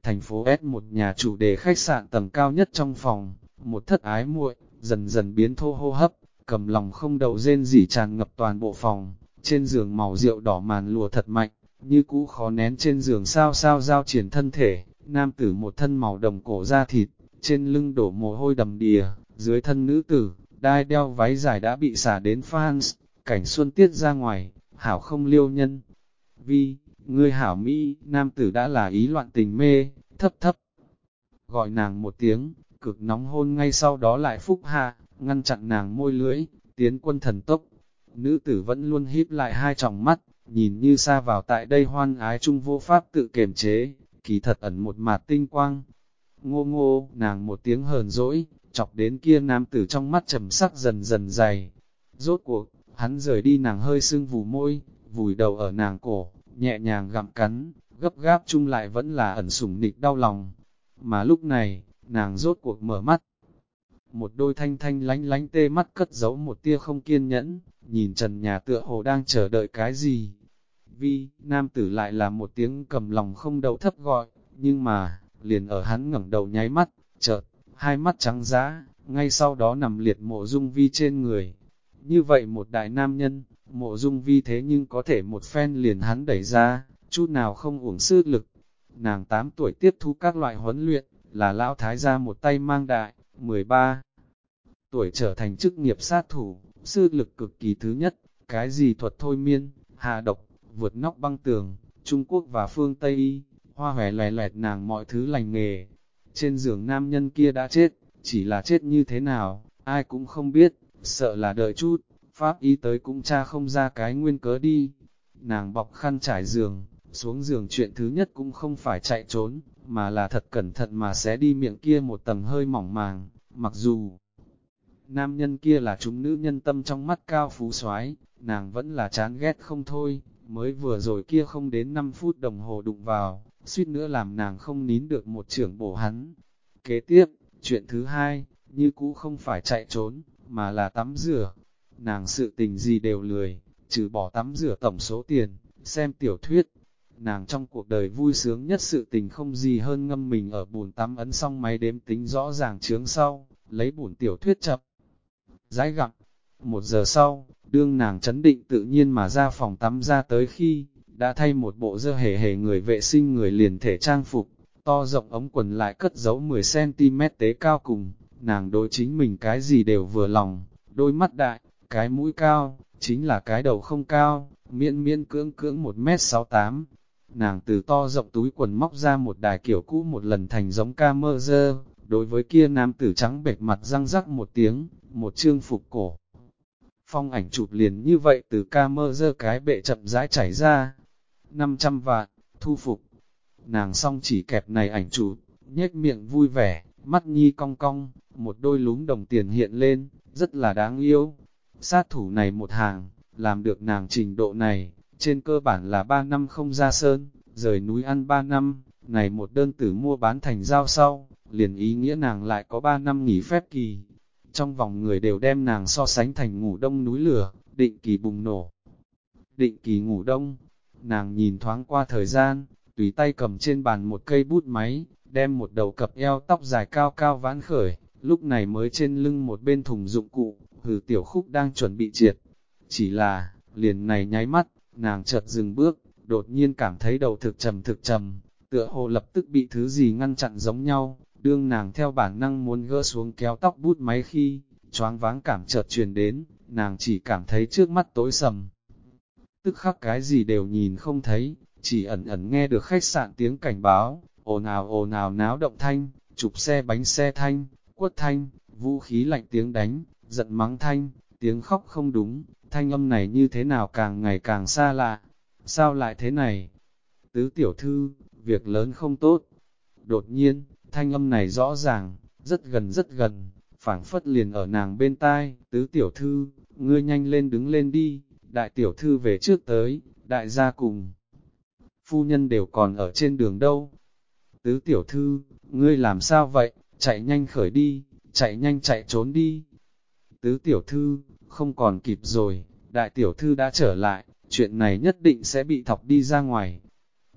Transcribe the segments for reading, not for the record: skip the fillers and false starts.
thành phố S một nhà chủ đề khách sạn tầng cao nhất trong phòng, một thất ái muội, dần dần biến thô hô hấp, cầm lòng không đậu rên rỉ tràn ngập toàn bộ phòng, trên giường màu rượu đỏ màn lùa thật mạnh, như cũ khó nén trên giường sao sao giao triển thân thể, nam tử một thân màu đồng cổ da thịt, trên lưng đổ mồ hôi đầm đìa, dưới thân nữ tử, đai đeo váy dài đã bị xả đến fans, cảnh xuân tiết ra ngoài, hảo không liêu nhân. Vi, ngươi hảo Mỹ, nam tử đã là ý loạn tình mê, thấp thấp. Gọi nàng một tiếng, cực nóng hôn ngay sau đó lại phúc hạ, ngăn chặn nàng môi lưỡi, tiến quân thần tốc. Nữ tử vẫn luôn híp lại hai tròng mắt, nhìn như xa vào tại đây hoan ái chung vô pháp tự kiềm chế, kỳ thật ẩn một mạt tinh quang. Ngô ngô, nàng một tiếng hờn dỗi, chọc đến kia nam tử trong mắt trầm sắc dần dần dày. Rốt cuộc, hắn rời đi nàng hơi sưng vù môi, vùi đầu ở nàng cổ, nhẹ nhàng gặm cắn, gấp gáp chung lại vẫn là ẩn sủng nịch đau lòng. Mà lúc này, nàng rốt cuộc mở mắt. Một đôi thanh thanh lánh lánh tê mắt cất giấu một tia không kiên nhẫn, nhìn trần nhà tựa hồ đang chờ đợi cái gì. Vi, nam tử lại là một tiếng cầm lòng không đậu thấp gọi, nhưng mà, liền ở hắn ngẩng đầu nháy mắt, chợt, hai mắt trắng dã, ngay sau đó nằm liệt Mộ Dung Vi trên người. Như vậy một đại nam nhân, Mộ Dung Vi thế nhưng có thể một phen liền hắn đẩy ra, chút nào không uổng sức lực. Nàng 8 tuổi tiếp thu các loại huấn luyện, là lão thái gia một tay mang đại, 13 tuổi trở thành chức nghiệp sát thủ, sư lực cực kỳ thứ nhất, cái gì thuật thôi miên, hạ độc, vượt nóc băng tường, Trung Quốc và phương Tây y, hoa hòe loè loẹt nàng mọi thứ lành nghề. Trên giường nam nhân kia đã chết, chỉ là chết như thế nào, ai cũng không biết, sợ là đợi chút, pháp y tới cũng tra không ra cái nguyên cớ đi. Nàng bọc khăn trải giường, xuống giường chuyện thứ nhất cũng không phải chạy trốn, mà là thật cẩn thận mà xé đi miệng kia một tầng hơi mỏng màng, mặc dù nam nhân kia là chúng nữ nhân tâm trong mắt cao phú soái, nàng vẫn là chán ghét không thôi, mới vừa rồi kia không đến 5 phút đồng hồ đụng vào, suýt nữa làm nàng không nín được một trưởng bổ hắn. Kế tiếp, chuyện thứ hai, như cũ không phải chạy trốn, mà là tắm rửa. Nàng sự tình gì đều lười, trừ bỏ tắm rửa tổng số tiền, xem tiểu thuyết. Nàng trong cuộc đời vui sướng nhất sự tình không gì hơn ngâm mình ở bồn tắm ấn xong máy đếm tính rõ ràng chướng sau, lấy bổn tiểu thuyết chập. Rãi gặm, 1 giờ sau, đương nàng chấn định tự nhiên mà ra phòng tắm ra tới khi, đã thay một bộ dơ hề hề người vệ sinh người liền thể trang phục, to rộng ống quần lại cất giấu 10cm tế cao cùng, nàng đối chính mình cái gì đều vừa lòng, đôi mắt đại, cái mũi cao, chính là cái đầu không cao, miễn miễn cưỡng cưỡng 1m68. Nàng từ to rộng túi quần móc ra một đài kiểu cũ một lần thành giống camera, đối với kia nam tử trắng bệch mặt răng rắc một tiếng, một chương phục cổ. Phong ảnh chụp liền như vậy từ camera cái bệ chậm rãi chảy ra. 500 vạn, thu phục. Nàng song chỉ kẹp này ảnh chụp, nhếch miệng vui vẻ, mắt nhi cong cong, một đôi lúm đồng tiền hiện lên, rất là đáng yêu. Sát thủ này một hàng, làm được nàng trình độ này, trên cơ bản là 3 năm không ra sơn, rời núi ăn 3 năm, này một đơn tử mua bán thành giao sau, liền ý nghĩa nàng lại có 3 năm nghỉ phép kỳ. Trong vòng người đều đem nàng so sánh thành ngủ đông núi lửa, định kỳ bùng nổ. Định kỳ ngủ đông, nàng nhìn thoáng qua thời gian, tùy tay cầm trên bàn một cây bút máy, đem một đầu cặp eo tóc dài cao cao vãn khởi, lúc này mới trên lưng một bên thùng dụng cụ, hừ tiểu khúc đang chuẩn bị triệt. Chỉ là, liền này nháy mắt, nàng chợt dừng bước, đột nhiên cảm thấy đầu thực trầm, tựa hồ lập tức bị thứ gì ngăn chặn giống nhau, đương nàng theo bản năng muốn gỡ xuống kéo tóc bút máy khi, choáng váng cảm chợt truyền đến, nàng chỉ cảm thấy trước mắt tối sầm. Tức khắc cái gì đều nhìn không thấy, chỉ ẩn ẩn nghe được khách sạn tiếng cảnh báo, ồn ào náo động thanh, chụp xe bánh xe thanh, quất thanh, vũ khí lạnh tiếng đánh, giận mắng thanh, tiếng khóc không đúng, thanh âm này như thế nào càng ngày càng xa lạ, sao lại thế này? Tứ tiểu thư, việc lớn không tốt. Đột nhiên, thanh âm này rõ ràng, rất gần, phảng phất liền ở nàng bên tai, tứ tiểu thư, ngươi nhanh lên đứng lên đi, đại tiểu thư về trước tới, đại gia cùng. Phu nhân đều còn ở trên đường đâu. Tứ tiểu thư, ngươi làm sao vậy, chạy nhanh khởi đi, chạy nhanh chạy trốn đi. Tứ tiểu thư, không còn kịp rồi, đại tiểu thư đã trở lại, chuyện này nhất định sẽ bị thọc đi ra ngoài.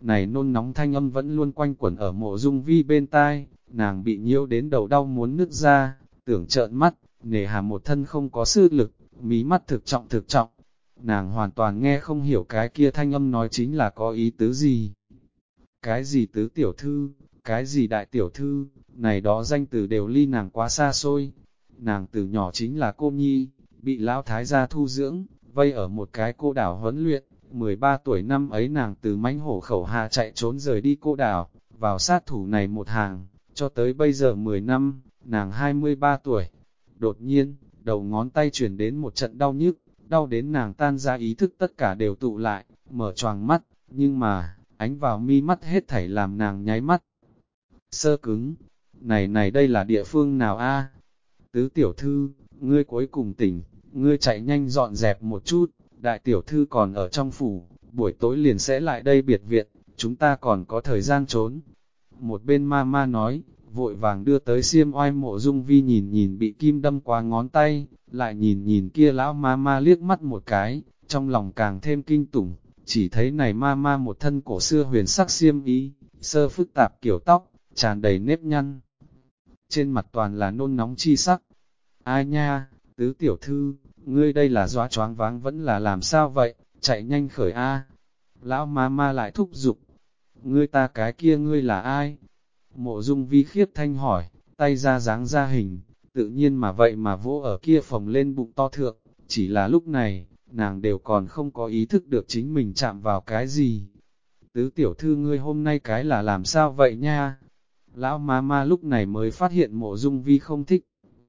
này nôn nóng thanh âm vẫn luôn quanh quẩn ở Mộ Dung Vi bên tai, nàng bị nhiễu đến đầu đau muốn nứt ra, tưởng trợn mắt, nề hà một thân không có sư lực, mí mắt thực trọng. Nàng hoàn toàn nghe không hiểu cái kia thanh âm nói chính là có ý tứ gì. Cái gì tứ tiểu thư, cái gì đại tiểu thư, này đó danh từ đều ly nàng quá xa xôi. Nàng từ nhỏ chính là cô nhi, bị lão thái gia thu dưỡng, vây ở một cái cô đảo huấn luyện. 13 tuổi năm ấy nàng từ mãnh hổ khẩu hạ chạy trốn rời đi cô đảo, vào sát thủ này một hàng, cho tới bây giờ 10 năm, nàng 23 tuổi. Đột nhiên, đầu ngón tay chuyển đến một trận đau nhức, đau đến nàng tan ra ý thức tất cả đều tụ lại, mở choàng mắt, nhưng mà, ánh vào mi mắt hết thảy làm nàng nháy mắt. Sơ cứng, này đây là địa phương nào a? Tứ tiểu thư, ngươi cuối cùng tỉnh, ngươi chạy nhanh dọn dẹp một chút, đại tiểu thư còn ở trong phủ, buổi tối liền sẽ lại đây biệt viện, chúng ta còn có thời gian trốn. Một bên ma nói, vội vàng đưa tới xiêm oai Mộ Dung Vi nhìn bị kim đâm qua ngón tay, lại nhìn kia lão ma liếc mắt một cái, trong lòng càng thêm kinh tủng, chỉ thấy này ma một thân cổ xưa huyền sắc xiêm y, sơ phức tạp kiểu tóc, tràn đầy nếp nhăn. Trên mặt toàn là nôn nóng chi sắc. Ai nha, tứ tiểu thư, ngươi đây là dọa choáng váng vẫn là làm sao vậy, chạy nhanh khởi a. Lão ma lại thúc giục. Ngươi ta cái kia ngươi là ai? Mộ Dung Vi khiếp thanh hỏi, tay ra dáng ra hình, tự nhiên mà vậy mà vỗ ở kia phồng lên bụng to thượng, chỉ là lúc này, nàng đều còn không có ý thức được chính mình chạm vào cái gì. Tứ tiểu thư ngươi hôm nay cái là làm sao vậy nha? Lão ma lúc này mới phát hiện Mộ Dung Vi không thích.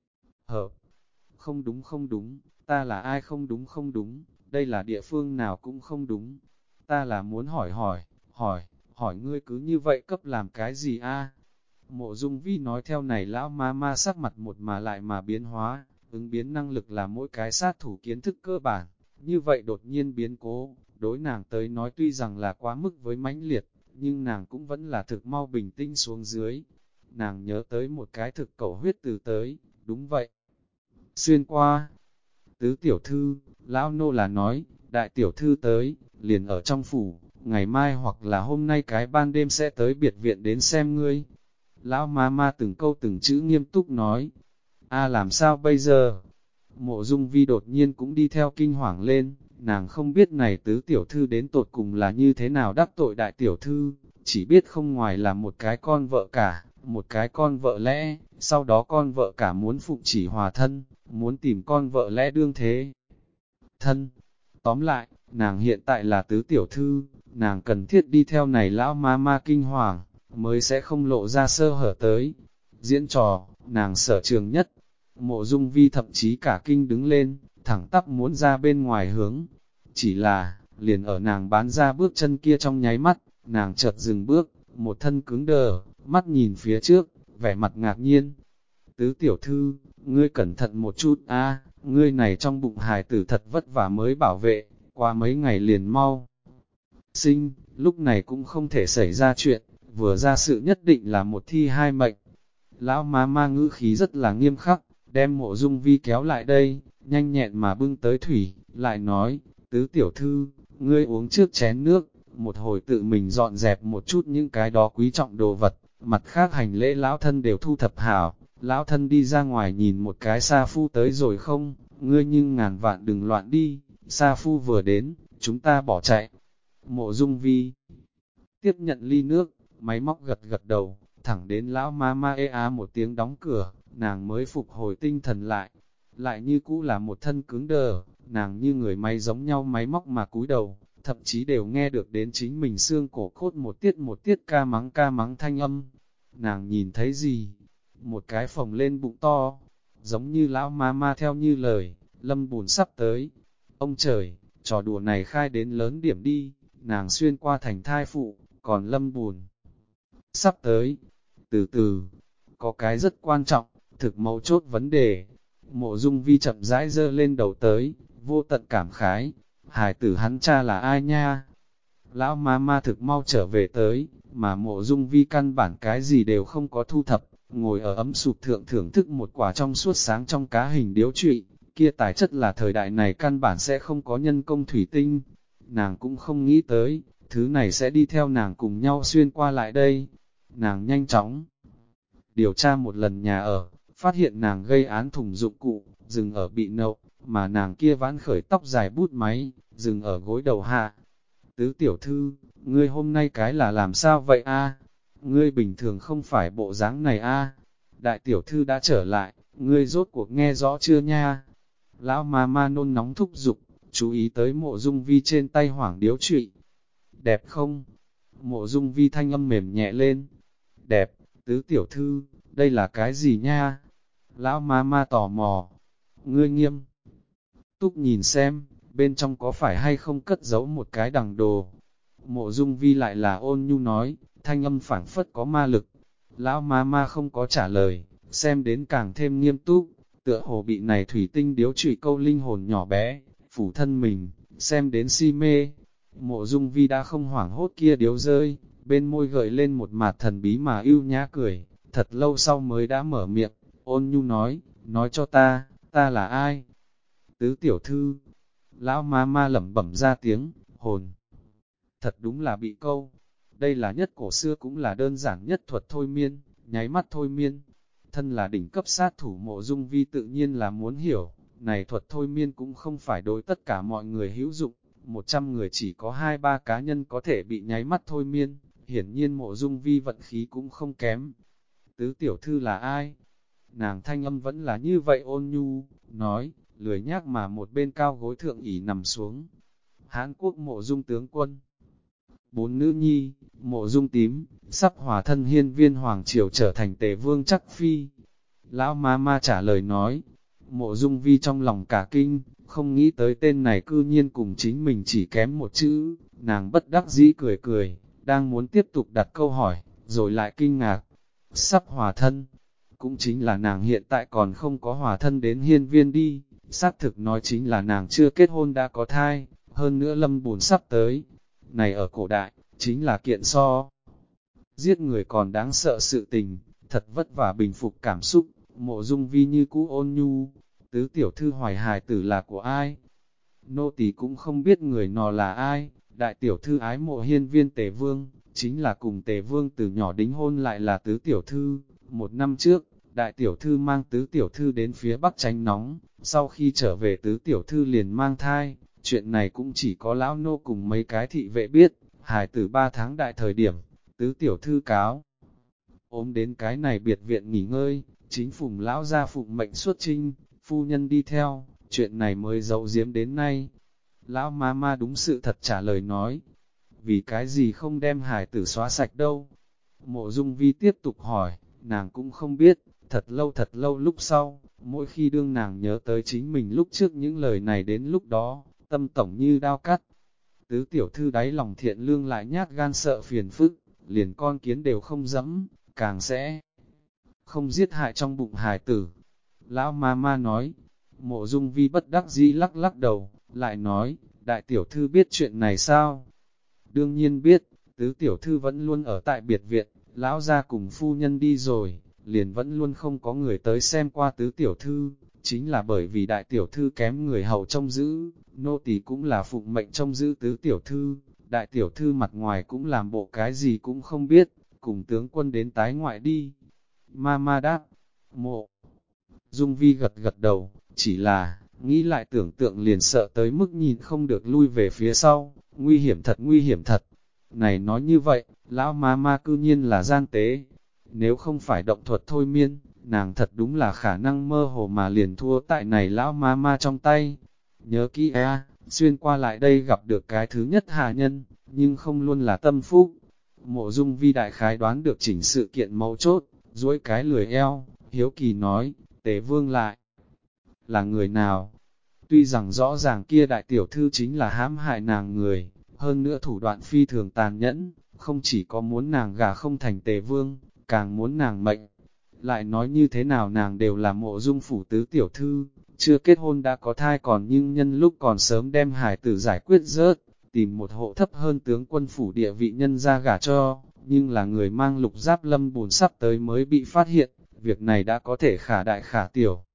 Không đúng, ta là ai không đúng, đây là địa phương nào cũng không đúng. Ta là muốn hỏi ngươi cứ như vậy cấp làm cái gì a? Mộ Dung Vi nói theo này lão ma sắc mặt một mà lại mà biến hóa, ứng biến năng lực là mỗi cái sát thủ kiến thức cơ bản, như vậy đột nhiên biến cố, đối nàng tới nói tuy rằng là quá mức với mãnh liệt, nhưng nàng cũng vẫn là thực mau bình tĩnh xuống dưới. Nàng nhớ tới một cái thực cầu huyết từ tới, đúng vậy. Xuyên qua, tứ tiểu thư, lão nô là nói, đại tiểu thư tới, liền ở trong phủ, ngày mai hoặc là hôm nay cái ban đêm sẽ tới biệt viện đến xem ngươi. Lão ma từng câu từng chữ nghiêm túc nói, a làm sao bây giờ? Mộ Dung Vi đột nhiên cũng đi theo kinh hoàng lên, nàng không biết này tứ tiểu thư đến tột cùng là như thế nào đắc tội đại tiểu thư, chỉ biết không ngoài là một cái con vợ cả, một cái con vợ lẽ, sau đó con vợ cả muốn phụng chỉ hòa thân, muốn tìm con vợ lẽ đương thế. Thân, tóm lại, nàng hiện tại là tứ tiểu thư, nàng cần thiết đi theo này lão ma kinh hoàng, mới sẽ không lộ ra sơ hở tới. Diễn trò, nàng sở trường nhất. Mộ Dung Vi thậm chí cả kinh đứng lên, thẳng tắp muốn ra bên ngoài hướng. Chỉ là, liền ở nàng bán ra bước chân kia trong nháy mắt, nàng chợt dừng bước, một thân cứng đờ, mắt nhìn phía trước, vẻ mặt ngạc nhiên. Tứ tiểu thư, ngươi cẩn thận một chút a, ngươi này trong bụng hài tử thật vất vả mới bảo vệ, qua mấy ngày liền mau. Sinh, lúc này cũng không thể xảy ra chuyện, vừa ra sự nhất định là một thi hai mệnh. Lão ma ngữ khí rất là nghiêm khắc, đem Mộ Dung Vi kéo lại đây, nhanh nhẹn mà bưng tới thủy, lại nói, tứ tiểu thư, ngươi uống trước chén nước, một hồi tự mình dọn dẹp một chút những cái đó quý trọng đồ vật, mặt khác hành lễ lão thân đều thu thập hảo, lão thân đi ra ngoài nhìn một cái sa phu tới rồi không, ngươi nhưng ngàn vạn đừng loạn đi, sa phu vừa đến, chúng ta bỏ chạy. Mộ Dung Vi tiếp nhận ly nước, máy móc gật gật đầu, thẳng đến lão ma ê á một tiếng đóng cửa, nàng mới phục hồi tinh thần lại. Lại như cũ là một thân cứng đờ, nàng như người máy giống nhau máy móc mà cúi đầu, thậm chí đều nghe được đến chính mình xương cổ cốt một tiết ca mắng thanh âm. Nàng nhìn thấy gì? Một cái phồng lên bụng to, giống như lão ma theo như lời, Lâm Bùn sắp tới. Ông trời, trò đùa này khai đến lớn điểm đi, nàng xuyên qua thành thai phụ, còn Lâm Bùn sắp tới. Từ từ, có cái rất quan trọng, thực mấu chốt vấn đề. Mộ Dung Vi chậm rãi dơ lên đầu tới, vô tận cảm khái. Hải tử hắn cha là ai nha? Lão ma thực mau trở về tới, mà Mộ Dung Vi căn bản cái gì đều không có thu thập, ngồi ở ấm sụp thượng thưởng thức một quả trong suốt sáng trong cá hình điếu trụy, kia tài chất là thời đại này căn bản sẽ không có nhân công thủy tinh. Nàng cũng không nghĩ tới, thứ này sẽ đi theo nàng cùng nhau xuyên qua lại đây. Nàng nhanh chóng điều tra một lần nhà ở, phát hiện nàng gây án thùng dụng cụ, dừng ở bị nậu, mà nàng kia vãn khởi tóc dài bút máy, dừng ở gối đầu hạ. Tứ tiểu thư, ngươi hôm nay cái là làm sao vậy a? Ngươi bình thường không phải bộ dáng này a? Đại tiểu thư đã trở lại, ngươi rốt cuộc nghe rõ chưa nha? Lão ma nôn nóng thúc giục, chú ý tới Mộ Dung Vi trên tay hoảng điếu trụy. Đẹp không? Mộ Dung Vi thanh âm mềm nhẹ lên. Đẹp, tứ tiểu thư, đây là cái gì nha? Lão ma tò mò. Ngươi nghiêm túc nhìn xem, bên trong có phải hay không cất giấu một cái đằng đồ. Mộ Dung Vi lại là ôn nhu nói, thanh âm phảng phất có ma lực. Lão ma không có trả lời, xem đến càng thêm nghiêm túc, tựa hồ bị này thủy tinh điếu trụy câu linh hồn nhỏ bé, phủ thân mình, xem đến si mê. Mộ Dung Vi đã không hoảng hốt kia điếu rơi, bên môi gợi lên một mặt thần bí mà ưu nhã cười, thật lâu sau mới đã mở miệng, ôn nhu nói cho ta là ai? Tứ tiểu thư. Lão ma lẩm bẩm ra tiếng, hồn. Thật đúng là bị câu. Đây là nhất cổ xưa cũng là đơn giản nhất thuật thôi miên, nháy mắt thôi miên. Thân là đỉnh cấp sát thủ Mộ Dung Vi tự nhiên là muốn hiểu, này thuật thôi miên cũng không phải đối tất cả mọi người hữu dụng, 100 người chỉ có 2-3 cá nhân có thể bị nháy mắt thôi miên, hiển nhiên Mộ Dung Vi vận khí cũng không kém. Tứ tiểu thư là ai? Nàng thanh âm vẫn là như vậy ôn nhu, nói, lười nhác mà một bên cao gối thượng ỷ nằm xuống. Hán Quốc Mộ Dung tướng quân. 4 nữ nhi, Mộ Dung tím, sắp hòa thân hiên viên hoàng triều trở thành tề vương chắc phi. Lão ma trả lời nói, Mộ Dung Vi trong lòng cả kinh, không nghĩ tới tên này cư nhiên cùng chính mình chỉ kém một chữ, nàng bất đắc dĩ cười cười, đang muốn tiếp tục đặt câu hỏi, rồi lại kinh ngạc, sắp hòa thân, cũng chính là nàng hiện tại còn không có hòa thân đến hiên viên đi, xác thực nói chính là nàng chưa kết hôn đã có thai, hơn nữa lâm bùn sắp tới, này ở cổ đại, chính là kiện so. Giết người còn đáng sợ sự tình, thật vất vả bình phục cảm xúc, Mộ Dung Vi như cũ ôn nhu, tứ tiểu thư hoài hài tử là của ai? Nô tỳ cũng không biết người nọ là ai, đại tiểu thư ái mộ hiên viên tề vương, chính là cùng tề vương từ nhỏ đính hôn lại là tứ tiểu thư. Một năm trước, đại tiểu thư mang tứ tiểu thư đến phía bắc tránh nóng, sau khi trở về tứ tiểu thư liền mang thai, chuyện này cũng chỉ có lão nô cùng mấy cái thị vệ biết, hài tử 3 tháng đại thời điểm, tứ tiểu thư cáo. Ốm đến cái này biệt viện nghỉ ngơi, chính phùng lão gia phụng mệnh xuất trinh, phu nhân đi theo, chuyện này mới giấu giếm đến nay. Lão ma đúng sự thật trả lời nói, vì cái gì không đem hài tử xóa sạch đâu. Mộ Dung Vi tiếp tục hỏi, nàng cũng không biết, thật lâu lúc sau, mỗi khi đương nàng nhớ tới chính mình lúc trước những lời này đến lúc đó, tâm tổng như đao cắt. Tứ tiểu thư đáy lòng thiện lương lại nhát gan sợ phiền phức, liền con kiến đều không dẫm, càng sẽ không giết hại trong bụng hài tử. Lão ma nói, Mộ Dung Vi bất đắc dĩ lắc lắc đầu, lại nói, đại tiểu thư biết chuyện này sao? Đương nhiên biết, tứ tiểu thư vẫn luôn ở tại biệt viện, lão gia cùng phu nhân đi rồi, liền vẫn luôn không có người tới xem qua tứ tiểu thư, chính là bởi vì đại tiểu thư kém người hầu trông giữ, nô tỳ cũng là phụng mệnh trông giữ tứ tiểu thư, đại tiểu thư mặt ngoài cũng làm bộ cái gì cũng không biết, cùng tướng quân đến tái ngoại đi. Ma đáp, Mộ Dung Vi gật gật đầu, chỉ là, nghĩ lại tưởng tượng liền sợ tới mức nhìn không được lui về phía sau, nguy hiểm thật. Này nói như vậy, lão ma cư nhiên là gian tế. Nếu không phải động thuật thôi miên, nàng thật đúng là khả năng mơ hồ mà liền thua tại này lão ma trong tay. Nhớ kỹ xuyên qua lại đây gặp được cái thứ nhất hạ nhân, nhưng không luôn là tâm phúc. Mộ Dung Vi đại khái đoán được chỉnh sự kiện mấu chốt, duỗi cái lười eo, hiếu kỳ nói, Tề vương lại là người nào? Tuy rằng rõ ràng kia đại tiểu thư chính là hãm hại nàng người, hơn nữa thủ đoạn phi thường tàn nhẫn, không chỉ có muốn nàng gả không thành Tề vương, càng muốn nàng mệnh. Lại nói như thế nào nàng đều là Mộ Dung phủ tứ tiểu thư, chưa kết hôn đã có thai còn nhưng nhân lúc còn sớm đem hải tử giải quyết rớt, tìm một hộ thấp hơn tướng quân phủ địa vị nhân ra gả cho, nhưng là người mang lục giáp lâm bùn sắp tới mới bị phát hiện, việc này đã có thể khả đại khả tiểu.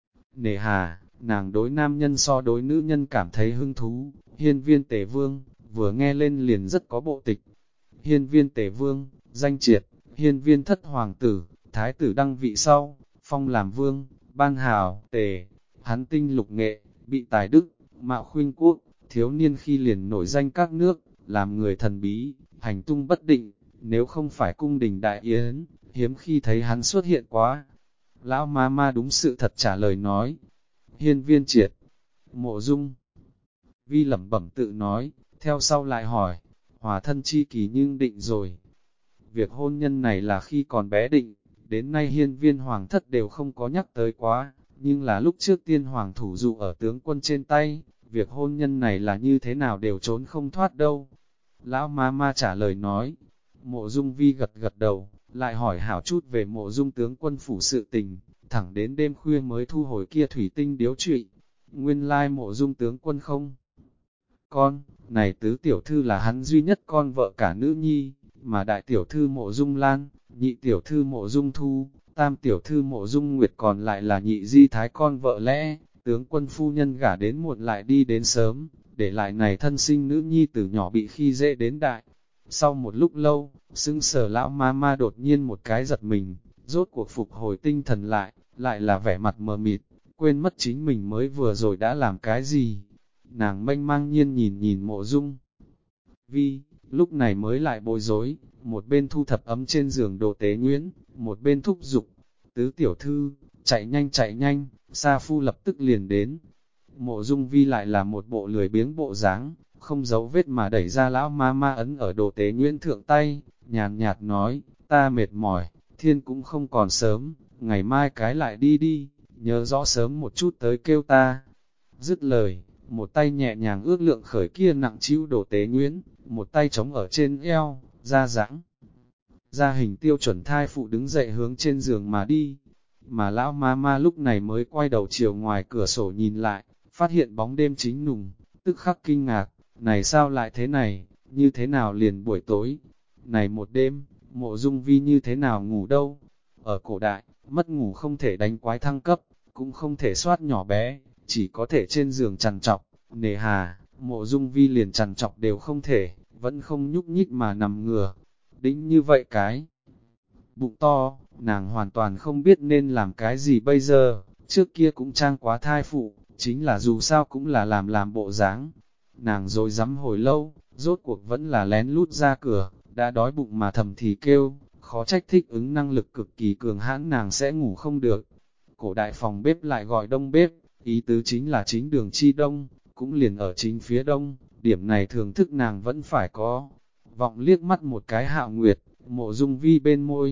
Nề hà, nàng đối nam nhân so đối nữ nhân cảm thấy hứng thú, hiên viên Tề vương, vừa nghe lên liền rất có bộ tịch. Hiên viên Tề Vương, danh Triệt, hiên viên thất hoàng tử, thái tử đăng vị sau, phong làm vương, ban hào, Tề, hắn tinh lục nghệ, bị tài đức, mạo khuynh quốc, thiếu niên khi liền nổi danh các nước, làm người thần bí, hành tung bất định, nếu không phải cung đình đại yến, hiếm khi thấy hắn xuất hiện quá. Lão ma ma đúng sự thật trả lời nói. Hiên viên Triệt, Mộ Dung Vi lẩm bẩm tự nói, theo sau lại hỏi, hòa thân chi kỳ nhưng định rồi. Việc hôn nhân này là khi còn bé định, đến nay hiên viên hoàng thất đều không có nhắc tới quá, nhưng là lúc trước tiên hoàng thủ dụ ở tướng quân trên tay, việc hôn nhân này là như thế nào đều trốn không thoát đâu. Lão ma ma trả lời nói, Mộ Dung Vi gật gật đầu, lại hỏi hảo chút về Mộ Dung tướng quân phủ sự tình, thẳng đến đêm khuya mới thu hồi kia thủy tinh điếu trụy. Nguyên lai Mộ Dung tướng quân không con, này tứ tiểu thư là hắn duy nhất con vợ cả nữ nhi, mà đại tiểu thư Mộ Dung Lan, nhị tiểu thư Mộ Dung Thu, tam tiểu thư Mộ Dung Nguyệt còn lại là nhị di thái con vợ lẽ, tướng quân phu nhân gả đến muộn lại đi đến sớm, để lại này thân sinh nữ nhi từ nhỏ bị khi dễ đến đại. Sau một lúc lâu, sững sờ lão ma ma đột nhiên một cái giật mình, rốt cuộc phục hồi tinh thần lại là vẻ mặt mờ mịt, quên mất chính mình mới vừa rồi đã làm cái gì. Nàng mênh mang nhiên nhìn nhìn Mộ Dung Vi, lúc này mới lại bối rối, một bên thu thập ấm trên giường đồ tế nhuyễn, một bên thúc giục, tứ tiểu thư, chạy nhanh, Sa Phu lập tức liền đến. Mộ Dung Vi lại là một bộ lười biếng bộ dáng, không giấu vết mà đẩy ra lão ma ma ấn ở đồ tế nhuyễn thượng tay, nhàn nhạt nói, ta mệt mỏi, thiên cũng không còn sớm, ngày mai cái lại đi, nhớ rõ sớm một chút tới kêu ta. Dứt lời, một tay nhẹ nhàng ước lượng khởi kia nặng chịu đồ tế nhuyễn, một tay chống ở trên eo, ra dãng. Ra hình tiêu chuẩn thai phụ đứng dậy hướng trên giường mà đi, mà lão ma ma lúc này mới quay đầu chiều ngoài cửa sổ nhìn lại, phát hiện bóng đêm chính nùng, tức khắc kinh ngạc, này sao lại thế này, như thế nào liền buổi tối, này một đêm, Mộ Dung Vi như thế nào ngủ đâu. Ở cổ đại, mất ngủ không thể đánh quái thăng cấp, cũng không thể soát nhỏ bé, chỉ có thể trên giường trằn trọc, nề hà, Mộ Dung Vi liền trằn trọc đều không thể, vẫn không nhúc nhích mà nằm ngửa, đĩnh như vậy cái. Bụng to, nàng hoàn toàn không biết nên làm cái gì bây giờ, trước kia cũng trang quá thai phụ, chính là dù sao cũng là làm bộ dáng. Nàng rồi dám hồi lâu, rốt cuộc vẫn là lén lút ra cửa, đã đói bụng mà thầm thì kêu, khó trách thích ứng năng lực cực kỳ cường hãn nàng sẽ ngủ không được. Cổ đại phòng bếp lại gọi đông bếp, ý tứ chính là chính đường chi đông, cũng liền ở chính phía đông, điểm này thường thức nàng vẫn phải có. Vọng liếc mắt một cái Hạo Nguyệt, Mộ Dung Vi bên môi,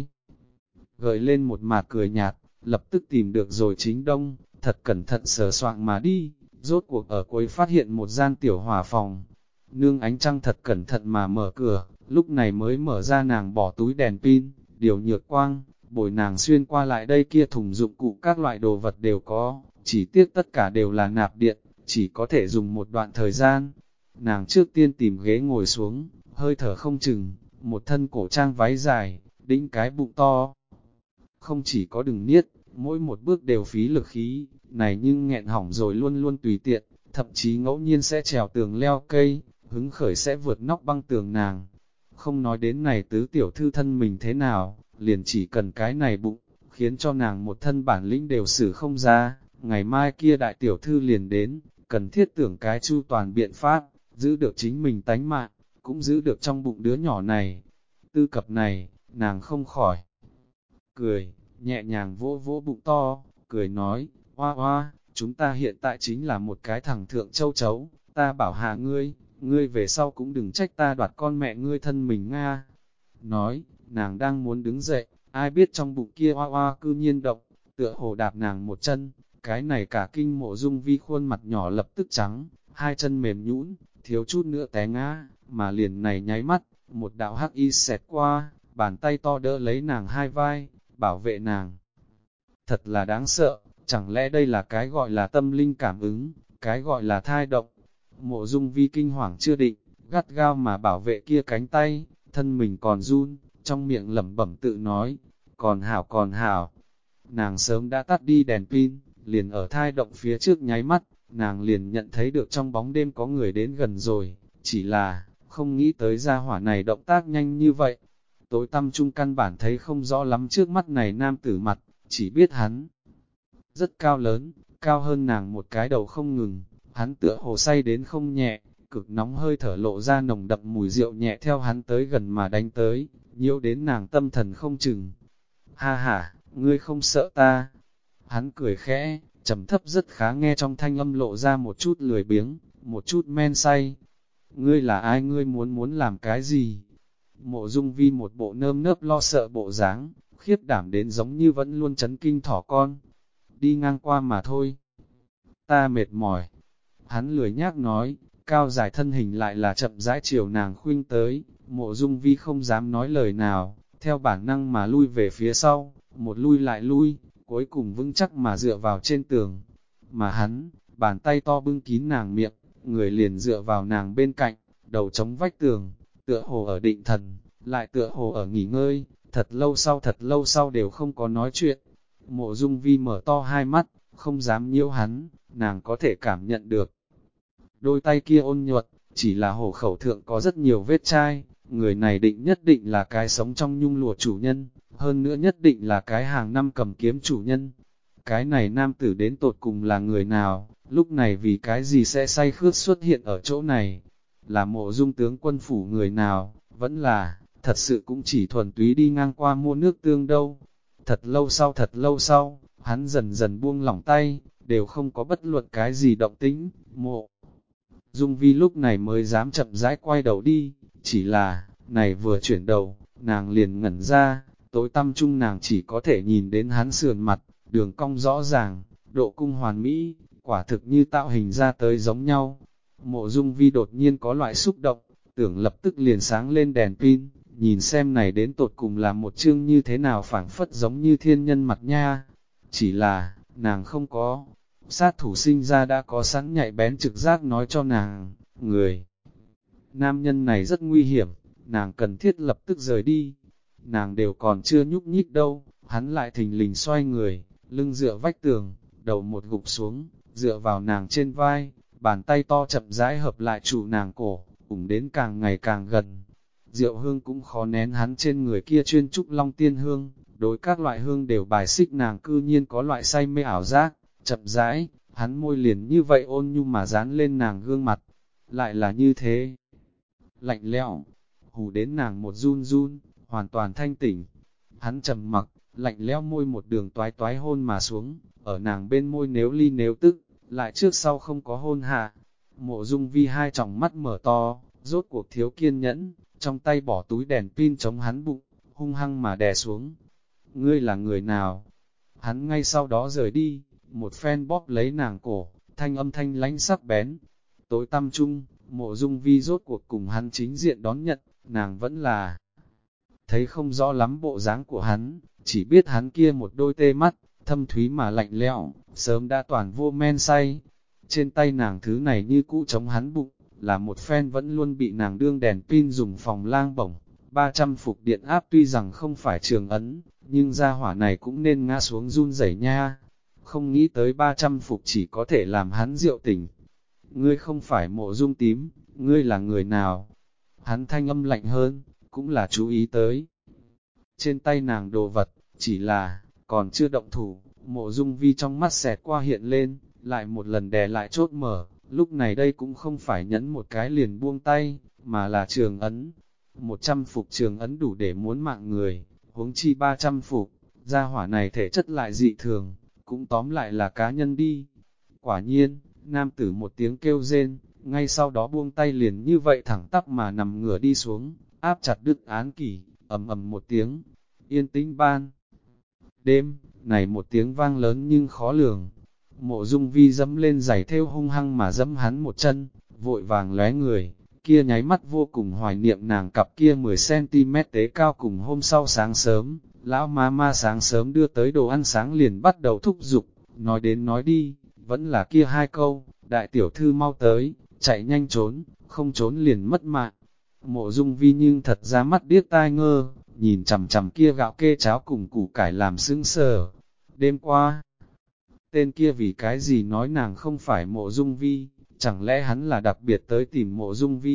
gợi lên một mạt cười nhạt, lập tức tìm được rồi chính đông, thật cẩn thận sờ soạng mà đi, rốt cuộc ở cuối phát hiện một gian tiểu hỏa phòng. Nương ánh trăng thật cẩn thận mà mở cửa, lúc này mới mở ra nàng bỏ túi đèn pin, điều nhược quang, bồi nàng xuyên qua lại đây kia thùng dụng cụ các loại đồ vật đều có, chỉ tiếc tất cả đều là nạp điện, chỉ có thể dùng một đoạn thời gian. Nàng trước tiên tìm ghế ngồi xuống, hơi thở không chừng, một thân cổ trang váy dài, đĩnh cái bụng to. Không chỉ có đừng niết, mỗi một bước đều phí lực khí, này nhưng nghẹn hỏng rồi luôn luôn tùy tiện, thậm chí ngẫu nhiên sẽ trèo tường leo cây, hứng khởi sẽ vượt nóc băng tường nàng. Không nói đến này tứ tiểu thư thân mình thế nào, liền chỉ cần cái này bụng, khiến cho nàng một thân bản lĩnh đều xử không ra, ngày mai kia đại tiểu thư liền đến, cần thiết tưởng cái chu toàn biện pháp, giữ được chính mình tánh mạng, cũng giữ được trong bụng đứa nhỏ này. Tư cập này, nàng không khỏi cười, nhẹ nhàng vỗ vỗ bụng to, cười nói, oa oa, chúng ta hiện tại chính là một cái thằng thượng châu chấu, ta bảo hạ ngươi, ngươi về sau cũng đừng trách ta đoạt con mẹ ngươi thân mình Nga. Nói, nàng đang muốn đứng dậy, ai biết trong bụng kia oa oa cư nhiên động, tựa hồ đạp nàng một chân, cái này cả kinh Mộ Dung Vi khuôn mặt nhỏ lập tức trắng, hai chân mềm nhũn, thiếu chút nữa té ngã, mà liền này nháy mắt, một đạo hắc y xẹt qua, bàn tay to đỡ lấy nàng hai vai, bảo vệ nàng. Thật là đáng sợ, chẳng lẽ đây là cái gọi là tâm linh cảm ứng, cái gọi là thai động. Mộ Dung Vi kinh hoàng chưa định, gắt gao mà bảo vệ kia cánh tay, thân mình còn run, trong miệng lẩm bẩm tự nói, còn hảo. Nàng sớm đã tắt đi đèn pin, liền ở thai động phía trước nháy mắt, nàng liền nhận thấy được trong bóng đêm có người đến gần rồi, chỉ là, không nghĩ tới gia hỏa này động tác nhanh như vậy. Tối tăm trung căn bản thấy không rõ lắm trước mắt này nam tử mặt, chỉ biết hắn rất cao lớn, cao hơn nàng một cái đầu không ngừng, hắn tựa hồ say đến không nhẹ, cực nóng hơi thở lộ ra nồng đậm mùi rượu nhẹ theo hắn tới gần mà đánh tới, nhiễu đến nàng tâm thần không chừng. Ha ha, ngươi không sợ ta? Hắn cười khẽ, trầm thấp rất khá nghe trong thanh âm lộ ra một chút lười biếng, một chút men say. Ngươi là ai, ngươi muốn làm cái gì? Mộ Dung Vi một bộ nơm nớp lo sợ bộ dáng, khiếp đảm đến giống như vẫn luôn chấn kinh thỏ con. Đi ngang qua mà thôi. Ta mệt mỏi. Hắn lười nhác nói, cao dài thân hình lại là chậm rãi chiều nàng khuynh tới. Mộ Dung Vi không dám nói lời nào, theo bản năng mà lui về phía sau, một lui lại lui, cuối cùng vững chắc mà dựa vào trên tường. Mà hắn, bàn tay to bưng kín nàng miệng, người liền dựa vào nàng bên cạnh, đầu chống vách tường, tựa hồ ở định thần, lại tựa hồ ở nghỉ ngơi, thật lâu sau đều không có nói chuyện. Mộ Dung Vi mở to hai mắt, không dám nhiễu hắn, nàng có thể cảm nhận được. Đôi tay kia ôn nhuận, chỉ là hổ khẩu thượng có rất nhiều vết chai, người này nhất định là cái sống trong nhung lụa chủ nhân, hơn nữa nhất định là cái hàng năm cầm kiếm chủ nhân. Cái này nam tử đến tột cùng là người nào, lúc này vì cái gì sẽ say khướt xuất hiện ở chỗ này? Là Mộ Dung tướng quân phủ người nào, vẫn là, thật sự cũng chỉ thuần túy đi ngang qua mua nước tương đâu. Thật lâu sau, hắn dần dần buông lỏng tay, đều không có bất luận cái gì động tĩnh. Mộ Dung Vi lúc này mới dám chậm rãi quay đầu đi, chỉ là, này vừa chuyển đầu, nàng liền ngẩn ra, tối tăm chung nàng chỉ có thể nhìn đến hắn sườn mặt, đường cong rõ ràng, độ cung hoàn mỹ, quả thực như tạo hình ra tới giống nhau. Mộ Dung Vi đột nhiên có loại xúc động, tưởng lập tức liền sáng lên đèn pin, nhìn xem này đến tột cùng là một chương như thế nào phảng phất giống như thiên nhân mặt nha. Chỉ là, nàng không có, sát thủ sinh ra đã có sẵn nhạy bén trực giác nói cho nàng, người nam nhân này rất nguy hiểm, nàng cần thiết lập tức rời đi. Nàng đều còn chưa nhúc nhích đâu, hắn lại thình lình xoay người, lưng dựa vách tường, đầu một gục xuống, dựa vào nàng trên vai, bàn tay to chậm rãi hợp lại trụ nàng cổ, ủng đến càng ngày càng gần. Diệu hương cũng khó nén hắn trên người kia chuyên trúc long tiên hương, đối các loại hương đều bài xích nàng, cư nhiên có loại say mê ảo giác, chậm rãi, hắn môi liền như vậy ôn nhu mà dán lên nàng gương mặt, lại là như thế. Lạnh lẽo, hù đến nàng một run run, hoàn toàn thanh tỉnh. Hắn trầm mặc, lạnh lẽo môi một đường toái toái hôn mà xuống, ở nàng bên môi nếu ly nếu tức, lại trước sau không có hôn hạ. Mộ Dung Vi hai tròng mắt mở to, rốt cuộc thiếu kiên nhẫn, trong tay bỏ túi đèn pin chống hắn bụng, hung hăng mà đè xuống. Ngươi là người nào? Hắn ngay sau đó rời đi, một phen bóp lấy nàng cổ, thanh âm thanh lãnh sắc bén. Tối tăm chung, Mộ Dung Vi rốt cuộc cùng hắn chính diện đón nhận, nàng vẫn là thấy không rõ lắm bộ dáng của hắn, chỉ biết hắn kia một đôi tê mắt, thâm thúy mà lạnh lẽo, sớm đã toàn vô men say. Trên tay nàng thứ này như cũ chống hắn bụng, là một phen vẫn luôn bị nàng đương đèn pin dùng phòng lang bổng. 300 phục điện áp tuy rằng không phải trường ấn, nhưng gia hỏa này cũng nên ngã xuống run rẩy nha. Không nghĩ tới 300 phục chỉ có thể làm hắn rượu tỉnh. Ngươi không phải Mộ Dung tím, ngươi là người nào? Hắn thanh âm lạnh hơn, cũng là chú ý tới. Trên tay nàng đồ vật, chỉ là, còn chưa động thủ, Mộ Dung Vi trong mắt xẹt qua hiện lên, lại một lần đè lại chốt mở, lúc này đây cũng không phải nhấn một cái liền buông tay, mà là trường ấn. 100 phục trường ấn đủ để muốn mạng người, huống chi 300 phục, gia hỏa này thể chất lại dị thường, cũng tóm lại là cá nhân đi. Quả nhiên, nam tử một tiếng kêu rên, ngay sau đó buông tay liền như vậy thẳng tắp mà nằm ngửa đi xuống, áp chặt đứt án kỷ, ầm ầm một tiếng, yên tĩnh ban. Đêm, này một tiếng vang lớn nhưng khó lường. Mộ Dung Vi dẫm lên giày thêu hung hăng mà dẫm hắn một chân, vội vàng lóe người, kia nháy mắt vô cùng hoài niệm nàng cặp kia 10cm tế cao. Cùng hôm sau sáng sớm, lão ma sáng sớm đưa tới đồ ăn sáng liền bắt đầu thúc giục, nói đến nói đi, vẫn là kia hai câu, đại tiểu thư mau tới, chạy nhanh trốn, không trốn liền mất mạng. Mộ Dung Vi nhưng thật ra mắt điếc tai ngơ, nhìn chằm chằm kia gạo kê cháo cùng củ cải làm sững sờ. Đêm qua, tên kia vì cái gì nói nàng không phải Mộ Dung Vi, chẳng lẽ hắn là đặc biệt tới tìm Mộ Dung Vi,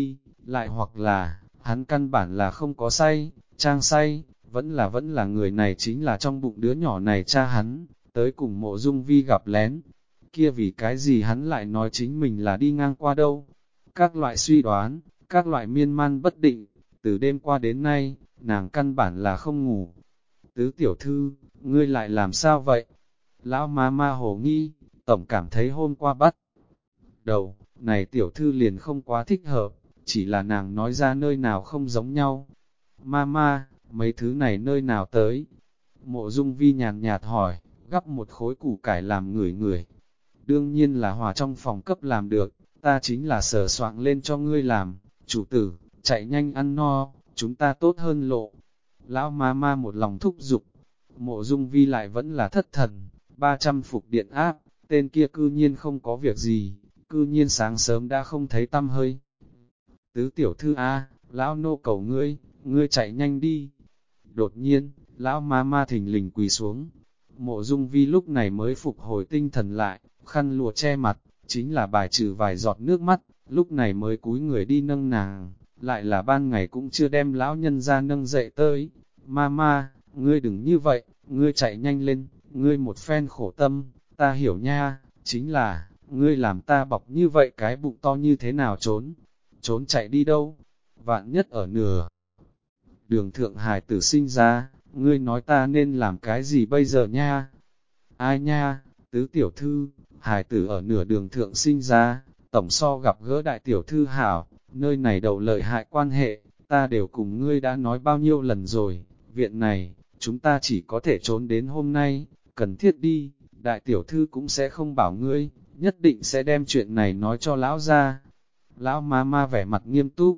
lại hoặc là, hắn căn bản là không có say, trang say, vẫn là người này chính là trong bụng đứa nhỏ này cha hắn, tới cùng Mộ Dung Vi gặp lén. Kia vì cái gì hắn lại nói chính mình là đi ngang qua đâu? Các loại suy đoán, các loại miên man bất định, từ đêm qua đến nay, nàng căn bản là không ngủ. Tứ tiểu thư, ngươi lại làm sao vậy? Lão ma ma hồ nghi, tổng cảm thấy hôm qua bắt đầu, này tiểu thư liền không quá thích hợp, chỉ là nàng nói ra nơi nào không giống nhau. Ma, mấy thứ này nơi nào tới? Mộ Dung Vi nhàn nhạt hỏi, gắp một khối củ cải làm ngửi. Đương nhiên là hòa trong phòng cấp làm được, ta chính là sờ soạng lên cho ngươi làm, chủ tử, chạy nhanh ăn no, chúng ta tốt hơn lộ. Lão ma một lòng thúc giục, Mộ Dung Vi lại vẫn là thất thần, 300 phục điện áp, tên kia cư nhiên không có việc gì, cư nhiên sáng sớm đã không thấy tăm hơi. Tứ tiểu thư A, lão nô cầu ngươi chạy nhanh đi. Đột nhiên, lão ma thình lình quỳ xuống. Mộ Dung Vi lúc này mới phục hồi tinh thần lại, khăn lụa che mặt, chính là bài trừ vài giọt nước mắt, lúc này mới cúi người đi nâng nàng, lại là ban ngày cũng chưa đem lão nhân ra nâng dậy tới. Ma, ngươi đừng như vậy, ngươi chạy nhanh lên, ngươi một phen khổ tâm, ta hiểu nha, chính là, ngươi làm ta bọc như vậy cái bụng to như thế nào trốn chạy đi đâu, vạn nhất ở nửa. Đường thượng hài tử sinh ra, ngươi nói ta nên làm cái gì bây giờ nha? Ai nha, tứ tiểu thư, hài tử ở nửa đường thượng sinh ra, tổng so gặp gỡ đại tiểu thư hảo, nơi này đầu lợi hại quan hệ, ta đều cùng ngươi đã nói bao nhiêu lần rồi, viện này, chúng ta chỉ có thể trốn đến hôm nay, cần thiết đi, đại tiểu thư cũng sẽ không bảo ngươi, nhất định sẽ đem chuyện này nói cho lão ra. Lão ma vẻ mặt nghiêm túc,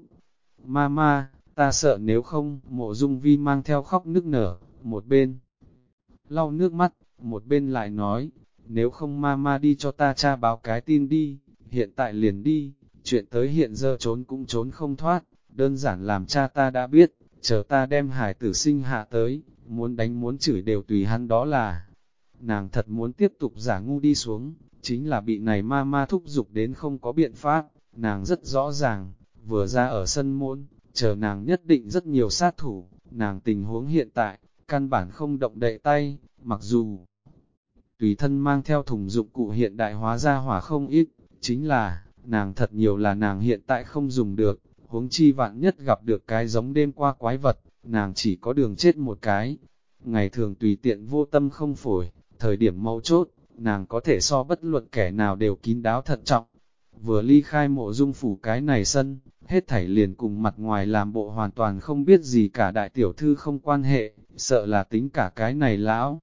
ma, ta sợ nếu không, Mộ Dung Vi mang theo khóc nức nở, một bên lau nước mắt, một bên lại nói, nếu không ma đi cho ta cha báo cái tin đi, hiện tại liền đi, chuyện tới hiện giờ trốn cũng trốn không thoát, đơn giản làm cha ta đã biết, chờ ta đem hải tử sinh hạ tới, muốn đánh muốn chửi đều tùy hắn đó là. Nàng thật muốn tiếp tục giả ngu đi xuống, chính là bị này ma thúc giục đến không có biện pháp, nàng rất rõ ràng, vừa ra ở sân môn, chờ nàng nhất định rất nhiều sát thủ, nàng tình huống hiện tại, căn bản không động đậy tay, mặc dù tùy thân mang theo thùng dụng cụ hiện đại hóa ra hỏa không ít, chính là, nàng thật nhiều là nàng hiện tại không dùng được, huống chi vạn nhất gặp được cái giống đêm qua quái vật, nàng chỉ có đường chết một cái. Ngày thường tùy tiện vô tâm không phổi, thời điểm mấu chốt, nàng có thể so bất luận kẻ nào đều kín đáo thận trọng. Vừa ly khai Mộ Dung phủ cái này sân, hết thảy liền cùng mặt ngoài làm bộ hoàn toàn không biết gì cả đại tiểu thư không quan hệ, sợ là tính cả cái này lão.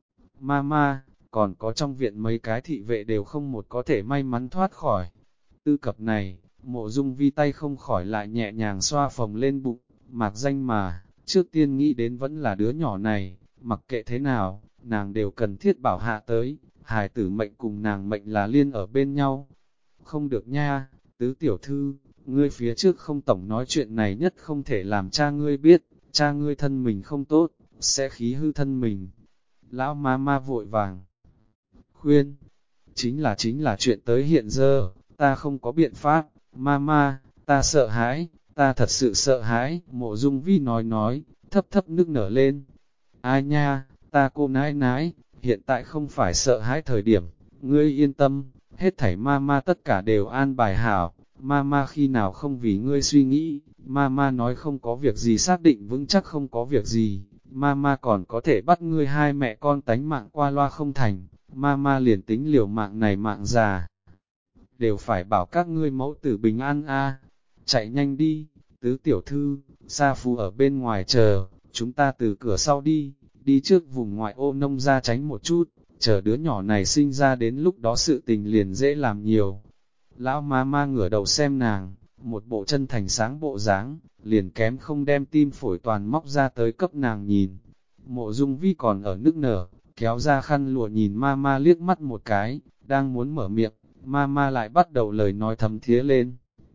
Ma, còn có trong viện mấy cái thị vệ đều không một có thể may mắn thoát khỏi. Tư cập này, Mộ Dung Vi tay không khỏi lại nhẹ nhàng xoa phồng lên bụng, mạc danh mà, trước tiên nghĩ đến vẫn là đứa nhỏ này, mặc kệ thế nào, nàng đều cần thiết bảo hạ tới, hài tử mệnh cùng nàng mệnh là liên ở bên nhau. Không được nha, tứ tiểu thư, ngươi phía trước không tổng nói chuyện này nhất không thể làm cha ngươi biết, cha ngươi thân mình không tốt, sẽ khí hư thân mình. Lão ma vội vàng khuyên, chính là chuyện tới hiện giờ, ta không có biện pháp, ma, ta sợ hãi, ta thật sự sợ hãi, Mộ Dung Vi nói, thấp nức nở lên. Ai nha, ta cô nãi, hiện tại không phải sợ hãi thời điểm, ngươi yên tâm, hết thảy ma tất cả đều an bài hảo, ma khi nào không vì ngươi suy nghĩ, ma nói không có việc gì xác định vững chắc không có việc gì, ma còn có thể bắt ngươi hai mẹ con tánh mạng qua loa không thành, ma liền tính liều mạng này mạng già. Đều phải bảo các ngươi mẫu tử bình an a, chạy nhanh đi, tứ tiểu thư, Sa Phu ở bên ngoài chờ, chúng ta từ cửa sau đi trước vùng ngoại ô nông ra tránh một chút, chờ đứa nhỏ này sinh ra đến lúc đó sự tình liền dễ làm nhiều. Lão ma ngửa đầu xem nàng, một bộ chân thành sáng bộ dáng, liền kém không đem tim phổi toàn móc ra tới cấp nàng nhìn. Mộ Dung Vi còn ở nức nở, kéo ra khăn lụa nhìn ma liếc mắt một cái, đang muốn mở miệng, ma lại bắt đầu lời nói thầm thía lên.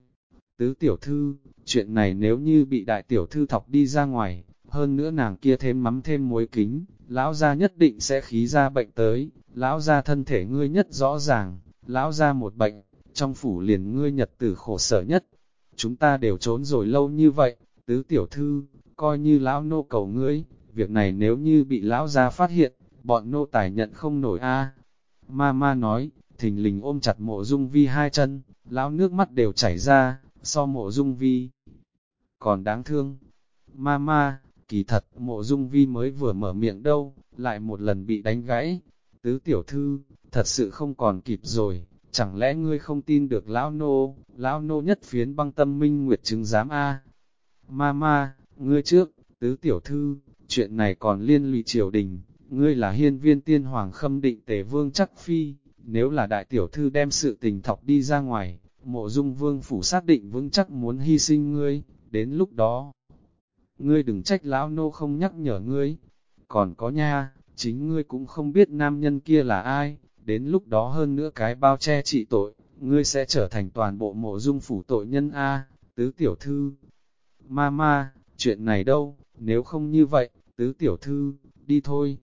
Tứ tiểu thư, chuyện này nếu như bị đại tiểu thư thọc đi ra ngoài, hơn nữa nàng kia thêm mắm thêm muối kính, lão gia nhất định sẽ khí ra bệnh tới, lão gia thân thể ngươi nhất rõ ràng, lão gia một bệnh, trong phủ liền ngươi nhật tử khổ sở nhất. chúng ta đều trốn rồi lâu như vậy, tứ tiểu thư, coi như lão nô cầu ngươi, việc này nếu như bị lão gia phát hiện, bọn nô tài nhận không nổi a. Ma nói, thình lình ôm chặt Mộ Dung Vi hai chân, lão nước mắt đều chảy ra, so Mộ Dung Vi còn đáng thương. Ma, kỳ thật, Mộ Dung Vi mới vừa mở miệng đâu, lại một lần bị đánh gãy. Tứ tiểu thư, thật sự không còn kịp rồi, chẳng lẽ ngươi không tin được lão nô nhất phiến băng tâm minh nguyệt chứng giám a. Ma, ngươi trước, tứ tiểu thư, chuyện này còn liên lụy triều đình, ngươi là hiên viên tiên hoàng khâm định tề vương chắc phi, nếu là đại tiểu thư đem sự tình thọc đi ra ngoài, Mộ Dung vương phủ xác định vững chắc muốn hy sinh ngươi, đến lúc đó, ngươi đừng trách lão nô không nhắc nhở ngươi. Còn có nha, chính ngươi cũng không biết nam nhân kia là ai, đến lúc đó hơn nữa cái bao che trị tội, ngươi sẽ trở thành toàn bộ Mộ Dung phủ tội nhân a. Tứ tiểu thư. Ma, chuyện này đâu, nếu không như vậy, tứ tiểu thư, đi thôi.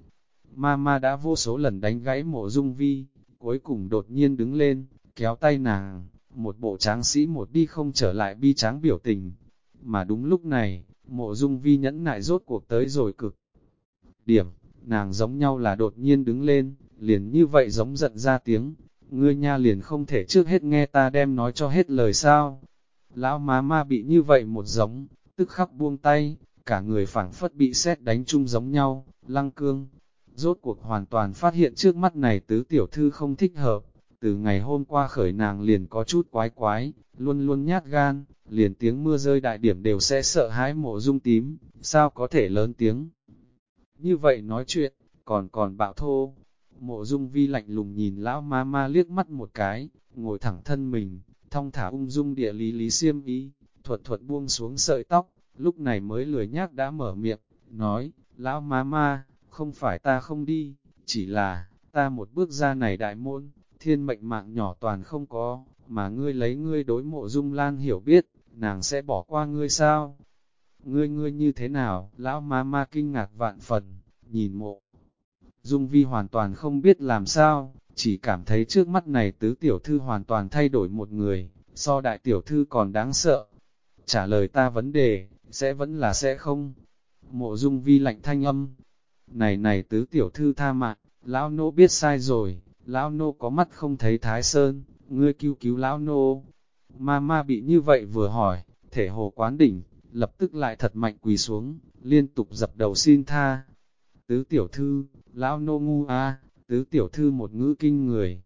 Ma đã vô số lần đánh gãy Mộ Dung Vi, cuối cùng đột nhiên đứng lên, kéo tay nàng, một bộ tráng sĩ một đi không trở lại bi tráng biểu tình. Mà đúng lúc này, Mộ Dung Vi nhẫn nại rốt cuộc tới rồi cực điểm, nàng giống nhau là đột nhiên đứng lên, liền như vậy giống giận ra tiếng, ngươi nha liền không thể trước hết nghe ta đem nói cho hết lời sao. Lão ma bị như vậy một giống, tức khắc buông tay, cả người phảng phất bị sét đánh chung giống nhau, Lăng Cương. Rốt cuộc hoàn toàn phát hiện trước mắt này tứ tiểu thư không thích hợp, từ ngày hôm qua khởi nàng liền có chút quái quái, luôn luôn nhát gan, liền tiếng mưa rơi đại điểm đều sẽ sợ hãi Mộ Dung tím, sao có thể lớn tiếng. Như vậy nói chuyện, còn bạo thô. Mộ Dung Vi lạnh lùng nhìn lão ma liếc mắt một cái, ngồi thẳng thân mình, thong thả ung dung địa lý xiêm ý, thuật buông xuống sợi tóc, lúc này mới lười nhác đã mở miệng, nói, lão ma, không phải ta không đi, chỉ là, ta một bước ra này đại môn, thiên mệnh mạng nhỏ toàn không có, mà ngươi lấy ngươi đối Mộ Dung Lan hiểu biết, nàng sẽ bỏ qua ngươi sao? Ngươi như thế nào? Lão ma kinh ngạc vạn phần, nhìn Mộ Dung Vi hoàn toàn không biết làm sao, chỉ cảm thấy trước mắt này tứ tiểu thư hoàn toàn thay đổi một người, so đại tiểu thư còn đáng sợ. Trả lời ta vấn đề, sẽ vẫn là sẽ không. Mộ Dung Vi lạnh thanh âm. Này tứ tiểu thư tha mạng, lão nô biết sai rồi, lão nô có mắt không thấy Thái Sơn, ngươi cứu lão nô. Ma bị như vậy vừa hỏi, thể hồ quán đỉnh, lập tức lại thật mạnh quỳ xuống, liên tục dập đầu xin tha. Tứ tiểu thư, lão nô ngu a, tứ tiểu thư một ngữ kinh người.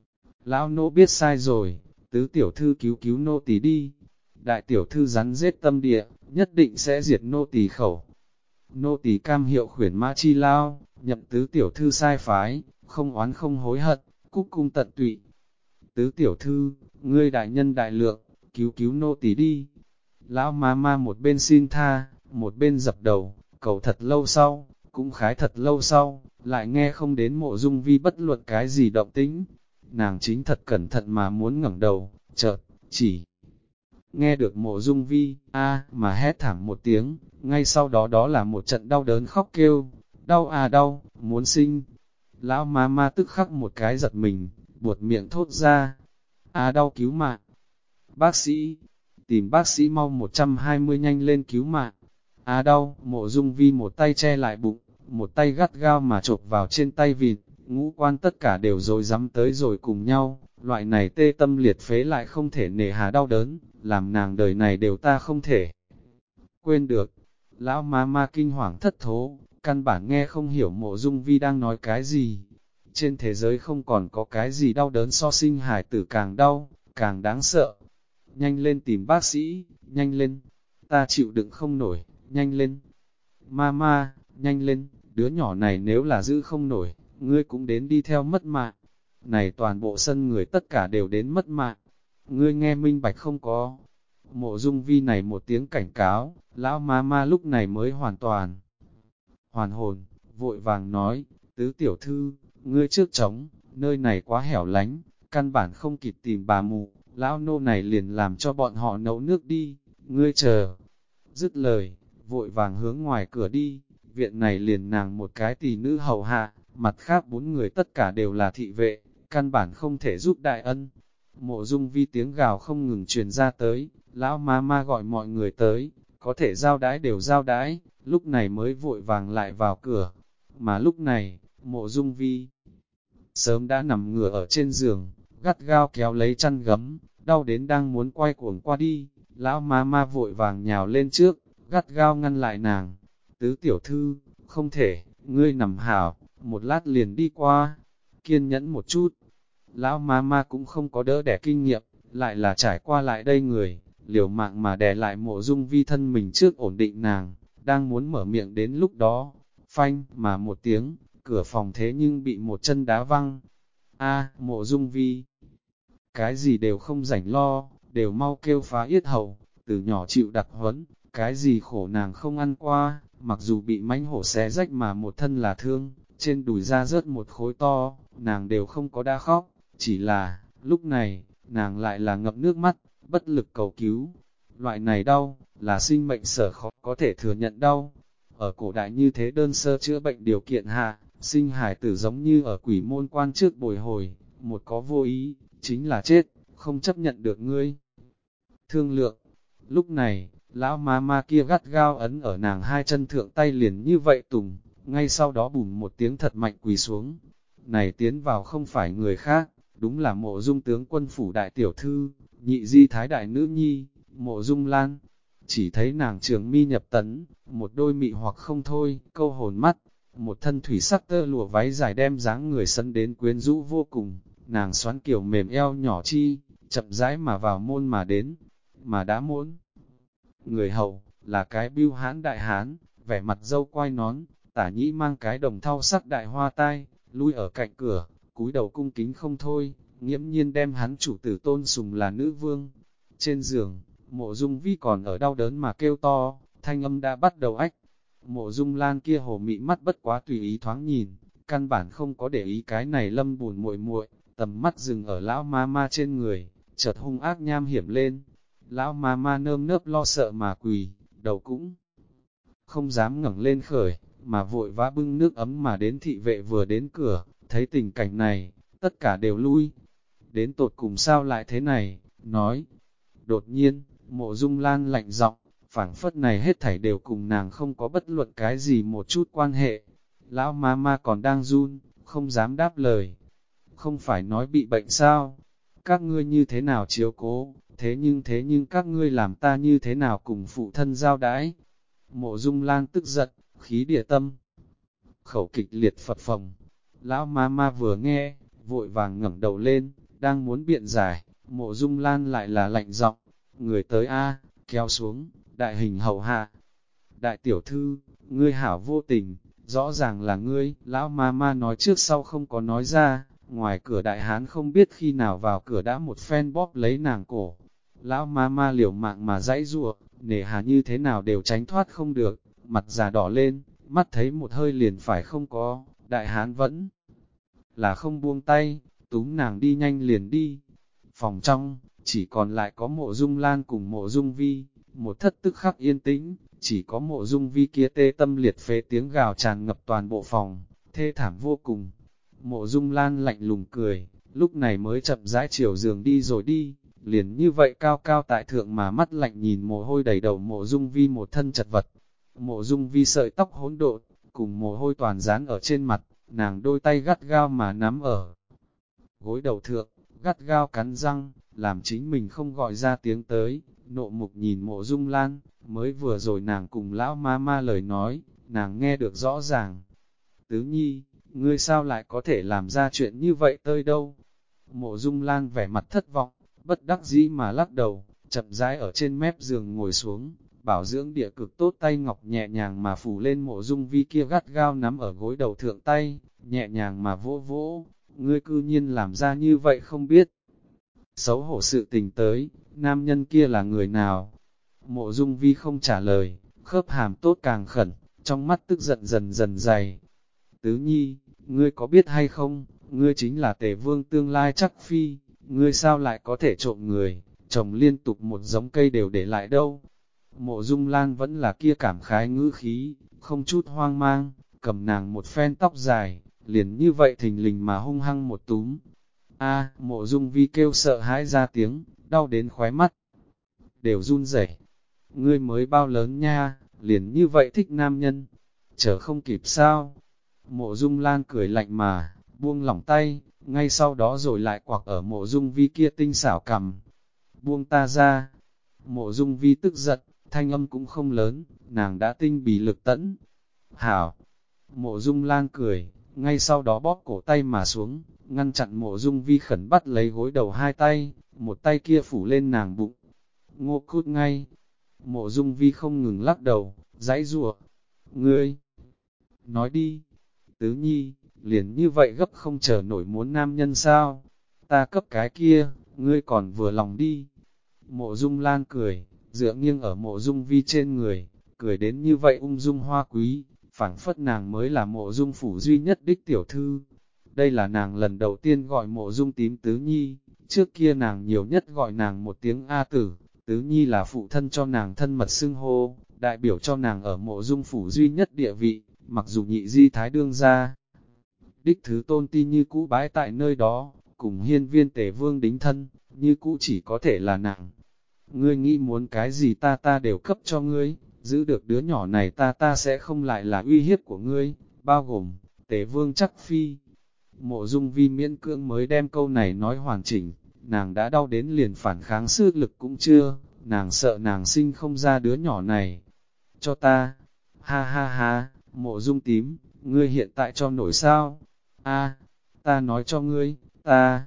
Lão nô biết sai rồi, tứ tiểu thư cứu nô tỳ đi. Đại tiểu thư rắn rết tâm địa, nhất định sẽ diệt nô tỳ khẩu. Nô tỳ cam hiệu khuyển mã chi lao, nhậm tứ tiểu thư sai phái, không oán không hối hận, cúc cung tận tụy. Tứ tiểu thư, ngươi đại nhân đại lượng, cứu nô tỳ đi. Lão ma một bên xin tha, một bên dập đầu, cầu thật lâu sau, cũng khái thật lâu sau, lại nghe không đến Mộ Dung Vi bất luận cái gì động tĩnh. Nàng chính thật cẩn thận mà muốn ngẩng đầu, chợt, chỉ nghe được Mộ Dung Vi, mà hét thảm một tiếng, ngay sau đó đó là một trận đau đớn khóc kêu, đau đau, muốn sinh. Lão ma tức khắc một cái giật mình, buột miệng thốt ra, đau cứu mạng. Bác sĩ, tìm bác sĩ mau 120 nhanh lên cứu mạng. Đau, Mộ Dung Vi một tay che lại bụng, một tay gắt gao mà chộp vào trên tay vịt, ngũ quan tất cả đều rồi dám tới rồi cùng nhau, loại này tê tâm liệt phế lại không thể nề hà đau đớn, làm nàng đời này đều ta không thể quên được. Lão ma kinh hoàng thất thố, căn bản nghe không hiểu Mộ Dung Vi đang nói cái gì. Trên thế giới không còn có cái gì đau đớn so sinh hài tử càng đau, càng đáng sợ. Nhanh lên tìm bác sĩ, nhanh lên, ta chịu đựng không nổi, nhanh lên. Ma, nhanh lên, đứa nhỏ này nếu là giữ không nổi, ngươi cũng đến đi theo mất mạng. Này toàn bộ sân người tất cả đều đến mất mạng. Ngươi nghe minh bạch không có. Mộ Dung Vi này một tiếng cảnh cáo, lão ma lúc này mới hoàn hồn, vội vàng nói, tứ tiểu thư, ngươi trước trống, nơi này quá hẻo lánh, căn bản không kịp tìm bà mụ, lão nô này liền làm cho bọn họ nấu nước đi, ngươi chờ. Dứt lời, vội vàng hướng ngoài cửa đi, viện này liền nàng một cái tỷ nữ hầu hạ, mặt khác 4 người tất cả đều là thị vệ, căn bản không thể giúp đại ân. Mộ Dung Vi tiếng gào không ngừng truyền ra tới, Lão ma gọi mọi người tới, có thể giao đãi đều giao đãi, lúc này mới vội vàng lại vào cửa. Mà lúc này, Mộ Dung Vi sớm đã nằm ngửa ở trên giường, gắt gao kéo lấy chăn gấm, đau đến đang muốn quay cuồng qua đi. Lão ma vội vàng nhào lên trước, gắt gao ngăn lại nàng. Tứ tiểu thư, không thể, ngươi nằm hảo, một lát liền đi qua, kiên nhẫn một chút. Lão ma cũng không có đỡ đẻ kinh nghiệm, lại là trải qua lại đây người, liều mạng mà đè lại Mộ Dung Vi thân mình trước ổn định nàng, đang muốn mở miệng đến lúc đó, phanh mà một tiếng, cửa phòng thế nhưng bị một chân đá văng. A, Mộ Dung Vi, cái gì đều không rảnh lo, đều mau kêu phá yết hầu, từ nhỏ chịu đặc huấn, cái gì khổ nàng không ăn qua, mặc dù bị mãnh hổ xé rách mà một thân là thương, trên đùi ra rớt một khối to, nàng đều không có đa khóc, chỉ là, lúc này, nàng lại là ngậm nước mắt, bất lực cầu cứu. Loại này đau, là sinh mệnh sở khó có thể thừa nhận đau. Ở cổ đại như thế đơn sơ chữa bệnh điều kiện hạ, sinh hải tử giống như ở quỷ môn quan trước bồi hồi, một có vô ý, chính là chết, không chấp nhận được ngươi. Thương lượng, lúc này, lão ma kia gắt gao ấn ở nàng hai chân thượng tay liền như vậy tùng, ngay sau đó bùm một tiếng thật mạnh quỳ xuống. Này tiến vào không phải người khác, đúng là Mộ Dung tướng quân phủ đại tiểu thư, nhị di thái đại nữ nhi, Mộ Dung Lan. Chỉ thấy nàng trường mi nhập tấn, một đôi mị hoặc không thôi, câu hồn mắt, một thân thủy sắc tơ lụa váy dài đem dáng người sân đến quyến rũ vô cùng, nàng xoắn kiểu mềm eo nhỏ chi, chậm rãi mà vào môn mà đến, mà đã muốn. Người hầu, là cái bưu hãn đại hán, vẻ mặt dâu quai nón, tả nhĩ mang cái đồng thau sắc đại hoa tai, lui ở cạnh cửa, cúi đầu cung kính không thôi, nghiễm nhiên đem hắn chủ tử tôn sùng là nữ vương. Trên giường, Mộ Dung Vi còn ở đau đớn mà kêu to, thanh âm đã bắt đầu ách. Mộ Dung Lan kia hồ mị mắt bất quá tùy ý thoáng nhìn, căn bản không có để ý cái này lâm buồn muội muội, tầm mắt dừng ở lão ma trên người, chợt hung ác nham hiểm lên. Lão ma nơm nớp lo sợ mà quỳ, đầu cũng không dám ngẩng lên khởi, mà vội vã bưng nước ấm mà đến thị vệ vừa đến cửa, thấy tình cảnh này, tất cả đều lui. Đến tột cùng sao lại thế này, nói. Đột nhiên, Mộ Dung Lan lạnh giọng, phảng phất này hết thảy đều cùng nàng không có bất luận cái gì một chút quan hệ. Lão ma còn đang run, không dám đáp lời. Không phải nói bị bệnh sao? Các ngươi như thế nào chiếu cố, thế nhưng các ngươi làm ta như thế nào cùng phụ thân giao đãi? Mộ Dung Lan tức giận, khí địa tâm. Khẩu kịch liệt phập phồng. Lão ma vừa nghe, vội vàng ngẩng đầu lên, đang muốn biện giải, Mộ Dung Lan lại là lạnh giọng, người tới A, kéo xuống, đại hình hầu hạ. Đại tiểu thư, ngươi hảo vô tình, rõ ràng là ngươi, lão ma nói trước sau không có nói ra, ngoài cửa đại hán không biết khi nào vào cửa đã một phen bóp lấy nàng cổ. Lão ma liều mạng mà dãy giụa, nể hà như thế nào đều tránh thoát không được, mặt già đỏ lên, mắt thấy một hơi liền phải không có, đại hán vẫn là không buông tay, túm nàng đi nhanh liền đi. Phòng trong, chỉ còn lại có Mộ Dung Lan cùng Mộ Dung Vi, một thất tức khắc yên tĩnh, chỉ có Mộ Dung Vi kia tê tâm liệt phế tiếng gào tràn ngập toàn bộ phòng, thê thảm vô cùng. Mộ Dung Lan lạnh lùng cười, lúc này mới chậm rãi chiều giường đi rồi đi, liền như vậy cao cao tại thượng mà mắt lạnh nhìn mồ hôi đầy đầu Mộ Dung Vi một thân chật vật. Mộ Dung Vi sợi tóc hỗn độn, cùng mồ hôi toàn dán ở trên mặt, nàng đôi tay gắt gao mà nắm ở gối đầu thượng, gắt gao cắn răng, làm chính mình không gọi ra tiếng tới, nộ mục nhìn Mộ Dung Lan, mới vừa rồi nàng cùng lão ma lời nói, nàng nghe được rõ ràng. Tứ nhi, ngươi sao lại có thể làm ra chuyện như vậy tơi đâu? Mộ Dung Lan vẻ mặt thất vọng, bất đắc dĩ mà lắc đầu, chậm rãi ở trên mép giường ngồi xuống, bảo dưỡng địa cực tốt tay ngọc nhẹ nhàng mà phủ lên Mộ Dung Vi kia gắt gao nắm ở gối đầu thượng tay, nhẹ nhàng mà vỗ vỗ, ngươi cư nhiên làm ra như vậy không biết. Xấu hổ sự tình tới, nam nhân kia là người nào? Mộ Dung Vi không trả lời, khớp hàm tốt càng khẩn, trong mắt tức giận dần dần dày. Tứ nhi, ngươi có biết hay không, ngươi chính là Tề Vương tương lai chắc phi, ngươi sao lại có thể trộm người, trồng liên tục một giống cây đều để lại đâu? Mộ Dung Lan vẫn là kia cảm khái ngữ khí, không chút hoang mang, cầm nàng một phen tóc dài, liền như vậy thình lình mà hung hăng một túm. A, Mộ Dung Vi kêu sợ hãi ra tiếng, đau đến khóe mắt. đều run rẩy. Ngươi mới bao lớn nha, liền như vậy thích nam nhân, chờ không kịp sao? Mộ Dung Lan cười lạnh mà, buông lỏng tay, ngay sau đó rồi lại quặc ở Mộ Dung Vi kia tinh xảo cằm. Buông ta ra. Mộ Dung Vi tức giận, thanh âm cũng không lớn, nàng đã tinh bì lực tẫn. Hảo. Mộ Dung Lan cười, ngay sau đó bóp cổ tay mà xuống, ngăn chặn Mộ Dung Vi khẩn bắt lấy gối đầu hai tay, một tay kia phủ lên nàng bụng. Ngô cút ngay. Mộ Dung Vi không ngừng lắc đầu, giãy giụa. Ngươi, nói đi, Tứ Nhi, liền như vậy gấp không chờ nổi muốn nam nhân sao? Ta cấp cái kia, ngươi còn vừa lòng đi. Mộ Dung Lan cười, dựa nghiêng ở Mộ Dung Vi trên người, cười đến như vậy ung dung hoa quý, phảng phất nàng mới là Mộ Dung phủ duy nhất đích tiểu thư. Đây là nàng lần đầu tiên gọi Mộ Dung tím Tứ Nhi, trước kia nàng nhiều nhất gọi nàng một tiếng A tử, Tứ Nhi là phụ thân cho nàng thân mật xưng hô, đại biểu cho nàng ở Mộ Dung phủ duy nhất địa vị, mặc dù nhị di thái đương ra. Đích thứ tôn ti như cũ bái tại nơi đó, cùng hiên viên tề vương đính thân, như cũ chỉ có thể là nàng. Ngươi nghĩ muốn cái gì ta đều cấp cho ngươi, giữ được đứa nhỏ này ta sẽ không lại là uy hiếp của ngươi, bao gồm, tề vương chắc phi. Mộ Dung Vi miễn cưỡng mới đem câu này nói hoàn chỉnh, nàng đã đau đến liền phản kháng sức lực cũng chưa, nàng sợ nàng sinh không ra đứa nhỏ này. Cho ta, ha ha ha, Mộ Dung tím, ngươi hiện tại cho nổi sao? A, ta nói cho ngươi, ta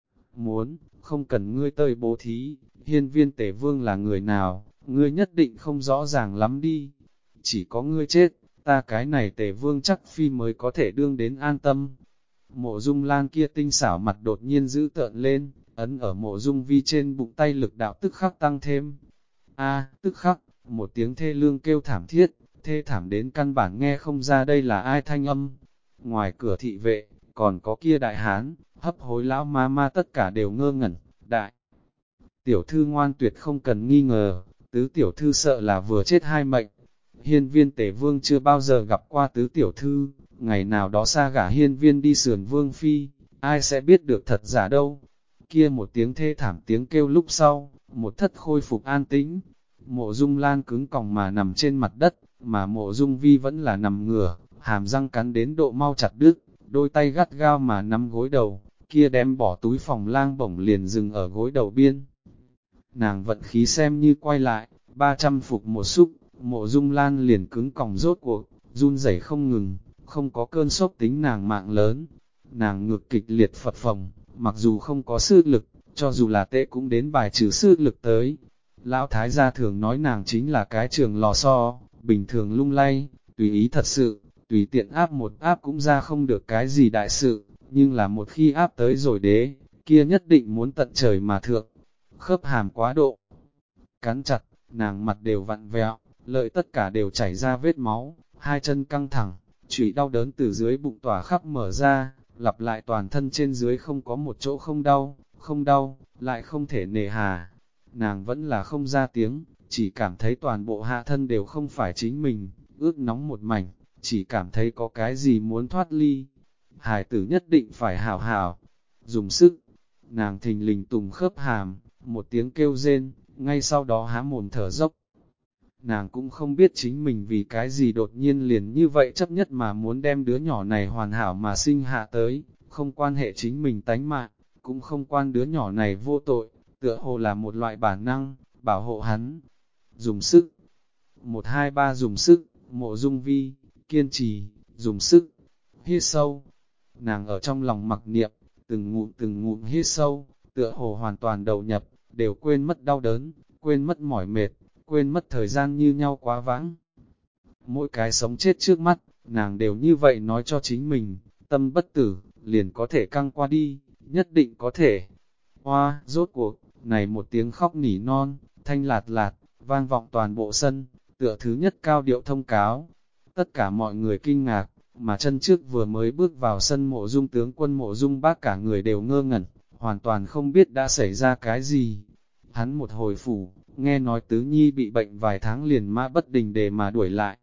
muốn, không cần ngươi tơi bố thí, hiên viên tể vương là người nào, ngươi nhất định không rõ ràng lắm đi. Chỉ có ngươi chết, ta cái này tể vương chắc phi mới có thể đương đến an tâm. Mộ Dung Lan kia tinh xảo mặt đột nhiên giữ tợn lên, ấn ở Mộ Dung Vi trên bụng tay lực đạo tức khắc tăng thêm. A, tức khắc, một tiếng thê lương kêu thảm thiết, thê thảm đến căn bản nghe không ra đây là ai thanh âm. Ngoài cửa thị vệ, còn có kia đại hán, hấp hối lão ma ma tất cả đều ngơ ngẩn, đại. Tiểu thư ngoan tuyệt không cần nghi ngờ, tứ tiểu thư sợ là vừa chết hai mệnh. Hiên viên tể vương chưa bao giờ gặp qua tứ tiểu thư, ngày nào đó xa gả hiên viên đi sườn vương phi, ai sẽ biết được thật giả đâu. Kia một tiếng thê thảm tiếng kêu lúc sau, một thất khôi phục an tĩnh. Mộ Dung Lan cứng còng mà nằm trên mặt đất, mà Mộ Dung Vi vẫn là nằm ngửa, hàm răng cắn đến độ mau chặt đứt, đôi tay gắt gao mà nắm gối đầu, kia đem bỏ túi phòng lang bổng liền dừng ở gối đầu biên. Nàng vận khí xem như quay lại, 300 phục một xúc, Mộ Dung Lan liền cứng còng rốt cuộc, run rẩy không ngừng, không có cơn sốc tính nàng mạng lớn. Nàng ngược kịch liệt phập phồng, mặc dù không có sức lực, cho dù là tệ cũng đến bài trừ sức lực tới. Lão Thái gia thường nói nàng chính là cái trường lò xo, bình thường lung lay, tùy ý thật sự, tùy tiện áp một áp cũng ra không được cái gì đại sự, nhưng là một khi áp tới rồi đế, kia nhất định muốn tận trời mà thượng. Khớp hàm quá độ, cắn chặt, nàng mặt đều vặn vẹo, lợi tất cả đều chảy ra vết máu, hai chân căng thẳng, chủy đau đớn từ dưới bụng tỏa khắp mở ra, lặp lại toàn thân trên dưới không có một chỗ không đau, lại không thể nề hà. Nàng vẫn là không ra tiếng, chỉ cảm thấy toàn bộ hạ thân đều không phải chính mình, ướt nóng một mảnh, chỉ cảm thấy có cái gì muốn thoát ly. Hải tử nhất định phải hảo hảo, dùng sức. Nàng thình lình tùng khớp hàm, một tiếng kêu rên, ngay sau đó há mồm thở dốc. Nàng cũng không biết chính mình vì cái gì đột nhiên liền như vậy chấp nhất mà muốn đem đứa nhỏ này hoàn hảo mà sinh hạ tới, không quan hệ chính mình tánh mạng, cũng không quan đứa nhỏ này vô tội, tựa hồ là một loại bản năng, bảo hộ hắn. Dùng sức, 1, 2, 3 dùng sức, Mộ Dung Vi, kiên trì, dùng sức, hít sâu. Nàng ở trong lòng mặc niệm, từng ngụm hít sâu, tựa hồ hoàn toàn đầu nhập, đều quên mất đau đớn, quên mất mỏi mệt, quên mất thời gian như nhau quá vãng. Mỗi cái sống chết trước mắt, nàng đều như vậy nói cho chính mình, tâm bất tử, liền có thể căng qua đi, nhất định có thể. Hoa, rốt cuộc, này một tiếng khóc nỉ non, thanh lạt lạt, vang vọng toàn bộ sân, tựa thứ nhất cao điệu thông cáo. Tất cả mọi người kinh ngạc, mà chân trước vừa mới bước vào sân Mộ Dung tướng quân Mộ Dung Bác cả người đều ngơ ngẩn, hoàn toàn không biết đã xảy ra cái gì. Hắn một hồi phủ, nghe nói Tứ Nhi bị bệnh vài tháng liền mã bất đình để mà đuổi lại.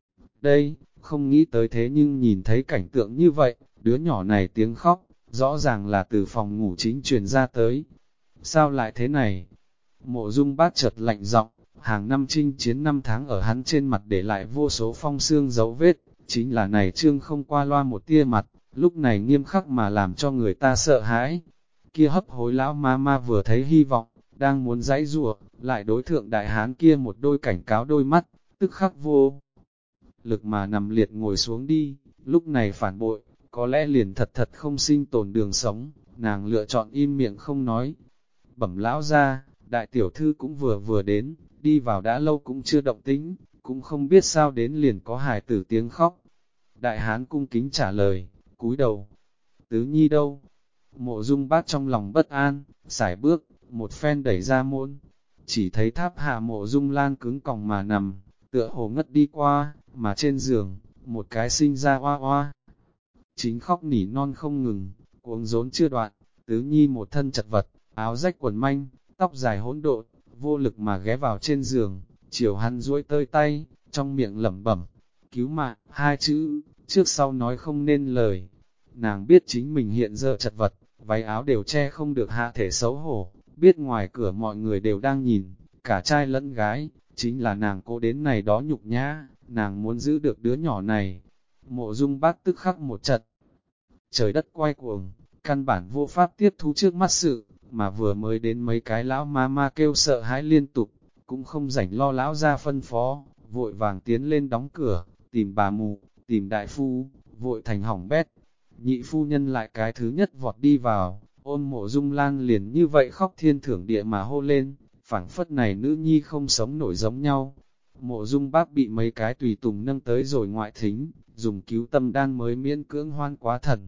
Đây, không nghĩ tới thế nhưng nhìn thấy cảnh tượng như vậy, đứa nhỏ này tiếng khóc, rõ ràng là từ phòng ngủ chính truyền ra tới. Sao lại thế này? Mộ Dung Bác chợt lạnh giọng, hàng năm chinh chiến năm tháng ở hắn trên mặt để lại vô số phong xương dấu vết, chính là này trương không qua loa một tia mặt, lúc này nghiêm khắc mà làm cho người ta sợ hãi. Kia hấp hối lão ma ma vừa thấy hy vọng, đang muốn giãy giụa, lại đối thượng đại hán kia một đôi cảnh cáo đôi mắt, tức khắc vô lực mà nằm liệt ngồi xuống đi, lúc này phản bội, có lẽ liền thật thật không sinh tồn đường sống, nàng lựa chọn im miệng không nói. Bẩm lão ra, đại tiểu thư cũng vừa đến, đi vào đã lâu cũng chưa động tĩnh, cũng không biết sao đến liền có hài tử tiếng khóc. Đại hán cung kính trả lời, cúi đầu, Tứ Nhi đâu? Mộ Dung Bác trong lòng bất an, sải bước, một phen đẩy ra môn, chỉ thấy tháp hạ Mộ Dung Lan cứng còng mà nằm, tựa hồ ngất đi qua, mà trên giường, một cái sinh ra oa oa. Chính khóc nỉ non không ngừng, cuống rốn chưa đoạn, Tứ Nhi một thân chật vật, áo rách quần manh, tóc dài hỗn độn, vô lực mà ghé vào trên giường, chiều hắn duỗi tơi tay, trong miệng lẩm bẩm, cứu mạng, hai chữ, trước sau nói không nên lời. Nàng biết chính mình hiện giờ chật vật, váy áo đều che không được hạ thể xấu hổ, biết ngoài cửa mọi người đều đang nhìn, cả trai lẫn gái, chính là nàng cố đến này đó nhục nhã, nàng muốn giữ được đứa nhỏ này. Mộ Dung Bác tức khắc một trận, trời đất quay cuồng, căn bản vô pháp tiếp thu trước mắt sự, mà vừa mới đến mấy cái lão ma ma kêu sợ hãi liên tục, cũng không rảnh lo lão ra phân phó, vội vàng tiến lên đóng cửa, tìm bà mụ, tìm đại phu, vội thành hỏng bét. Nhị phu nhân lại cái thứ nhất vọt đi vào, ôm Mộ Dung Lan liền như vậy khóc thiên thưởng địa mà hô lên, phảng phất này nữ nhi không sống nổi giống nhau. Mộ Dung Bác bị mấy cái tùy tùng nâng tới rồi ngoại thính, dùng cứu tâm đan mới miễn cưỡng hoan quá thần.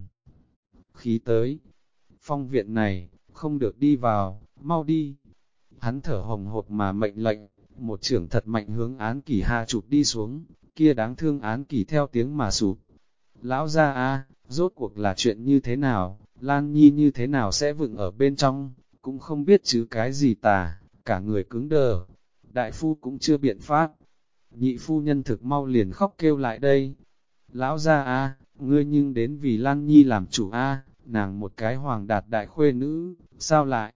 Khí tới, phong viện này, không được đi vào, mau đi. Hắn thở hồng hộc mà mệnh lệnh, một trưởng thật mạnh hướng Án Kỷ hạ chụp đi xuống, kia đáng thương Án Kỷ theo tiếng mà sụp. Lão gia a, rốt cuộc là chuyện như thế nào, Lan Nhi như thế nào sẽ vựng ở bên trong, cũng không biết chứ cái gì tà, cả người cứng đờ. Đại phu cũng chưa biện pháp. Nhị phu nhân thực mau liền khóc kêu lại đây. Lão gia a, ngươi nhưng đến vì Lan Nhi làm chủ a, nàng một cái hoàng đạt đại khuê nữ, sao lại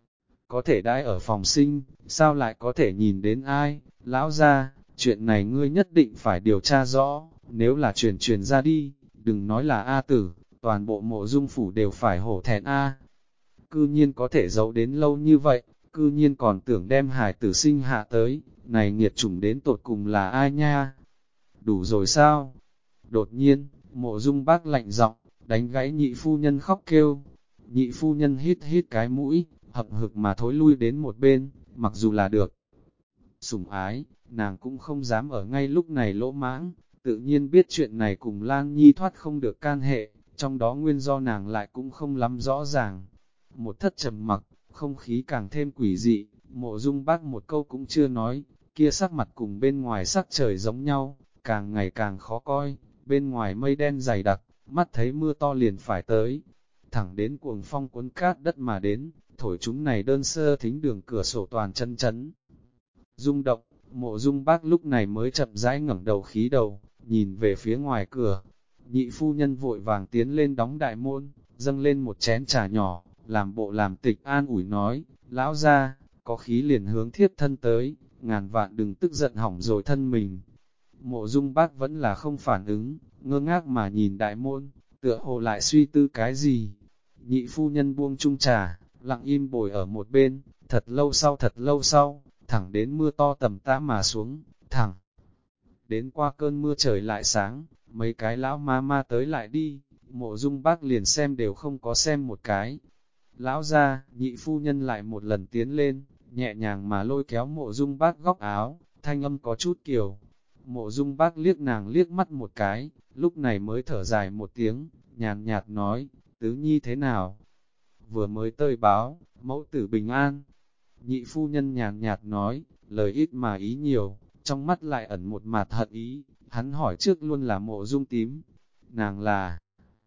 có thể đãi ở phòng sinh, sao lại có thể nhìn đến ai? Lão gia, chuyện này ngươi nhất định phải điều tra rõ, nếu là truyền ra đi, đừng nói là A tử, toàn bộ Mộ Dung phủ đều phải hổ thẹn A. Cư nhiên có thể giấu đến lâu như vậy, cư nhiên còn tưởng đem hài tử sinh hạ tới, này nghiệt chủng đến tột cùng là ai nha? Đủ rồi sao? Đột nhiên, Mộ Dung Bác lạnh giọng, đánh gãy nhị phu nhân khóc kêu. Nhị phu nhân hít hít cái mũi, hậm hực mà thối lui đến một bên, mặc dù là được sủng ái, nàng cũng không dám ở ngay lúc này lỗ mãng, tự nhiên biết chuyện này cùng Lan Nhi thoát không được can hệ, trong đó nguyên do nàng lại cũng không lắm rõ ràng. Một thất trầm mặc, không khí càng thêm quỷ dị, Mộ Dung Bác một câu cũng chưa nói, kia sắc mặt cùng bên ngoài sắc trời giống nhau, càng ngày càng khó coi, bên ngoài mây đen dày đặc, mắt thấy mưa to liền phải tới, thẳng đến cuồng phong cuốn cát đất mà đến, thổi chúng này đơn sơ thính đường cửa sổ toàn chân chấn. Rung động, Mộ Dung Bác lúc này mới chậm rãi ngẩng đầu khí đầu, nhìn về phía ngoài cửa. Nhị phu nhân vội vàng tiến lên đóng đại môn, dâng lên một chén trà nhỏ, làm bộ làm tịch an ủi nói, lão gia, có khí liền hướng thiếp thân tới, ngàn vạn đừng tức giận hỏng rồi thân mình. Mộ Dung Bác vẫn là không phản ứng, ngơ ngác mà nhìn đại môn, tựa hồ lại suy tư cái gì. Nhị phu nhân buông chung trà, lặng im bồi ở một bên, thật lâu sau, thẳng đến mưa to tầm tã mà xuống, thẳng. Đến qua cơn mưa trời lại sáng, mấy cái lão ma ma tới lại đi, Mộ Dung Bác liền xem đều không có xem một cái. Lão ra, nhị phu nhân lại một lần tiến lên, nhẹ nhàng mà lôi kéo Mộ Dung Bác góc áo, thanh âm có chút kiều. Mộ Dung Bác liếc nàng liếc mắt một cái, lúc này mới thở dài một tiếng, nhàn nhạt nói, Tứ Nhi thế nào? Vừa mới tơi báo, mẫu tử bình an. Nhị phu nhân nhàn nhạt nói, lời ít mà ý nhiều, trong mắt lại ẩn một mạt hận ý, hắn hỏi trước luôn là Mộ Dung tím. Nàng là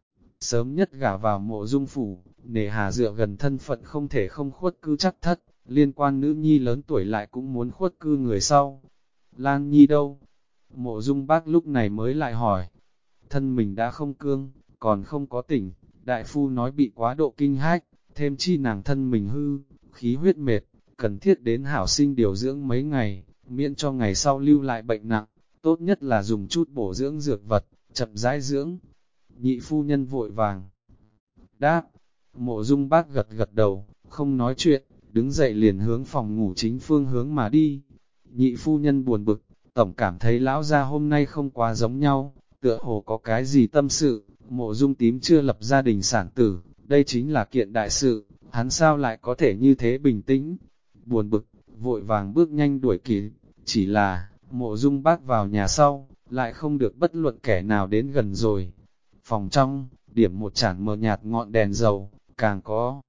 sớm nhất gả vào Mộ Dung phủ, nề hà dựa gần thân phận không thể không khuất cư chắc thất, liên quan nữ nhi lớn tuổi lại cũng muốn khuất cư người sau. Lan Nhi đâu? Mộ Dung Bác lúc này mới lại hỏi, thân mình đã không cương, còn không có tỉnh, đại phu nói bị quá độ kinh hách, thêm chi nàng thân mình hư, khí huyết mệt, cần thiết đến hảo sinh điều dưỡng mấy ngày, miễn cho ngày sau lưu lại bệnh nặng, tốt nhất là dùng chút bổ dưỡng dược vật, chậm rãi dưỡng. Nhị phu nhân vội vàng đáp, Mộ Dung Bác gật gật đầu, không nói chuyện, đứng dậy liền hướng phòng ngủ chính phương hướng mà đi. Nhị phu nhân buồn bực, tổng cảm thấy lão gia hôm nay không quá giống nhau, tựa hồ có cái gì tâm sự. Mộ Dung Tím chưa lập gia đình sản tử, đây chính là kiện đại sự, hắn sao lại có thể như thế bình tĩnh. Buồn bực, vội vàng bước nhanh đuổi kịp, chỉ là, Mộ Dung Bác vào nhà sau, lại không được bất luận kẻ nào đến gần rồi. Phòng trong, điểm một chản mờ nhạt ngọn đèn dầu, càng có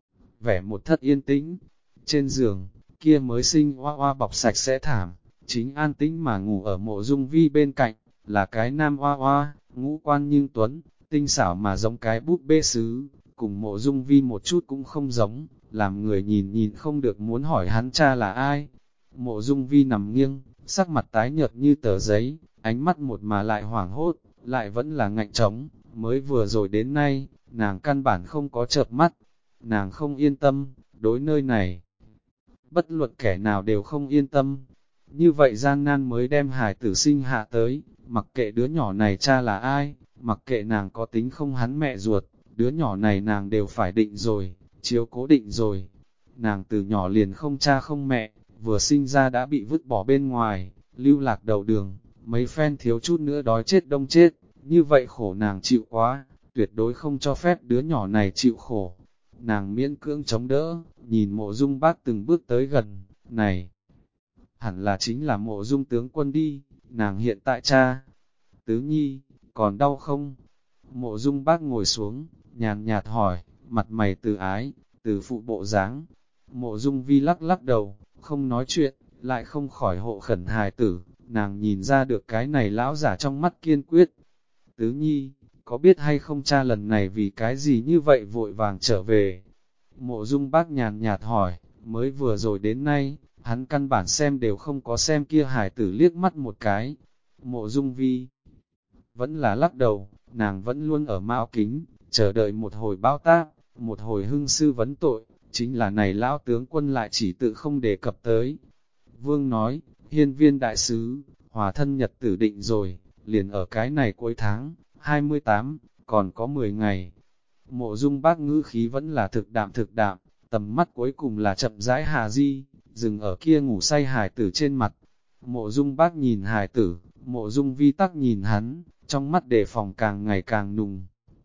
vẻ một thất yên tĩnh. Trên giường, kia mới sinh hoa hoa bọc sạch sẽ thảm, chính an tĩnh mà ngủ ở Mộ Dung Vi bên cạnh, là cái nam hoa hoa, ngũ quan nhưng tuấn, tinh xảo mà giống cái búp bê sứ, cùng Mộ Dung Vi một chút cũng không giống, làm người nhìn nhìn không được muốn hỏi hắn cha là ai. Mộ Dung Vi nằm nghiêng, sắc mặt tái nhợt như tờ giấy, ánh mắt một mà lại hoảng hốt, lại vẫn là ngạnh trống, mới vừa rồi đến nay, nàng căn bản không có chợp mắt, nàng không yên tâm, đối nơi này. Bất luận kẻ nào đều không yên tâm, như vậy gian nan mới đem hài tử sinh hạ tới, mặc kệ đứa nhỏ này cha là ai, mặc kệ nàng có tính không hắn mẹ ruột, đứa nhỏ này nàng đều phải định rồi, chiếu cố định rồi. Nàng từ nhỏ liền không cha không mẹ, vừa sinh ra đã bị vứt bỏ bên ngoài, lưu lạc đầu đường, mấy phen thiếu chút nữa đói chết đông chết, như vậy khổ nàng chịu quá, tuyệt đối không cho phép đứa nhỏ này chịu khổ. Nàng miễn cưỡng chống đỡ, nhìn Mộ Dung Bác từng bước tới gần, này, hẳn là chính là Mộ Dung tướng quân đi, nàng hiện tại cha. Tứ Nhi, còn đau không? Mộ Dung Bác ngồi xuống, nhàn nhạt hỏi, mặt mày từ ái, từ phụ bộ dáng. Mộ Dung Vi lắc lắc đầu, không nói chuyện, lại không khỏi hộ khẩn hài tử, nàng nhìn ra được cái này lão giả trong mắt kiên quyết. Tứ Nhi, có biết hay không cha lần này vì cái gì như vậy vội vàng trở về? Mộ Dung Bác nhàn nhạt hỏi, mới vừa rồi đến nay, hắn căn bản xem đều không có xem kia hài tử liếc mắt một cái. Mộ Dung Vi vẫn là lắc đầu, nàng vẫn luôn ở mão kính, chờ đợi một hồi bao tác, một hồi hưng sư vấn tội, chính là này lão tướng quân lại chỉ tự không đề cập tới. Vương nói, hiên viên đại sứ, hòa thân nhật tử định rồi, liền ở cái này cuối tháng, 28, còn có 10 ngày. Mộ Dung Bác ngữ khí vẫn là thực đạm, tầm mắt cuối cùng là chậm rãi hà di, dừng ở kia ngủ say hài tử trên mặt. Mộ Dung Bác nhìn hài tử, Mộ Dung Vi tắc nhìn hắn, trong mắt đề phòng càng ngày càng nùng.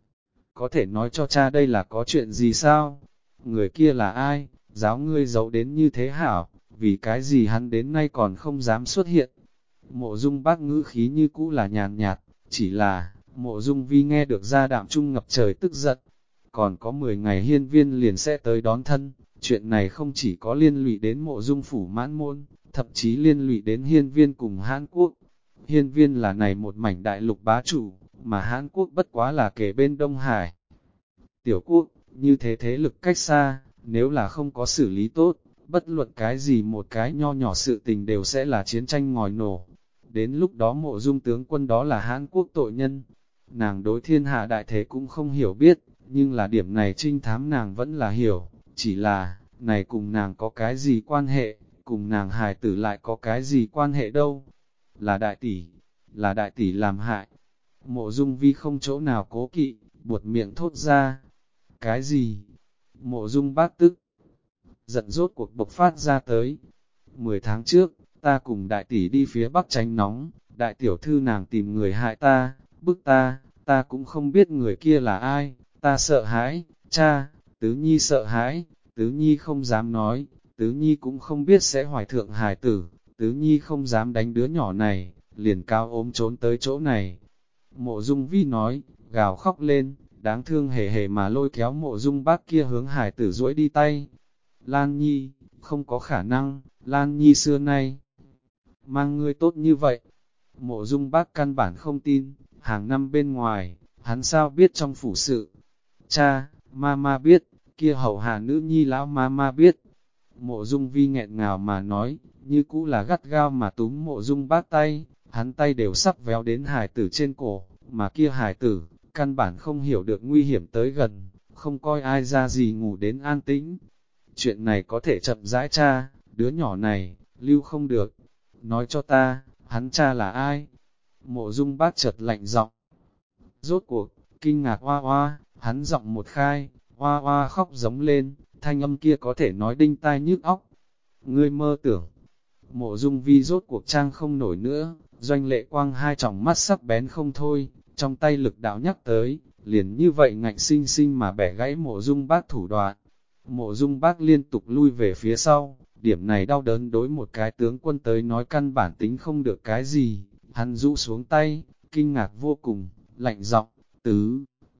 Có thể nói cho cha đây là có chuyện gì sao? Người kia là ai? Giáo ngươi giấu đến như thế hảo, vì cái gì hắn đến nay còn không dám xuất hiện? Mộ Dung Bác ngữ khí như cũ là nhàn nhạt, chỉ là, Mộ Dung Vi nghe được ra đạm trung ngập trời tức giận. Còn có 10 ngày hiên viên liền sẽ tới đón thân, chuyện này không chỉ có liên lụy đến Mộ Dung phủ mãn môn, thậm chí liên lụy đến hiên viên cùng Hán Quốc. Hiên viên là này một mảnh đại lục bá chủ, mà Hán Quốc bất quá là kề bên Đông Hải. Tiểu quốc, như thế thế lực cách xa, nếu là không có xử lý tốt, bất luận cái gì một cái nho nhỏ sự tình đều sẽ là chiến tranh ngòi nổ. Đến lúc đó Mộ Dung tướng quân đó là Hán Quốc tội nhân. Nàng đối thiên hạ đại thế cũng không hiểu biết, nhưng là điểm này trinh thám nàng vẫn là hiểu, chỉ là, này cùng nàng có cái gì quan hệ, cùng nàng hài tử lại có cái gì quan hệ đâu. Là đại tỷ làm hại. Mộ Dung Vi không chỗ nào cố kỵ, buột miệng thốt ra. Cái gì? Mộ Dung Bác tức giận rốt cuộc bộc phát ra tới. 10 tháng trước, ta cùng đại tỷ đi phía bắc tránh nóng, đại tiểu thư nàng tìm người hại ta, bức ta cũng không biết người kia là ai, ta sợ hãi, cha, Tứ Nhi sợ hãi, Tứ Nhi không dám nói, Tứ Nhi cũng không biết sẽ hoài thượng hài tử, Tứ Nhi không dám đánh đứa nhỏ này, liền cao ốm trốn tới chỗ này. Mộ Dung Vi nói, gào khóc lên, đáng thương hề hề mà lôi kéo Mộ Dung Bác kia hướng hài tử duỗi đi tay. Lan Nhi, không có khả năng, Lan Nhi xưa nay mang ngươi tốt như vậy. Mộ Dung Bác căn bản không tin, hàng năm bên ngoài, hắn sao biết trong phủ sự. Cha, mama biết, kia hậu hạ nữ nhi lão mama biết. Mộ Dung Vi nghẹn ngào mà nói, như cũ là gắt gao mà túm Mộ Dung Bác tay, hắn tay đều sắp véo đến hài tử trên cổ, mà kia hài tử, căn bản không hiểu được nguy hiểm tới gần, không coi ai ra gì ngủ đến an tĩnh. chuyện này có thể chậm rãi cha, đứa nhỏ này, lưu không được. Nói cho ta, hắn cha là ai? Mộ Dung Bác chợt lạnh giọng. Rốt cuộc, kinh ngạc Hoa Hoa, hắn giọng một khai, Hoa Hoa khóc giống lên, thanh âm kia có thể nói đinh tai nhức óc. Ngươi mơ tưởng. Mộ Dung Vi rốt cuộc trang không nổi nữa, Doanh Lệ Quang hai tròng mắt sắc bén không thôi, trong tay lực đạo nhắc tới, liền như vậy ngạnh sinh sinh mà bẻ gãy Mộ Dung Bác thủ đoạn. Mộ Dung Bác liên tục lui về phía sau, điểm này đau đớn đối một cái tướng quân tới nói căn bản tính không được cái gì, hắn rũ xuống tay, kinh ngạc vô cùng, lạnh giọng, Tứ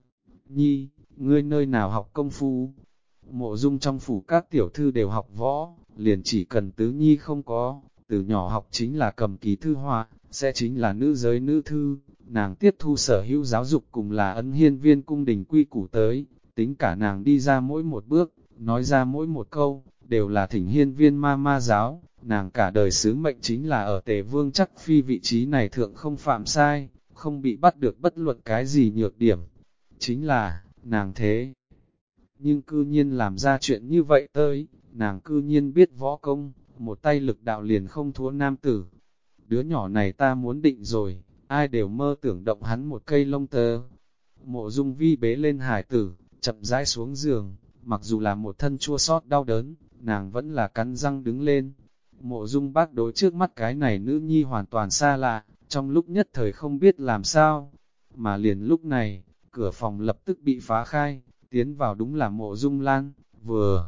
Nhi, ngươi nơi nào học công phu? Mộ Dung trong phủ các tiểu thư đều học võ, liền chỉ cần Tứ Nhi không có, từ nhỏ học chính là cầm ký thư họa, sẽ chính là nữ giới nữ thư, nàng tiếp thu sở hữu giáo dục cùng là ân hiên viên cung đình quy củ tới, tính cả nàng đi ra mỗi một bước, nói ra mỗi một câu, đều là thỉnh hiên viên ma ma giáo, nàng cả đời sứ mệnh chính là ở Tề Vương Chắc Phi vị trí này thượng không phạm sai, không bị bắt được bất luận cái gì nhược điểm. Chính là, nàng thế. Nhưng cư nhiên làm ra chuyện như vậy tới, nàng cư nhiên biết võ công, một tay lực đạo liền không thua nam tử. Đứa nhỏ này ta muốn định rồi, ai đều mơ tưởng động hắn một cây lông tơ. Mộ Dung Vi bế lên hải tử, chậm rãi xuống giường, mặc dù là một thân chua xót đau đớn, nàng vẫn là cắn răng đứng lên. Mộ Dung Bác đối trước mắt cái này nữ nhi hoàn toàn xa lạ, trong lúc nhất thời không biết làm sao. Mà liền lúc này, cửa phòng lập tức bị phá khai, tiến vào đúng là Mộ Dung Lan, vừa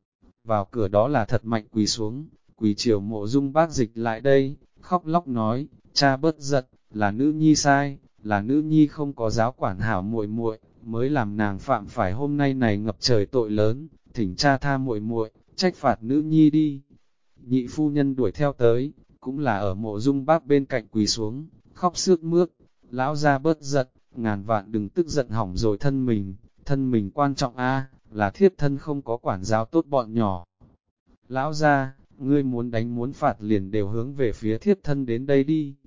vào cửa đó là thật mạnh quỳ xuống, quỳ chiều Mộ Dung Bác dịch lại đây, khóc lóc nói, cha bớt giận, là nữ nhi sai, là nữ nhi không có giáo quản hảo muội muội, mới làm nàng phạm phải hôm nay này ngập trời tội lớn, thỉnh cha tha muội muội, trách phạt nữ nhi đi. Nhị phu nhân đuổi theo tới, cũng là ở Mộ Dung Bác bên cạnh quỳ xuống, khóc sướt mướt, lão ra bớt giận, ngàn vạn đừng tức giận hỏng rồi thân mình quan trọng a, là thiếp thân không có quản giáo tốt bọn nhỏ. Lão ra, ngươi muốn đánh muốn phạt liền đều hướng về phía thiếp thân đến đây đi.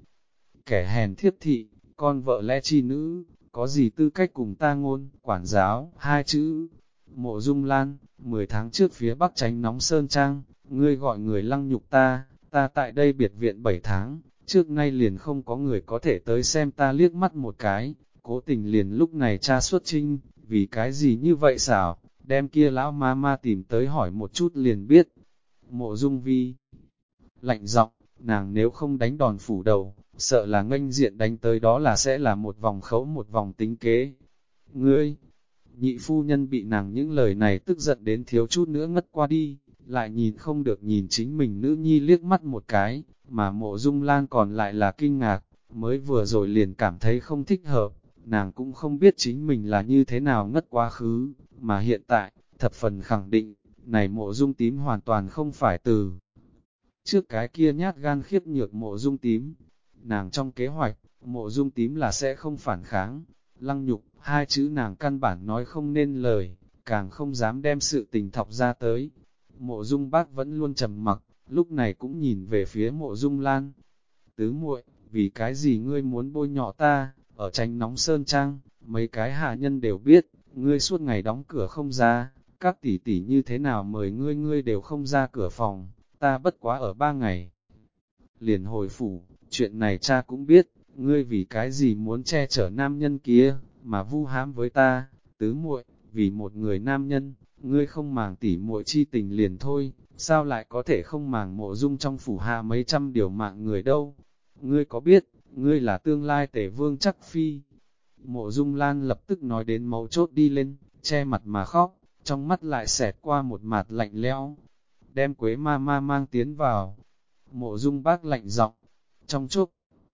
Kẻ hèn thiếp thị, con vợ lẽ chi nữ, có gì tư cách cùng ta ngôn, quản giáo, hai chữ. Mộ Dung Lan, 10 tháng trước phía bắc tránh nóng sơn trang, ngươi gọi người lăng nhục ta tại đây biệt viện 7 tháng, trước nay liền không có người có thể tới xem ta liếc mắt một cái, cố tình liền lúc này cha xuất trinh, vì cái gì như vậy xảo, đem kia lão ma ma tìm tới hỏi một chút liền biết. Mộ Dung Vi lạnh giọng, nàng nếu không đánh đòn phủ đầu, sợ là nghênh diện đánh tới đó là sẽ là một vòng khấu một vòng tính kế. Ngươi, nhị phu nhân bị nàng những lời này tức giận đến thiếu chút nữa ngất qua đi, lại nhìn không được nhìn chính mình nữ nhi liếc mắt một cái, mà Mộ Dung Lan còn lại là kinh ngạc, mới vừa rồi liền cảm thấy không thích hợp, nàng cũng không biết chính mình là như thế nào ngất quá khứ, mà hiện tại, thập phần khẳng định, này Mộ Dung Tím hoàn toàn không phải từ trước cái kia nhát gan khiếp nhược Mộ Dung Tím. Nàng trong kế hoạch, Mộ Dung Tím là sẽ không phản kháng, lăng nhục, hai chữ nàng căn bản nói không nên lời, càng không dám đem sự tình thọc ra tới. Mộ Dung Bác vẫn luôn trầm mặc, lúc này cũng nhìn về phía Mộ Dung Lan. Tứ muội, vì cái gì ngươi muốn bôi nhọ ta, ở tranh nóng sơn trang, mấy cái hạ nhân đều biết, ngươi suốt ngày đóng cửa không ra, các tỷ tỷ như thế nào mời ngươi đều không ra cửa phòng, ta bất quá ở 3 ngày. Liền hồi phủ, chuyện này cha cũng biết, ngươi vì cái gì muốn che chở nam nhân kia, mà vu hãm với ta, tứ muội, vì một người nam nhân, ngươi không màng tỉ muội chi tình liền thôi, sao lại có thể không màng Mộ Dung trong phủ hạ mấy trăm điều mạng người đâu. Ngươi có biết, ngươi là tương lai Tề Vương Chắc Phi. Mộ Dung Lan lập tức nói đến mấu chốt đi lên, che mặt mà khóc, trong mắt lại xẹt qua một mặt lạnh lẽo. Đem Quế ma ma mang tiến vào. Mộ Dung Bác lạnh giọng, trong chốc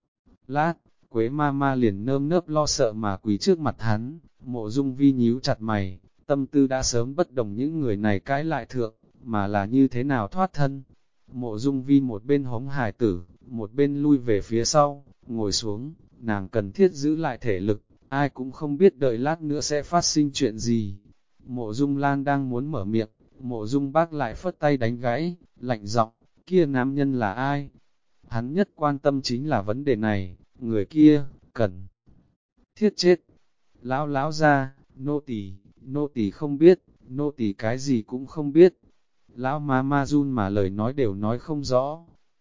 lát, Quế ma ma liền nơm nớp lo sợ mà quỳ trước mặt hắn. Mộ Dung Vi nhíu chặt mày, tâm tư đã sớm bất đồng những người này cãi lại thượng, mà là như thế nào thoát thân. Mộ Dung Vi một bên hống hài tử, một bên lui về phía sau, ngồi xuống, nàng cần thiết giữ lại thể lực, ai cũng không biết đợi lát nữa sẽ phát sinh chuyện gì. Mộ Dung Lan đang muốn mở miệng, Mộ Dung Bác lại phất tay đánh gãy, lạnh giọng, kia nam nhân là ai? Hắn nhất quan tâm chính là vấn đề này, người kia, cần thiết chết. Lão ra, nô tỳ không biết, nô tỳ cái gì cũng không biết. Lão ma run mà lời nói đều nói không rõ.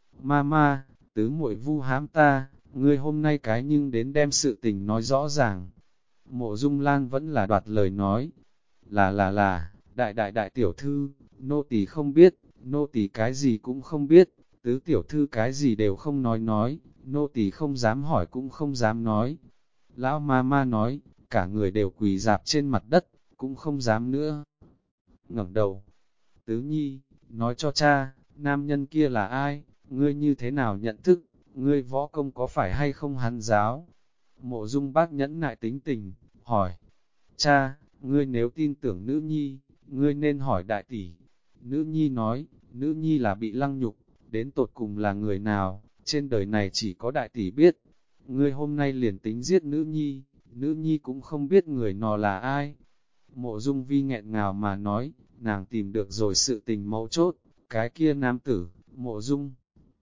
Ma, tứ muội vu hãm ta, ngươi hôm nay cái nhưng đến đem sự tình nói rõ ràng. Mộ Dung Lan vẫn là đoạt lời nói. Là, đại tiểu thư, nô tỳ không biết, nô tỳ cái gì cũng không biết, tứ tiểu thư cái gì đều không nói, nô tỳ không dám hỏi cũng không dám nói. Lão ma nói, cả người đều quỳ dạp trên mặt đất, cũng không dám nữa. Ngẩng đầu, tứ nhi, nói cho cha, nam nhân kia là ai, ngươi như thế nào nhận thức, ngươi võ công có phải hay không hắn giáo? Mộ Dung Bác nhẫn nại tính tình, hỏi, cha, ngươi nếu tin tưởng nữ nhi, ngươi nên hỏi đại tỷ. Nữ nhi nói, nữ nhi là bị lăng nhục, đến tột cùng là người nào, trên đời này chỉ có đại tỷ biết. Ngươi hôm nay liền tính giết nữ nhi cũng không biết người nọ là ai. Mộ Dung Vi nghẹn ngào mà nói, nàng tìm được rồi sự tình mấu chốt, cái kia nam tử, Mộ Dung.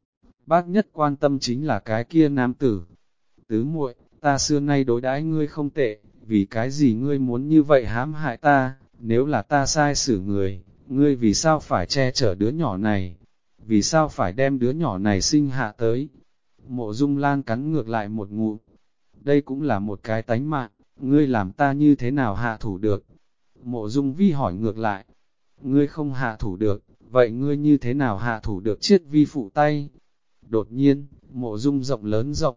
Bác nhất quan tâm chính là cái kia nam tử. Tứ muội, ta xưa nay đối đãi ngươi không tệ, vì cái gì ngươi muốn như vậy hãm hại ta, nếu là ta sai xử người, ngươi vì sao phải che chở đứa nhỏ này, vì sao phải đem đứa nhỏ này sinh hạ tới. Mộ Dung Lan cắn ngược lại một ngụm, đây cũng là một cái tánh mạng, ngươi làm ta như thế nào hạ thủ được. Mộ Dung Vi hỏi ngược lại, ngươi không hạ thủ được, vậy ngươi như thế nào hạ thủ được chiết vi phụ tay? Đột nhiên, Mộ Dung rộng lớn rộng,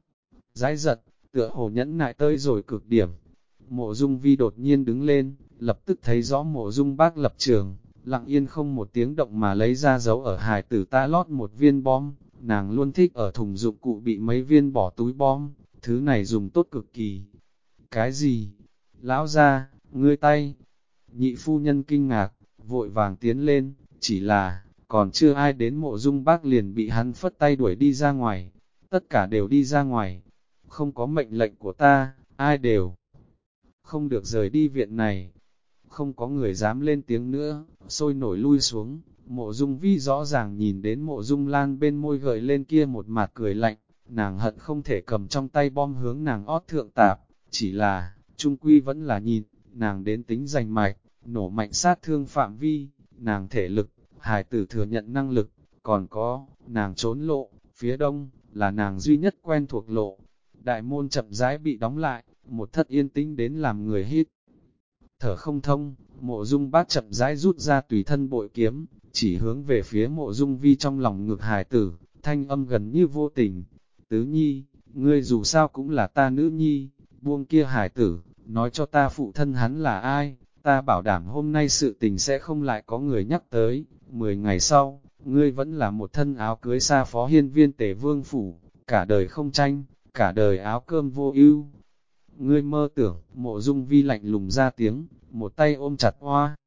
dãi giật, tựa hồ nhẫn nại tới rồi cực điểm. Mộ Dung Vi đột nhiên đứng lên, lập tức thấy rõ Mộ Dung Bác lập trường, lặng yên không một tiếng động mà lấy ra dấu ở hài tử ta lót một viên bom, nàng luôn thích ở thùng dụng cụ bị mấy viên bỏ túi bom, thứ này dùng tốt cực kỳ. Cái gì? Lão gia, ngươi tay. Nhị phu nhân kinh ngạc, vội vàng tiến lên, chỉ là, còn chưa ai đến Mộ Dung Bác liền bị hắn phất tay đuổi đi ra ngoài, tất cả đều đi ra ngoài. Không có mệnh lệnh của ta, ai đều không được rời đi viện này. Không có người dám lên tiếng nữa, sôi nổi lui xuống. Mộ Dung Vi rõ ràng nhìn đến Mộ Dung Lan bên môi gợi lên kia một mặt cười lạnh, nàng hận không thể cầm trong tay bom hướng nàng ót thượng tạp, chỉ là, trung quy vẫn là nhìn, nàng đến tính giành mạch, nổ mạnh sát thương phạm vi, nàng thể lực, hài tử thừa nhận năng lực, còn có, nàng trốn lộ, phía đông, là nàng duy nhất quen thuộc lộ. Đại môn chậm rãi bị đóng lại, một thất yên tĩnh đến làm người hít thở không thông. Mộ Dung Bác chậm rãi rút ra tùy thân bội kiếm, chỉ hướng về phía Mộ Dung Vi trong lòng ngực hài tử, thanh âm gần như vô tình. Tứ nhi, ngươi dù sao cũng là ta nữ nhi, buông kia hài tử, nói cho ta phụ thân hắn là ai, ta bảo đảm hôm nay sự tình sẽ không lại có người nhắc tới. 10 ngày sau, ngươi vẫn là một thân áo cưới xa phó hiên viên Tề Vương phủ, cả đời không tranh, cả đời áo cơm vô ưu. Ngươi mơ tưởng, Mộ Dung Vi lạnh lùng ra tiếng, một tay ôm chặt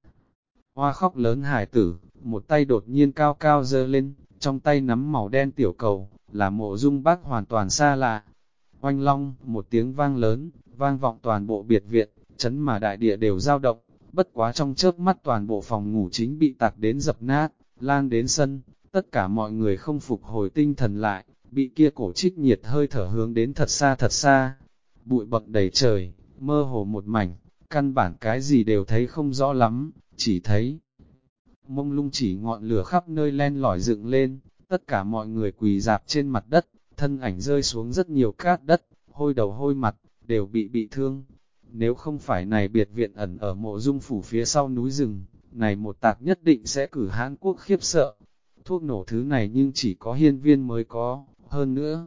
Hoa khóc lớn hài tử, một tay đột nhiên cao cao giơ lên, trong tay nắm màu đen tiểu cầu, là Mộ Dung Bác hoàn toàn xa lạ. Oanh long, một tiếng vang lớn, vang vọng toàn bộ biệt viện, chấn mà đại địa đều dao động, bất quá trong chớp mắt toàn bộ phòng ngủ chính bị tạc đến dập nát, lan đến sân, tất cả mọi người không phục hồi tinh thần lại, bị kia cổ trích nhiệt hơi thở hướng đến thật xa. Bụi bậm đầy trời, mơ hồ một mảnh, căn bản cái gì đều thấy không rõ lắm, chỉ thấy mông lung chỉ ngọn lửa khắp nơi len lỏi dựng lên, tất cả mọi người quỳ dạp trên mặt đất, thân ảnh rơi xuống rất nhiều cát đất, hôi đầu hôi mặt, đều bị thương. Nếu không phải này biệt viện ẩn ở Mộ Dung phủ phía sau núi rừng, này một tạc nhất định sẽ cử Hán Quốc khiếp sợ. Thuốc nổ thứ này nhưng chỉ có hiên viên mới có, hơn nữa,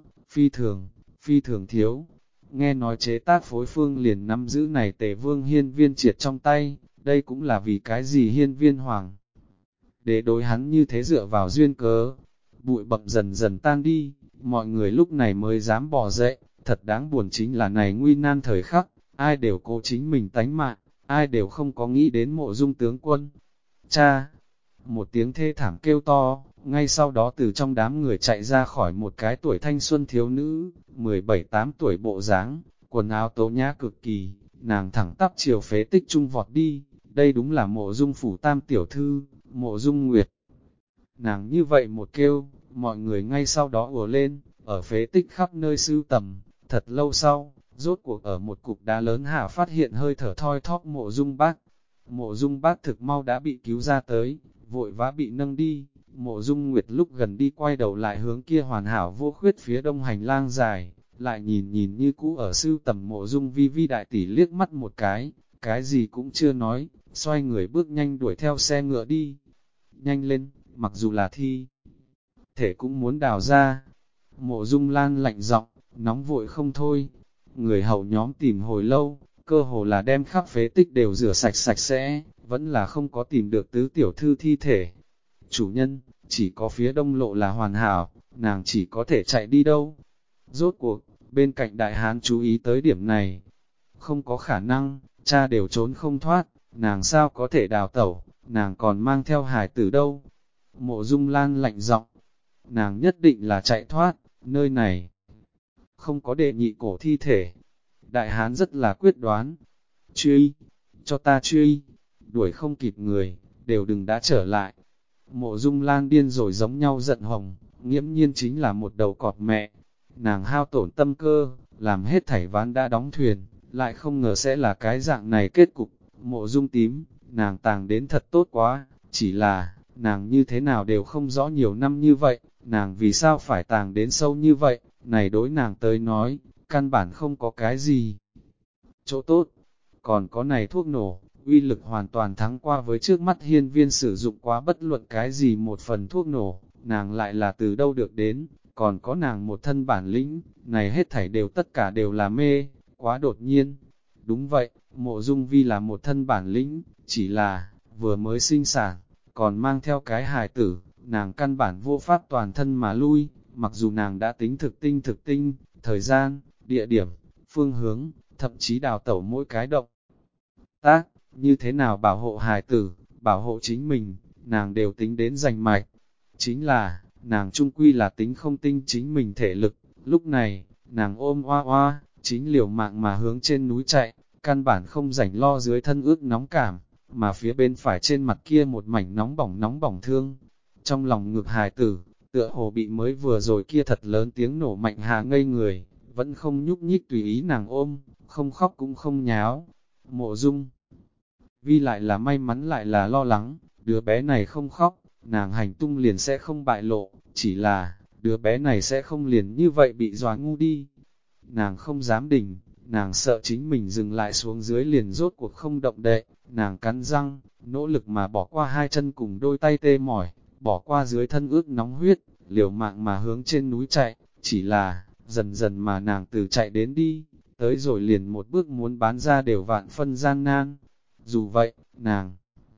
phi thường thiếu. Nghe nói chế tác phối phương liền nắm giữ này Tề Vương hiên viên triệt trong tay, đây cũng là vì cái gì hiên viên hoàng. Để đối hắn như thế dựa vào duyên cớ, bụi bậm dần dần tan đi, mọi người lúc này mới dám bò dậy, thật đáng buồn chính là này nguy nan thời khắc, ai đều cố chính mình tánh mạng, ai đều không có nghĩ đến Mộ Dung tướng quân. Cha! Một tiếng thê thảm kêu to, ngay sau đó từ trong đám người chạy ra khỏi một cái tuổi thanh xuân thiếu nữ, 17-8 tuổi bộ dáng, quần áo tố nhã cực kỳ, nàng thẳng tắp chiều phế tích trung vọt đi, đây đúng là Mộ Dung phủ tam tiểu thư, Mộ Dung Nguyệt. Nàng như vậy một kêu, mọi người ngay sau đó ùa lên, ở phế tích khắp nơi sưu tầm, thật lâu sau, rốt cuộc ở một cục đá lớn hạ phát hiện hơi thở thoi thóp Mộ Dung Bác. Mộ Dung Bác thực mau đã bị cứu ra tới, vội vã bị nâng đi. Mộ Dung Nguyệt lúc gần đi quay đầu lại hướng kia hoàn hảo vô khuyết phía đông hành lang dài, lại nhìn nhìn như cũ ở sưu tầm Mộ Dung Vi Vi đại tỷ liếc mắt một cái gì cũng chưa nói, xoay người bước nhanh đuổi theo xe ngựa đi. Nhanh lên, mặc dù là thi thể cũng muốn đào ra. Mộ Dung Lan lạnh giọng, nóng vội không thôi. Người hầu nhóm tìm hồi lâu, cơ hồ là đem khắp phế tích đều rửa sạch sạch sẽ, vẫn là không có tìm được tứ tiểu thư thi thể. Chủ nhân, chỉ có phía đông lộ là hoàn hảo, nàng chỉ có thể chạy đi đâu. Rốt cuộc, bên cạnh đại hán chú ý tới điểm này. Không có khả năng, cha đều trốn không thoát, nàng sao có thể đào tẩu, nàng còn mang theo hài tử đâu. Mộ Dung Lan lạnh giọng, nàng nhất định là chạy thoát, nơi này không có đệ nhị cổ thi thể. Đại hán rất là quyết đoán, truy, cho ta truy, đuổi không kịp người, đều đừng đã trở lại. Mộ Dung Lan điên rồi giống nhau giận hồng, nghiễm nhiên chính là một đầu cọp mẹ. Nàng hao tổn tâm cơ, làm hết thảy ván đã đóng thuyền, lại không ngờ sẽ là cái dạng này kết cục. Mộ Dung tím, nàng tàng đến thật tốt quá, chỉ là, nàng như thế nào đều không rõ nhiều năm như vậy, nàng vì sao phải tàng đến sâu như vậy, này đối nàng tới nói, căn bản không có cái gì. Chỗ tốt, còn có này thuốc nổ, uy lực hoàn toàn thắng qua với trước mắt hiên viên sử dụng quá bất luận cái gì một phần thuốc nổ, nàng lại là từ đâu được đến, còn có nàng một thân bản lĩnh, này hết thảy đều tất cả đều là mê, quá đột nhiên. Đúng vậy, Mộ Dung Vi là một thân bản lĩnh, chỉ là, vừa mới sinh sản, còn mang theo cái hài tử, nàng căn bản vô pháp toàn thân mà lui, mặc dù nàng đã tính thực tinh, thời gian, địa điểm, phương hướng, thậm chí đào tẩu mỗi cái động tác, như thế nào bảo hộ hài tử, bảo hộ chính mình, nàng đều tính đến rành mạch. Chính là, nàng trung quy là tính không tinh chính mình thể lực, lúc này, nàng ôm oa oa, chính liều mạng mà hướng trên núi chạy, căn bản không rảnh lo dưới thân ướt nóng cảm, mà phía bên phải trên mặt kia một mảnh nóng bỏng thương. Trong lòng ngực hài tử, tựa hồ bị mới vừa rồi kia thật lớn tiếng nổ mạnh hạ ngây người, vẫn không nhúc nhích tùy ý nàng ôm, không khóc cũng không nháo. Mộ Dung Vi lại là may mắn lại là lo lắng, đứa bé này không khóc, nàng hành tung liền sẽ không bại lộ, chỉ là, đứa bé này sẽ không liền như vậy bị dọa ngu đi. Nàng không dám đình, nàng sợ chính mình dừng lại xuống dưới liền rốt cuộc không động đậy, nàng cắn răng, nỗ lực mà bỏ qua hai chân cùng đôi tay tê mỏi, bỏ qua dưới thân ướt nóng huyết, liều mạng mà hướng trên núi chạy, chỉ là, dần dần mà nàng từ chạy đến đi, tới rồi liền một bước muốn bán ra đều vạn phân gian nan. Dù vậy, nàng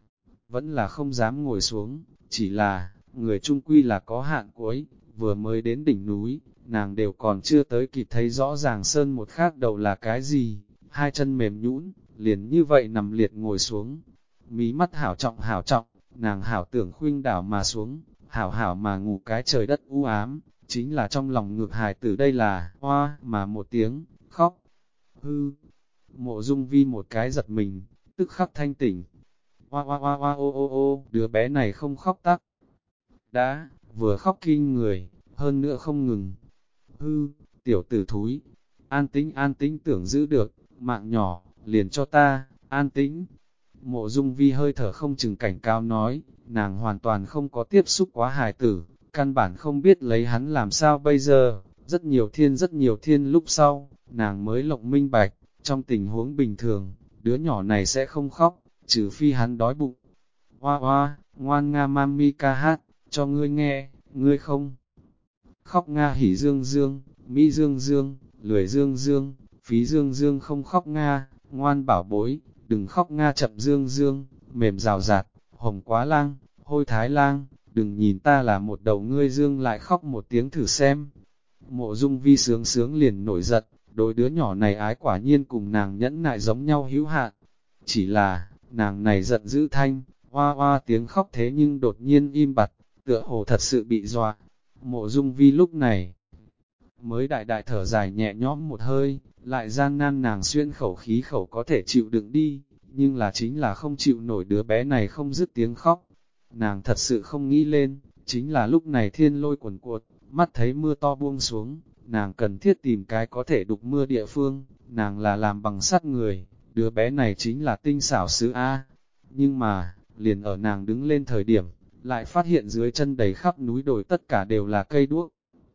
vẫn là không dám ngồi xuống, chỉ là, người trung quy là có hạn cuối, vừa mới đến đỉnh núi, nàng đều còn chưa tới kịp thấy rõ ràng sơn một khác đầu là cái gì, hai chân mềm nhũn, liền như vậy nằm liệt ngồi xuống, mí mắt hảo trọng, nàng hảo tưởng khuynh đảo mà xuống, hảo mà ngủ cái trời đất u ám, chính là trong lòng ngược hài tử đây là, hoa mà một tiếng, khóc, hư, Mộ Dung Vi một cái giật mình, tức khắc thanh tỉnh, hoa ô, đứa bé này không khóc tắc, đã, vừa khóc kinh người, hơn nữa không ngừng, hư, tiểu tử thúi, an tĩnh tưởng giữ được, mạng nhỏ, liền cho ta, an tĩnh. Mộ Dung Vi hơi thở không chừng cảnh cáo nói, nàng hoàn toàn không có tiếp xúc quá hài tử, căn bản không biết lấy hắn làm sao bây giờ, rất nhiều thiên lúc sau, nàng mới lộng minh bạch, trong tình huống bình thường, đứa nhỏ này sẽ không khóc, trừ phi hắn đói bụng. Hoa, ngoan nga mami ca hát, cho ngươi nghe, ngươi không khóc nga hỉ dương, mỹ dương, lười dương, phí dương không khóc nga, ngoan bảo bối, đừng khóc nga chậm dương, mềm rào rạt, hồng quá lang, hôi thái lang, đừng nhìn ta là một đầu ngươi dương lại khóc một tiếng thử xem. Mộ Dung Vi sướng liền nổi giận, đối đứa nhỏ này ái quả nhiên cùng nàng nhẫn nại giống nhau hữu hạn. Chỉ là, nàng này giận dữ thanh, hoa tiếng khóc thế nhưng đột nhiên im bặt, tựa hồ thật sự bị dọa. Mộ Dung Vi lúc này mới đại thở dài nhẹ nhõm một hơi, lại gian nan nàng xuyên khẩu khí khẩu có thể chịu đựng đi, nhưng là chính là không chịu nổi đứa bé này không dứt tiếng khóc. Nàng thật sự không nghĩ lên, chính là lúc này thiên lôi quần cuột, mắt thấy mưa to buông xuống, nàng cần thiết tìm cái có thể đục mưa địa phương, nàng là làm bằng sắt người, đứa bé này chính là tinh xảo sứ A. Nhưng mà, liền ở nàng đứng lên thời điểm, lại phát hiện dưới chân đầy khắp núi đồi tất cả đều là cây đuốc.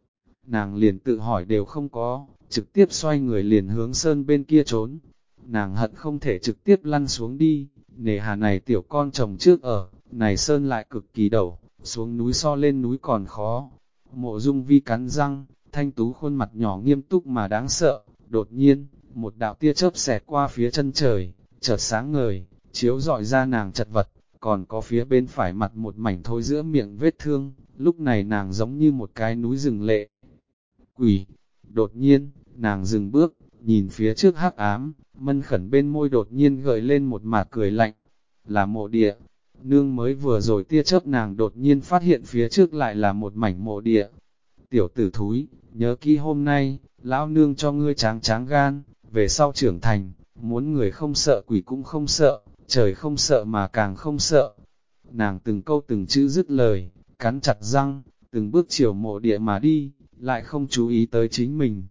Nàng liền tự hỏi đều không có, trực tiếp xoay người liền hướng sơn bên kia trốn. Nàng hận không thể trực tiếp lăn xuống đi, nề hà này tiểu con chồng trước ở, này sơn lại cực kỳ đầu, xuống núi so lên núi còn khó. Mộ Dung Vi cắn răng, thanh tú khuôn mặt nhỏ nghiêm túc mà đáng sợ, đột nhiên, một đạo tia chớp xẹt qua phía chân trời, chợt sáng ngời, chiếu rọi ra nàng chật vật, còn có phía bên phải mặt một mảnh thối giữa miệng vết thương, lúc này nàng giống như một cái núi rừng lệ. Quỷ, đột nhiên, nàng dừng bước, nhìn phía trước hắc ám, mân khẩn bên môi đột nhiên gợi lên một mạt cười lạnh, là mộ địa. Nương mới vừa rồi tia chớp nàng đột nhiên phát hiện phía trước lại là một mảnh mộ địa. Tiểu tử thúi, nhớ kỹ hôm nay, lão nương cho ngươi tráng tráng gan, về sau trưởng thành, muốn người không sợ quỷ cũng không sợ, trời không sợ mà càng không sợ. Nàng từng câu từng chữ dứt lời, cắn chặt răng, từng bước chiều mộ địa mà đi, lại không chú ý tới chính mình.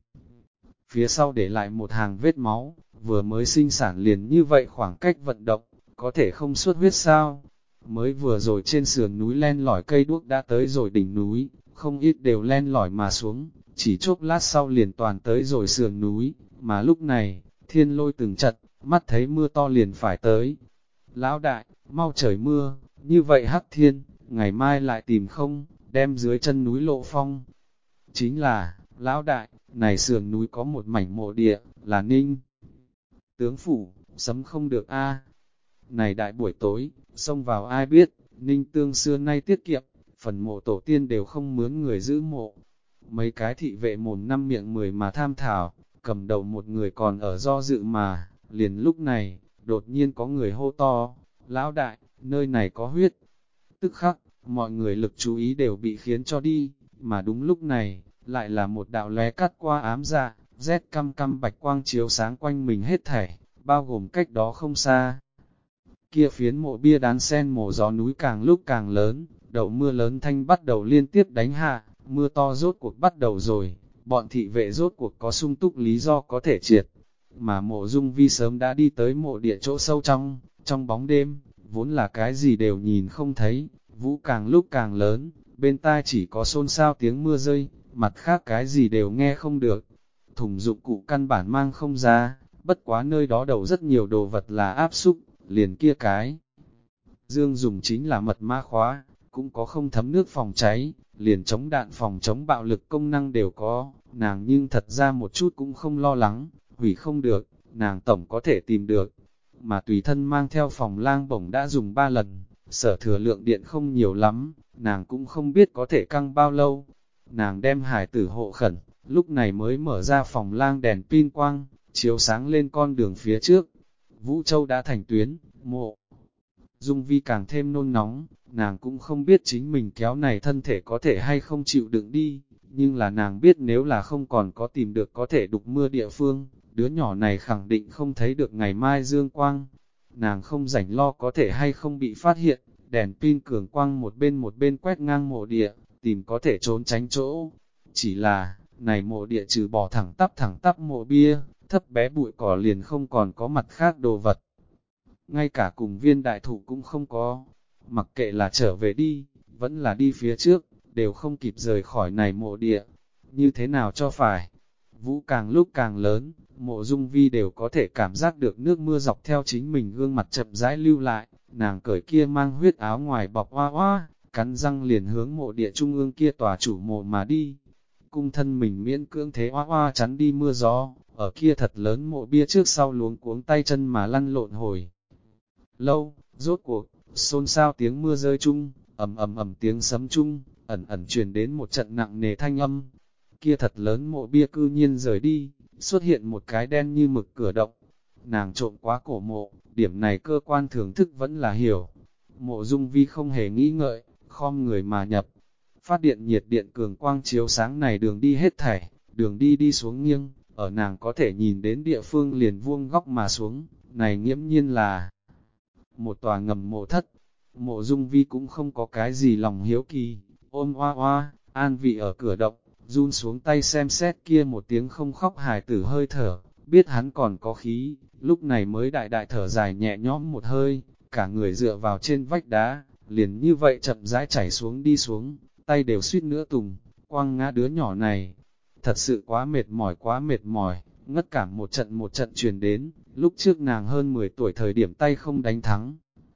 Phía sau để lại một hàng vết máu, vừa mới sinh sản liền như vậy khoảng cách vận động, có thể không xuất huyết sao? Mới vừa rồi trên sườn núi len lỏi cây đuốc đã tới rồi đỉnh núi, không ít đều len lỏi mà xuống, chỉ chốc lát sau liền toàn tới rồi sườn núi, mà lúc này, thiên lôi từng trận, mắt thấy mưa to liền phải tới. Lão đại, mau trời mưa, như vậy hắc thiên, ngày mai lại tìm không, đem dưới chân núi lộ phong. Chính là, lão đại, này sườn núi có một mảnh mộ địa, là Ninh tướng phủ, sấm không được a. Này đại buổi tối, xông vào ai biết, Ninh Tương xưa nay tiết kiệm, phần mộ tổ tiên đều không mướn người giữ mộ. Mấy cái thị vệ mồm năm miệng 10 mà tham thảo, cầm đầu một người còn ở do dự mà, liền lúc này, đột nhiên có người hô to, lão đại, nơi này có huyết. Tức khắc, mọi người lực chú ý đều bị khiến cho đi, mà đúng lúc này, lại là một đạo lóe cắt qua ám dạ, rét căm căm bạch quang chiếu sáng quanh mình hết thảy, bao gồm cách đó không xa. Kia phiến mộ bia đán sen mổ gió núi càng lúc càng lớn, đậu mưa lớn thanh bắt đầu liên tiếp đánh hạ, mưa to rốt cuộc bắt đầu rồi, bọn thị vệ rốt cuộc có sung túc lý do có thể triệt. Mà mộ Dung Vi sớm đã đi tới mộ địa chỗ sâu trong bóng đêm, vốn là cái gì đều nhìn không thấy, vũ càng lúc càng lớn, bên tai chỉ có xôn xao tiếng mưa rơi, mặt khác cái gì đều nghe không được. Thùng dụng cụ căn bản mang không ra, bất quá nơi đó đầu rất nhiều đồ vật là áp xúc, liền kia cái. Dương dùng chính là mật mã khóa, cũng có không thấm nước phòng cháy, liền chống đạn phòng chống bạo lực công năng đều có, nàng nhưng thật ra một chút cũng không lo lắng, hủy không được, nàng tổng có thể tìm được. Mà tùy thân mang theo phòng lang bổng đã dùng 3 lần, sở thừa lượng điện không nhiều lắm, nàng cũng không biết có thể căng bao lâu. Nàng đem hải tử hộ khẩn, lúc này mới mở ra phòng lang đèn pin quang, chiếu sáng lên con đường phía trước. Vũ Châu đã thành tuyến, mộ Dung Vi càng thêm nôn nóng, nàng cũng không biết chính mình kéo này thân thể có thể hay không chịu đựng đi, nhưng là nàng biết nếu là không còn có tìm được có thể đục mưa địa phương, đứa nhỏ này khẳng định không thấy được ngày mai dương quang. Nàng không rảnh lo có thể hay không bị phát hiện, đèn pin cường quang một bên quét ngang mộ địa, tìm có thể trốn tránh chỗ. Chỉ là, này mộ địa trừ bỏ thẳng tắp mộ bia, thấp bé bụi cỏ liền không còn có mặt khác đồ vật. Ngay cả cùng viên đại thụ cũng không có, mặc kệ là trở về đi, vẫn là đi phía trước, đều không kịp rời khỏi này mộ địa. Như thế nào cho phải? Vũ càng lúc càng lớn, mộ Dung Vi đều có thể cảm giác được nước mưa dọc theo chính mình gương mặt chậm rãi lưu lại, nàng cởi kia mang huyết áo ngoài bọc hoa hoa, cắn răng liền hướng mộ địa trung ương kia tòa chủ mộ mà đi. Cung thân mình miễn cưỡng thế hoa hoa chắn đi mưa gió, ở kia thật lớn mộ bia trước sau luống cuống tay chân mà lăn lộn hồi. Lâu, rốt cuộc, xôn xao tiếng mưa rơi chung, ầm tiếng sấm chung, ẩn truyền đến một trận nặng nề thanh âm. Kia thật lớn mộ bia cư nhiên rời đi, xuất hiện một cái đen như mực cửa động. Nàng trộm quá cổ mộ, điểm này cơ quan thưởng thức vẫn là hiểu. Mộ Dung Vi không hề nghĩ ngợi, khom người mà nhập. Phát điện nhiệt điện cường quang chiếu sáng này đường đi hết thảy, đường đi xuống nghiêng, ở nàng có thể nhìn đến địa phương liền vuông góc mà xuống, này nghiễm nhiên là một tòa ngầm mộ thất. Mộ Dung Vi cũng không có cái gì lòng hiếu kỳ, ôm hoa hoa, an vị ở cửa động, run xuống tay xem xét kia một tiếng không khóc hài tử hơi thở, biết hắn còn có khí, lúc này mới đại đại thở dài nhẹ nhõm một hơi, cả người dựa vào trên vách đá, liền như vậy chậm rãi chảy xuống đi xuống, tay đều suýt nữa tùng, quăng ngã đứa nhỏ này. Thật sự quá mệt mỏi, ngất cảm một trận truyền đến, lúc trước nàng hơn 10 tuổi thời điểm tay không đánh thắng.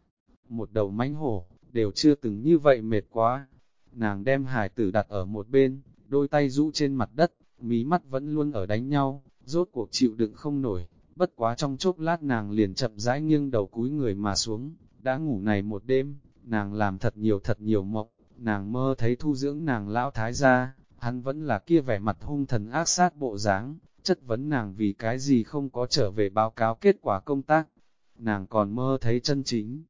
Một đầu mãnh hổ, đều chưa từng như vậy mệt quá. Nàng đem hài tử đặt ở một bên, đôi tay rũ trên mặt đất, mí mắt vẫn luôn ở đánh nhau, rốt cuộc chịu đựng không nổi. Bất quá trong chốc lát nàng liền chậm rãi nghiêng đầu cúi người mà xuống, đã ngủ này một đêm, nàng làm thật nhiều mộng, nàng mơ thấy thu dưỡng nàng lão thái gia, hắn vẫn là kia vẻ mặt hung thần ác sát bộ dáng, chất vấn nàng vì cái gì không có trở về báo cáo kết quả công tác. Nàng còn mơ thấy chân chính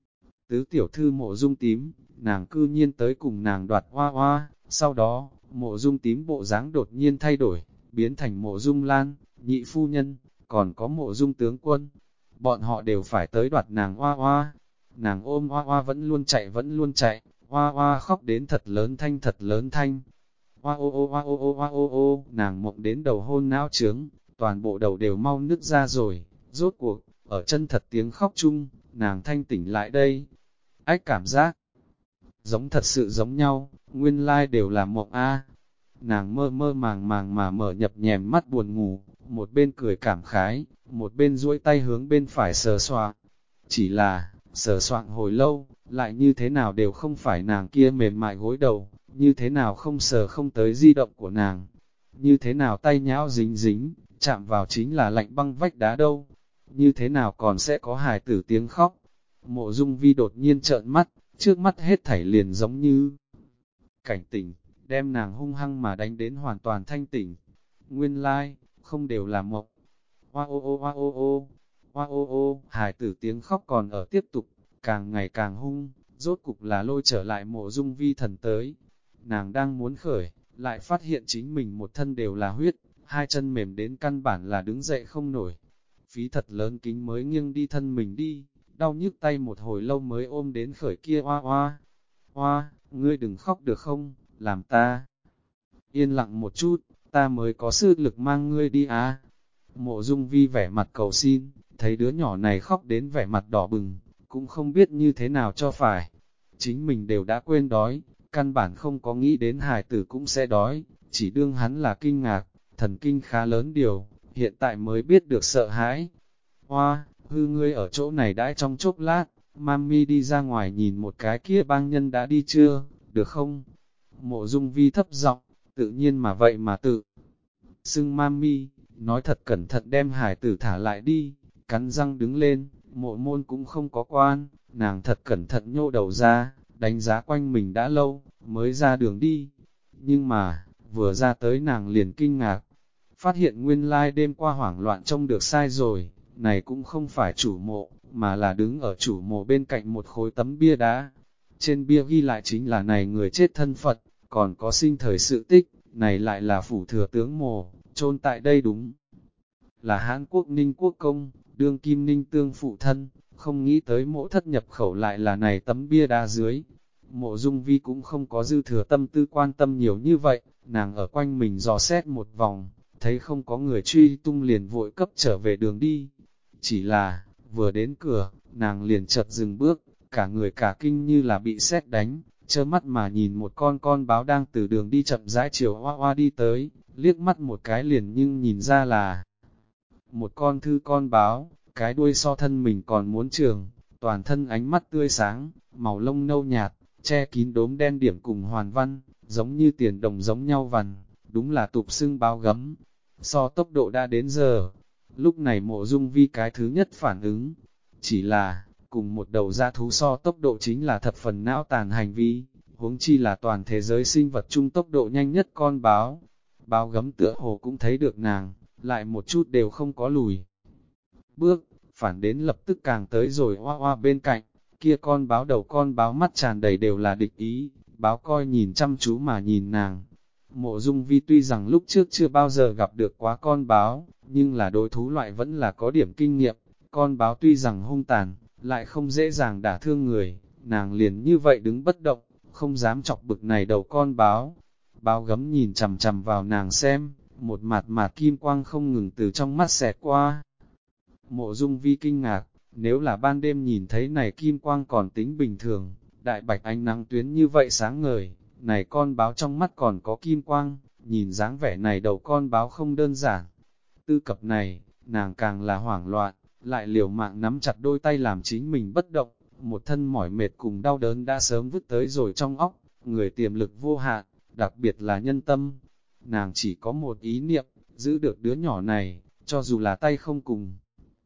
tứ tiểu thư Mộ Dung Tím, nàng cư nhiên tới cùng nàng đoạt hoa hoa, sau đó, Mộ Dung Tím bộ dáng đột nhiên thay đổi, biến thành Mộ Dung Lan, nhị phu nhân, còn có Mộ Dung tướng quân, bọn họ đều phải tới đoạt nàng hoa hoa. Nàng ôm hoa hoa vẫn luôn chạy, hoa hoa khóc đến thật lớn thanh. Hoa ô ô hoa ô ô hoa ô ô, nàng mộng đến đầu hôn não trướng, toàn bộ đầu đều mau nứt ra rồi, rốt cuộc, ở chân thật tiếng khóc chung, nàng thanh tỉnh lại đây. Ách cảm giác, giống thật sự giống nhau, nguyên lai đều là mộng a. Nàng mơ mơ màng màng mà mở nhập nhèm mắt buồn ngủ, một bên cười cảm khái, một bên duỗi tay hướng bên phải sờ soạng. Chỉ là, sờ soạng hồi lâu, lại như thế nào đều không phải nàng kia mềm mại gối đầu, như thế nào không sờ không tới di động của nàng, như thế nào tay nhão dính dính, chạm vào chính là lạnh băng vách đá đâu, như thế nào còn sẽ có hài tử tiếng khóc. Mộ Dung Vi đột nhiên trợn mắt, trước mắt hết thảy liền giống như cảnh tỉnh, đem nàng hung hăng mà đánh đến hoàn toàn thanh tỉnh. Nguyên lai, không đều là mộng. Hoa ô ô hoa ô ô, hoa ô ô, hài tử tiếng khóc còn ở tiếp tục, càng ngày càng hung, rốt cục là lôi trở lại Mộ Dung Vi thần tới. Nàng đang muốn khởi, lại phát hiện chính mình một thân đều là huyết, hai chân mềm đến căn bản là đứng dậy không nổi. Phí thật lớn kính mới nghiêng đi thân mình đi, đau nhức tay một hồi lâu mới ôm đến khởi kia hoa hoa. Hoa, ngươi đừng khóc được không, làm ta yên lặng một chút, ta mới có sức lực mang ngươi đi á. Mộ Dung Vi vẻ mặt cầu xin, thấy đứa nhỏ này khóc đến vẻ mặt đỏ bừng, cũng không biết như thế nào cho phải. Chính mình đều đã quên đói, căn bản không có nghĩ đến hài tử cũng sẽ đói, chỉ đương hắn là kinh ngạc, thần kinh khá lớn điều, hiện tại mới biết được sợ hãi. Hoa, hư ngươi ở chỗ này đãi trong chốc lát, mami đi ra ngoài nhìn một cái kia bang nhân đã đi chưa, được không? Mộ Dung Vi thấp giọng, tự nhiên mà vậy mà tự xưng mami, nói thật cẩn thận đem hải tử thả lại đi, cắn răng đứng lên, mộ môn cũng không có quan, nàng thật cẩn thận nhô đầu ra, đánh giá quanh mình đã lâu, mới ra đường đi. Nhưng mà, vừa ra tới nàng liền kinh ngạc, phát hiện nguyên lai đêm qua hoảng loạn trông được sai rồi, này cũng không phải chủ mộ, mà là đứng ở chủ mộ bên cạnh một khối tấm bia đá. Trên bia ghi lại chính là này người chết thân Phật, còn có sinh thời sự tích, này lại là phủ thừa tướng mộ, chôn tại đây đúng là Hán Quốc Ninh Quốc Công, đương kim Ninh Tương phụ thân, không nghĩ tới mộ thất nhập khẩu lại là này tấm bia đá dưới. Mộ Dung Vi cũng không có dư thừa tâm tư quan tâm nhiều như vậy, nàng ở quanh mình dò xét một vòng, thấy không có người truy tung liền vội cấp trở về đường đi. Chỉ là, vừa đến cửa, nàng liền chợt dừng bước, cả người cả kinh như là bị sét đánh, trơ mắt mà nhìn một con báo đang từ đường đi chậm rãi chiều hoa hoa đi tới, liếc mắt một cái liền nhưng nhìn ra là một con thư con báo, cái đuôi so thân mình còn muốn trường, toàn thân ánh mắt tươi sáng, màu lông nâu nhạt, che kín đốm đen điểm cùng hoàn văn, giống như tiền đồng giống nhau vằn, đúng là tục xưng báo gấm. So tốc độ đã đến giờ, lúc này Mộ Dung Vi cái thứ nhất phản ứng, chỉ là, cùng một đầu dã thú so tốc độ chính là thập phần não tàn hành vi, huống chi là toàn thế giới sinh vật chung tốc độ nhanh nhất con báo. Báo gấm tựa hồ cũng thấy được nàng, lại một chút đều không có lùi bước, phản đến lập tức càng tới rồi hoa hoa bên cạnh, kia con báo đầu con báo mắt tràn đầy đều là địch ý, báo coi nhìn chăm chú mà nhìn nàng. Mộ Dung Vi tuy rằng lúc trước chưa bao giờ gặp được quá con báo, nhưng là đối thú loại vẫn là có điểm kinh nghiệm, con báo tuy rằng hung tàn, lại không dễ dàng đả thương người, nàng liền như vậy đứng bất động, không dám chọc bực này đầu con báo. Báo gấm nhìn chằm chằm vào nàng xem, một mạt mạt kim quang không ngừng từ trong mắt xẹt qua. Mộ Dung Vi kinh ngạc, nếu là ban đêm nhìn thấy này kim quang còn tính bình thường, đại bạch ánh nắng tuyến như vậy sáng ngời, này con báo trong mắt còn có kim quang, nhìn dáng vẻ này đầu con báo không đơn giản. Tư cập này, nàng càng là hoảng loạn, lại liều mạng nắm chặt đôi tay làm chính mình bất động, một thân mỏi mệt cùng đau đớn đã sớm vứt tới rồi trong óc, người tiềm lực vô hạn, đặc biệt là nhân tâm. Nàng chỉ có một ý niệm, giữ được đứa nhỏ này, cho dù là tay không cùng.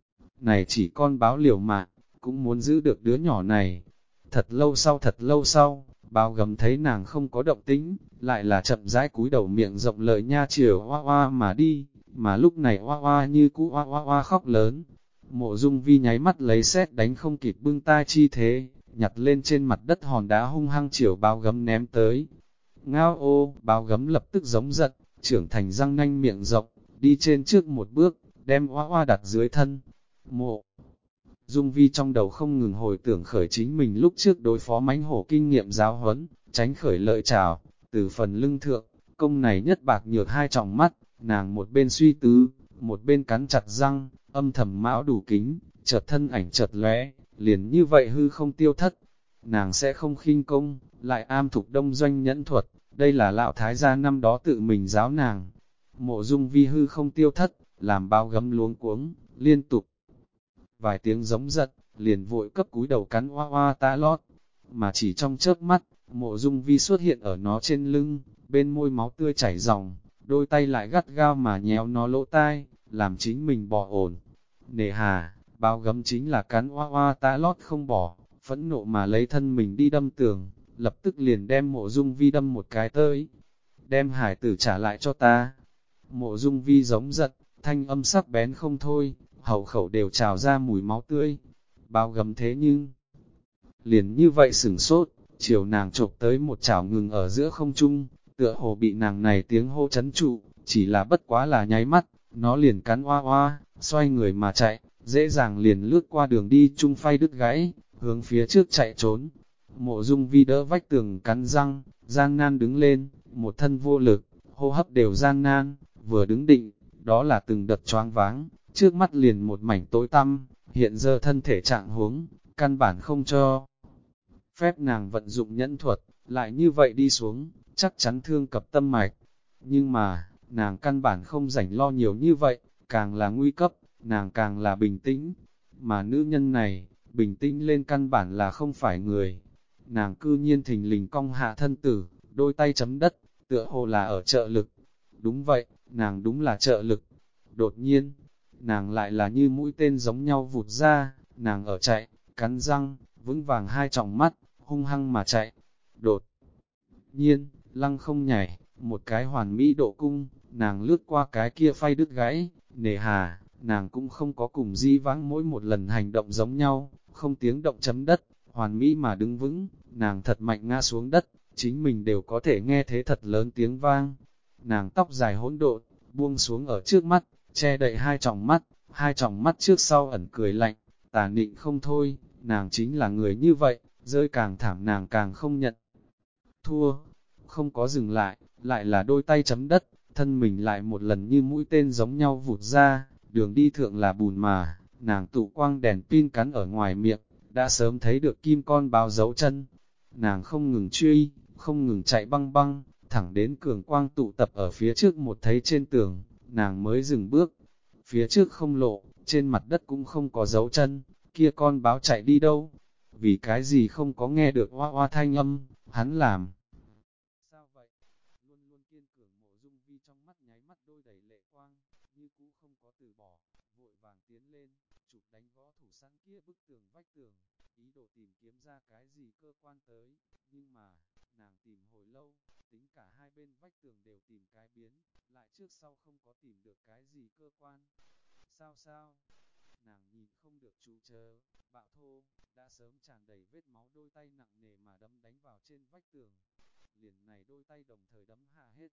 Này chỉ con báo liều mạng, cũng muốn giữ được đứa nhỏ này. Thật lâu sau, báo gấm thấy nàng không có động tĩnh, lại là chậm rãi cúi đầu miệng rộng lợi nha chiều hoa hoa mà đi, mà lúc này hoa hoa như cũ hoa hoa hoa khóc lớn. Mộ Dung Vi nháy mắt lấy sét đánh không kịp bưng tai chi thế, nhặt lên trên mặt đất hòn đá hung hăng chiều báo gấm ném tới. Ngao ô, báo gấm lập tức giống giận, trưởng thành răng nanh miệng rộng, đi trên trước một bước, đem hoa hoa đặt dưới thân. Mộ Dung Vi trong đầu không ngừng hồi tưởng khởi chính mình lúc trước đối phó mãnh hổ kinh nghiệm giáo huấn, tránh khởi lợi trảo, từ phần lưng thượng, công này nhất bạc nhược hai tròng mắt, nàng một bên suy tứ, một bên cắn chặt răng, âm thầm mão đủ kính, chợt thân ảnh chợt lóe, liền như vậy hư không tiêu thất. Nàng sẽ không khinh công, lại am thục đông doanh nhẫn thuật, đây là lão thái gia năm đó tự mình giáo nàng. Mộ Dung Vi hư không tiêu thất, làm bao gấm luống cuống, liên tục. Vài tiếng giống giận, liền vội cấp cúi đầu cắn hoa hoa tá lót, mà chỉ trong chớp mắt, Mộ Dung Vi xuất hiện ở nó trên lưng, bên môi máu tươi chảy ròng, đôi tay lại gắt gao mà nhéo nó lỗ tai, làm chính mình bỏ ổn. Nề hà, bao gấm chính là cắn hoa hoa tá lót không bỏ, phẫn nộ mà lấy thân mình đi đâm tường, lập tức liền đem Mộ Dung Vi đâm một cái tới. Đem hải tử trả lại cho ta. Mộ Dung Vi giống giận, thanh âm sắc bén không thôi, hậu khẩu đều trào ra mùi máu tươi. Bao gấm thế nhưng, liền như vậy sửng sốt, chiều nàng chộp tới một chảo ngừng ở giữa không trung, tựa hồ bị nàng này tiếng hô chấn trụ, chỉ là bất quá là nháy mắt, nó liền cắn oa oa, xoay người mà chạy, dễ dàng liền lướt qua đường đi chung phay đứt gãy, hướng phía trước chạy trốn. Mộ Dung Vi đỡ vách tường cắn răng, gian nan đứng lên, một thân vô lực, hô hấp đều gian nan, vừa đứng định, đó là từng đợt choáng váng, trước mắt liền một mảnh tối tăm, hiện giờ thân thể trạng huống, căn bản không cho. Phép nàng vận dụng nhẫn thuật, lại như vậy đi xuống, chắc chắn thương cập tâm mạch. Nhưng mà, nàng căn bản không rảnh lo nhiều như vậy, càng là nguy cấp, nàng càng là bình tĩnh. Mà nữ nhân này, bình tĩnh lên căn bản là không phải người. Nàng cư nhiên thình lình cong hạ thân tử, đôi tay chấm đất, tựa hồ là ở trợ lực. Đúng vậy, nàng đúng là trợ lực. Đột nhiên, nàng lại là như mũi tên giống nhau vụt ra, nàng ở chạy, cắn răng, vững vàng hai tròng mắt, hung hăng mà chạy. Đột nhiên, lăng không nhảy, một cái hoàn mỹ độ cung, nàng lướt qua cái kia phay đứt gãy, nề hà, nàng cũng không có cùng di vãng mỗi một lần hành động giống nhau, không tiếng động chấm đất, hoàn mỹ mà đứng vững, nàng thật mạnh ngã xuống đất, chính mình đều có thể nghe thấy thật lớn tiếng vang. Nàng tóc dài hỗn độn, buông xuống ở trước mắt, che đậy hai tròng mắt trước sau ẩn cười lạnh, tà nịnh không thôi, nàng chính là người như vậy, rơi càng thảm nàng càng không nhận. Thua, không có dừng lại, lại là đôi tay chấm đất, thân mình lại một lần như mũi tên giống nhau vụt ra, đường đi thượng là bùn mà, nàng tụ quang đèn pin cắn ở ngoài miệng, đã sớm thấy được kim con báo dấu chân. Nàng không ngừng truy, không ngừng chạy băng băng, thẳng đến cường quang tụ tập ở phía trước một thấy trên tường, nàng mới dừng bước. Phía trước không lộ, trên mặt đất cũng không có dấu chân, kia con báo chạy đi đâu? Vì cái gì không có nghe được hoa hoa thanh âm, hắn làm. Sao vậy? Luôn luôn kiên cường Mộ Dung Vi trong mắt nháy mắt đôi đầy lệ quang, như cũ không có từ bỏ, vội vàng tiến lên, chụp đánh võ thủ sẵn kia bức tường vách tường, ý đồ tìm kiếm ra cái gì cơ quan tới, nhưng mà, nàng tìm hồi lâu, tính cả hai bên vách tường đều tìm cái biến, lại trước sau không có tìm được cái gì cơ quan. Sao? Nàng nhìn không được chú chớ, bạo thô, đã sớm tràn đầy vết máu đôi tay nặng nề mà đấm đánh vào trên vách tường. Liền này đôi tay đồng thời đấm hạ hết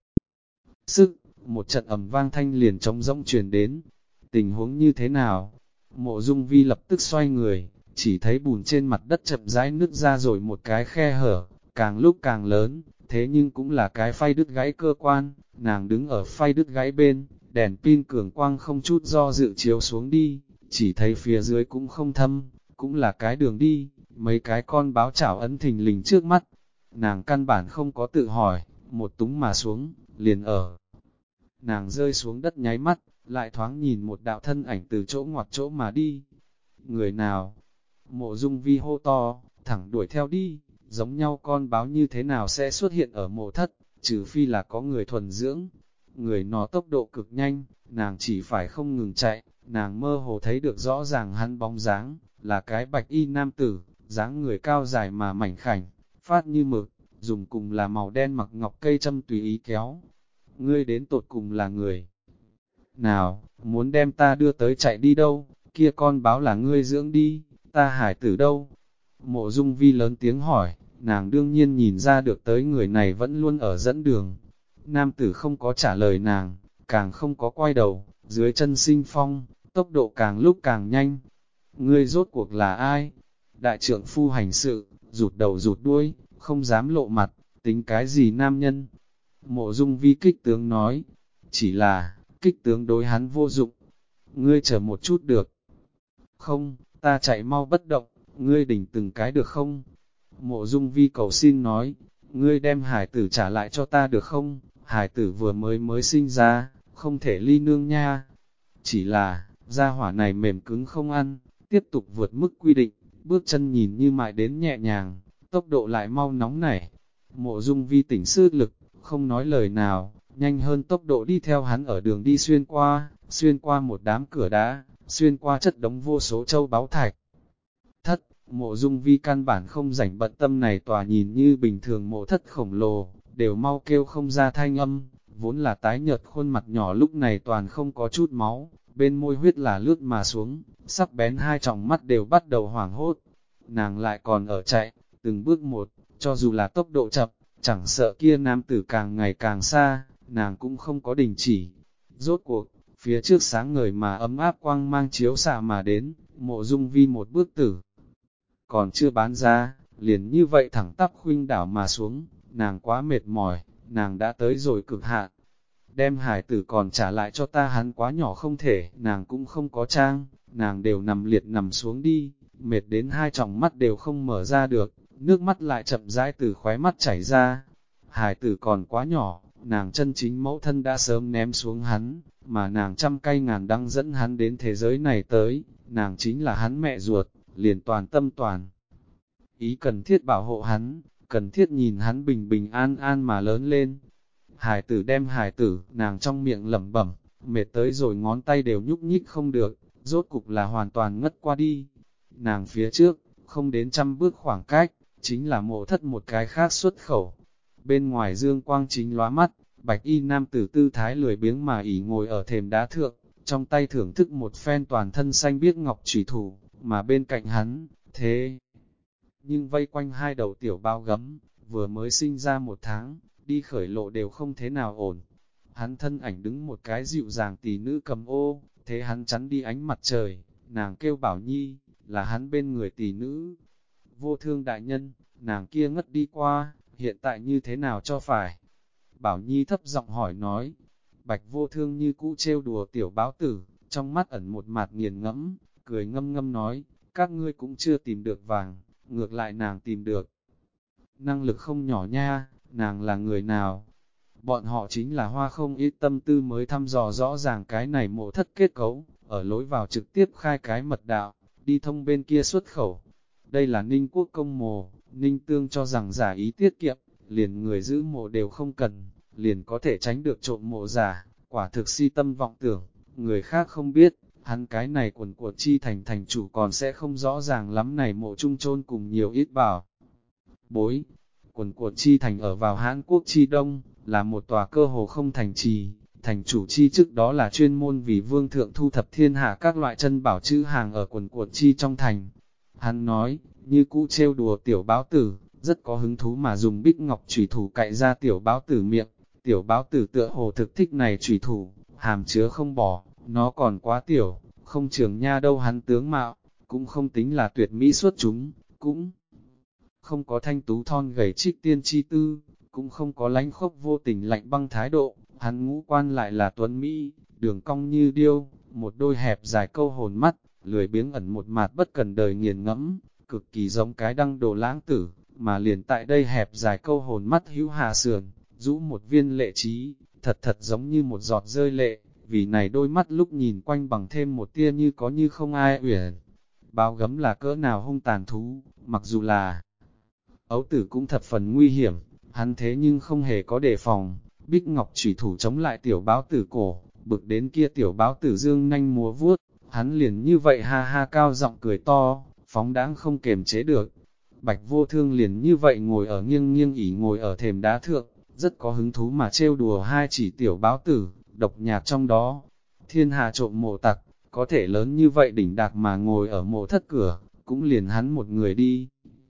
sức, một trận ầm vang thanh liền trống rỗng truyền đến. Tình huống như thế nào? Mộ Dung Vi lập tức xoay người, chỉ thấy bùn trên mặt đất chậm rãi nứt ra rồi một cái khe hở, càng lúc càng lớn, thế nhưng cũng là cái phay đứt gãy cơ quan. Nàng đứng ở phay đứt gãy bên, đèn pin cường quang không chút do dự chiếu xuống đi, chỉ thấy phía dưới cũng không thâm, cũng là cái đường đi, mấy cái con báo chảo ấn thình lình trước mắt. Nàng căn bản không có tự hỏi, một túng mà xuống, liền ở. Nàng rơi xuống đất nháy mắt, lại thoáng nhìn một đạo thân ảnh từ chỗ ngoặt chỗ mà đi. Người nào? Mộ Dung Vi hô to, thẳng đuổi theo đi, giống nhau con báo như thế nào sẽ xuất hiện ở mộ thất, trừ phi là có người thuần dưỡng. Người nó tốc độ cực nhanh, nàng chỉ phải không ngừng chạy, nàng mơ hồ thấy được rõ ràng hắn bóng dáng, là cái bạch y nam tử, dáng người cao dài mà mảnh khảnh, phát như mực, dùng cùng là màu đen mặc ngọc cây châm tùy ý kéo. Ngươi đến tột cùng là người nào, muốn đem ta đưa tới chạy đi đâu, kia con báo là ngươi dưỡng đi, ta hải tử đâu? Mộ Dung Vi lớn tiếng hỏi, nàng đương nhiên nhìn ra được tới người này vẫn luôn ở dẫn đường. Nam tử không có trả lời nàng, càng không có quay đầu, dưới chân sinh phong, tốc độ càng lúc càng nhanh. Ngươi rốt cuộc là ai? Đại trượng phu hành sự, rụt đầu rụt đuôi, không dám lộ mặt, tính cái gì nam nhân? Mộ Dung Vi kích tướng nói, chỉ là, kích tướng đối hắn vô dụng. Ngươi chờ một chút được. Không, ta chạy mau bất động, ngươi đỉnh từng cái được không? Mộ Dung Vi cầu xin nói, ngươi đem hải tử trả lại cho ta được không? Hải tử vừa mới sinh ra, không thể ly nương nha. Chỉ là, gia hỏa này mềm cứng không ăn, tiếp tục vượt mức quy định, bước chân nhìn như mại đến nhẹ nhàng, tốc độ lại mau nóng nảy. Mộ Dung Vi tỉnh sức lực, không nói lời nào, nhanh hơn tốc độ đi theo hắn ở đường đi xuyên qua một đám cửa đá, xuyên qua chất đống vô số châu báu thạch. Mộ Dung Vi căn bản không rảnh bận tâm này tòa nhìn như bình thường mộ thất khổng lồ, đều mau kêu không ra thanh âm, vốn là tái nhợt khuôn mặt nhỏ lúc này toàn không có chút máu, bên môi huyết là lướt mà xuống, sắc bén hai tròng mắt đều bắt đầu hoảng hốt. Nàng lại còn ở chạy, từng bước một, cho dù là tốc độ chậm, chẳng sợ kia nam tử càng ngày càng xa, nàng cũng không có đình chỉ. Rốt cuộc, phía trước sáng ngời mà ấm áp quang mang chiếu xạ mà đến, Mộ Dung Vi một bước tử. Còn chưa bán ra, liền như vậy thẳng tắp khuynh đảo mà xuống, nàng quá mệt mỏi, nàng đã tới rồi cực hạn. Đem hải tử còn trả lại cho ta, hắn quá nhỏ không thể, nàng cũng không có trang, nàng đều nằm liệt nằm xuống đi, mệt đến hai tròng mắt đều không mở ra được, nước mắt lại chậm rãi từ khóe mắt chảy ra. Hải tử còn quá nhỏ, nàng chân chính mẫu thân đã sớm ném xuống hắn, mà nàng trăm cây ngàn đắng dẫn hắn đến thế giới này tới, nàng chính là hắn mẹ ruột, liền toàn tâm toàn ý cần thiết bảo hộ hắn, cần thiết nhìn hắn bình bình an an mà lớn lên. Hải tử đem hải tử, nàng trong miệng lẩm bẩm, mệt tới rồi ngón tay đều nhúc nhích không được, rốt cục là hoàn toàn ngất qua đi. Nàng phía trước, không đến 100 bước khoảng cách, chính là mộ thất một cái khác xuất khẩu. Bên ngoài dương quang chính lóa mắt, bạch y nam tử tư thái lười biếng mà ỉ ngồi ở thềm đá thượng, trong tay thưởng thức một phen toàn thân xanh biếc ngọc chủy thủ, mà bên cạnh hắn, thế nhưng vây quanh hai đầu tiểu bao gấm, vừa mới sinh ra 1 tháng, đi khởi lộ đều không thế nào ổn. Hắn thân ảnh đứng một cái dịu dàng tỷ nữ cầm ô, thế hắn chắn đi ánh mặt trời, nàng kêu Bảo Nhi, là hắn bên người tỷ nữ. Vô Thương đại nhân, nàng kia ngất đi qua, hiện tại như thế nào cho phải? Bảo Nhi thấp giọng hỏi nói, Bạch Vô Thương như cũ trêu đùa tiểu báo tử, trong mắt ẩn một mạt nghiền ngẫm, cười ngâm ngâm nói, các ngươi cũng chưa tìm được vàng, ngược lại nàng tìm được. Năng lực không nhỏ nha, nàng là người nào? Bọn họ chính là hoa không ít tâm tư mới thăm dò rõ ràng cái này mộ thất kết cấu, ở lối vào trực tiếp khai cái mật đạo, đi thông bên kia xuất khẩu. Đây là Ninh Quốc công mộ, Ninh Tương cho rằng giả ý tiết kiệm, liền người giữ mộ đều không cần, liền có thể tránh được trộm mộ giả, quả thực si tâm vọng tưởng, người khác không biết, hắn cái này quần của chi thành thành chủ còn sẽ không rõ ràng lắm này mộ trung chôn cùng nhiều ít bảo. Bối, quần của chi thành ở vào Hán Quốc chi đông, là một tòa cơ hồ không thành trì, thành chủ chi trước đó là chuyên môn vì vương thượng thu thập thiên hạ các loại chân bảo chữ hàng ở quần của chi trong thành. Hắn nói, như cũ trêu đùa tiểu báo tử, rất có hứng thú mà dùng bích ngọc chủy thủ cạy ra tiểu báo tử miệng, tiểu báo tử tựa hồ thực thích này chủy thủ, hàm chứa không bỏ, nó còn quá tiểu, không trường nha đâu. Hắn tướng mạo, cũng không tính là tuyệt mỹ xuất chúng, cũng không có thanh tú thon gầy trích tiên chi tư, cũng không có lánh khốc vô tình lạnh băng thái độ, hắn ngũ quan lại là tuấn Mỹ, đường cong như điêu, một đôi hẹp dài câu hồn mắt, lười biếng ẩn một mạt bất cần đời nghiền ngẫm, cực kỳ giống cái đăng đồ lãng tử, mà liền tại đây hẹp dài câu hồn mắt hữu hạ sườn, rũ một viên lệ trí, thật thật giống như một giọt rơi lệ, vì này đôi mắt lúc nhìn quanh bằng thêm một tia như có như không ai uyển. Báo gấm là cỡ nào hung tàn thú, mặc dù là ấu tử cũng thập phần nguy hiểm, hắn thế nhưng không hề có đề phòng, Bích Ngọc chủy thủ chống lại tiểu báo tử cổ, bực đến kia tiểu báo tử dương nhanh múa vuốt, hắn liền như vậy ha ha cao giọng cười to, phóng đãng không kềm chế được. Bạch Vô Thương liền như vậy ngồi ở nghiêng nghiêng ỉ ngồi ở thềm đá thượng, rất có hứng thú mà trêu đùa hai chỉ tiểu báo tử, độc nhạc trong đó. Thiên hạ trộm mộ tặc, có thể lớn như vậy đỉnh đạc mà ngồi ở mộ thất cửa, cũng liền hắn một người đi.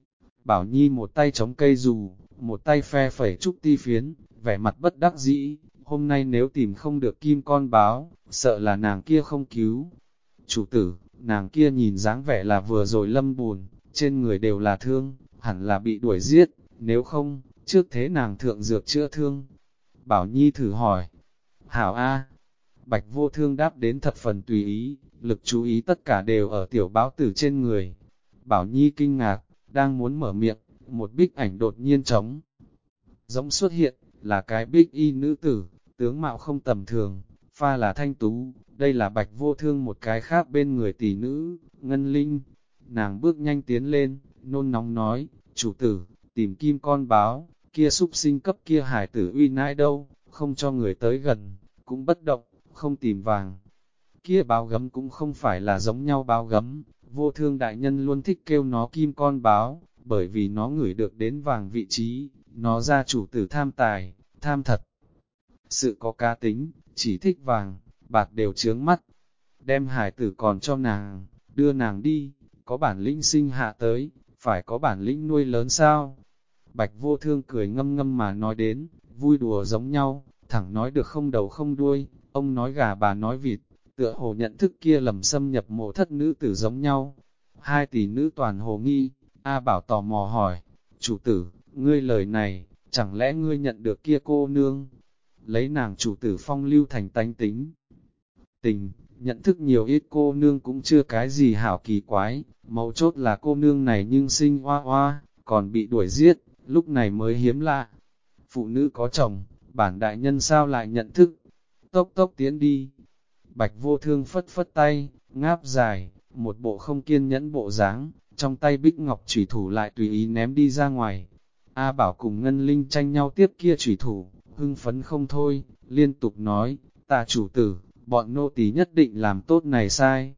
Bảo Nhi một tay chống cây dù, một tay phe phẩy trúc ti phiến, vẻ mặt bất đắc dĩ, hôm nay nếu tìm không được kim con báo, sợ là nàng kia không cứu. Chủ tử, nàng kia nhìn dáng vẻ là vừa rồi lâm buồn, trên người đều là thương, hẳn là bị đuổi giết, nếu không, trước thế nàng thượng dược chữa thương. Bảo Nhi thử hỏi, hảo A, Bạch Vô Thương đáp đến thập phần tùy ý, lực chú ý tất cả đều ở tiểu báo tử trên người. Bảo Nhi kinh ngạc, đang muốn mở miệng, một bích ảnh đột nhiên trống rỗng xuất hiện, là cái bích y nữ tử, tướng mạo không tầm thường, pha là thanh tú, đây là Bạch Vô Thương một cái khác bên người tỷ nữ, Ngân Linh. Nàng bước nhanh tiến lên, nôn nóng nói, chủ tử, tìm kim con báo, kia súc sinh cấp kia hải tử uy nãi đâu, không cho người tới gần, cũng bất động, không tìm vàng. Kia báo gấm cũng không phải là giống nhau báo gấm, Vô Thương đại nhân luôn thích kêu nó kim con báo, bởi vì nó ngửi được đến vàng vị trí, nó ra chủ tử tham tài, tham thật. Sự có cá tính, chỉ thích vàng, bạc đều chướng mắt. Đem hải tử còn cho nàng, đưa nàng đi, có bản lĩnh sinh hạ tới, phải có bản lĩnh nuôi lớn sao? Bạch Vô Thương cười ngâm ngâm mà nói đến, vui đùa giống nhau, thẳng nói được không đầu không đuôi, ông nói gà bà nói vịt, tựa hồ nhận thức kia lầm xâm nhập mộ thất nữ tử giống nhau. Hai tỷ nữ toàn hồ nghi, A Bảo tò mò hỏi, chủ tử, ngươi lời này, chẳng lẽ ngươi nhận được kia cô nương? Lấy nàng chủ tử phong lưu thành tánh tính. Tình, nhận thức nhiều ít cô nương cũng chưa cái gì hảo kỳ quái, mấu chốt là cô nương này nhưng sinh hoa hoa, còn bị đuổi giết, lúc này mới hiếm lạ. Phụ nữ có chồng, bản đại nhân sao lại nhận thức? Tốc tốc tiến đi. Bạch Vô Thương phất phất tay, ngáp dài, một bộ không kiên nhẫn bộ dáng, trong tay bích ngọc chủy thủ lại tùy ý ném đi ra ngoài. A Bảo cùng Ngân Linh tranh nhau tiếp kia chủy thủ, hưng phấn không thôi, liên tục nói, ta chủ tử, bọn nô tỳ nhất định làm tốt này sai.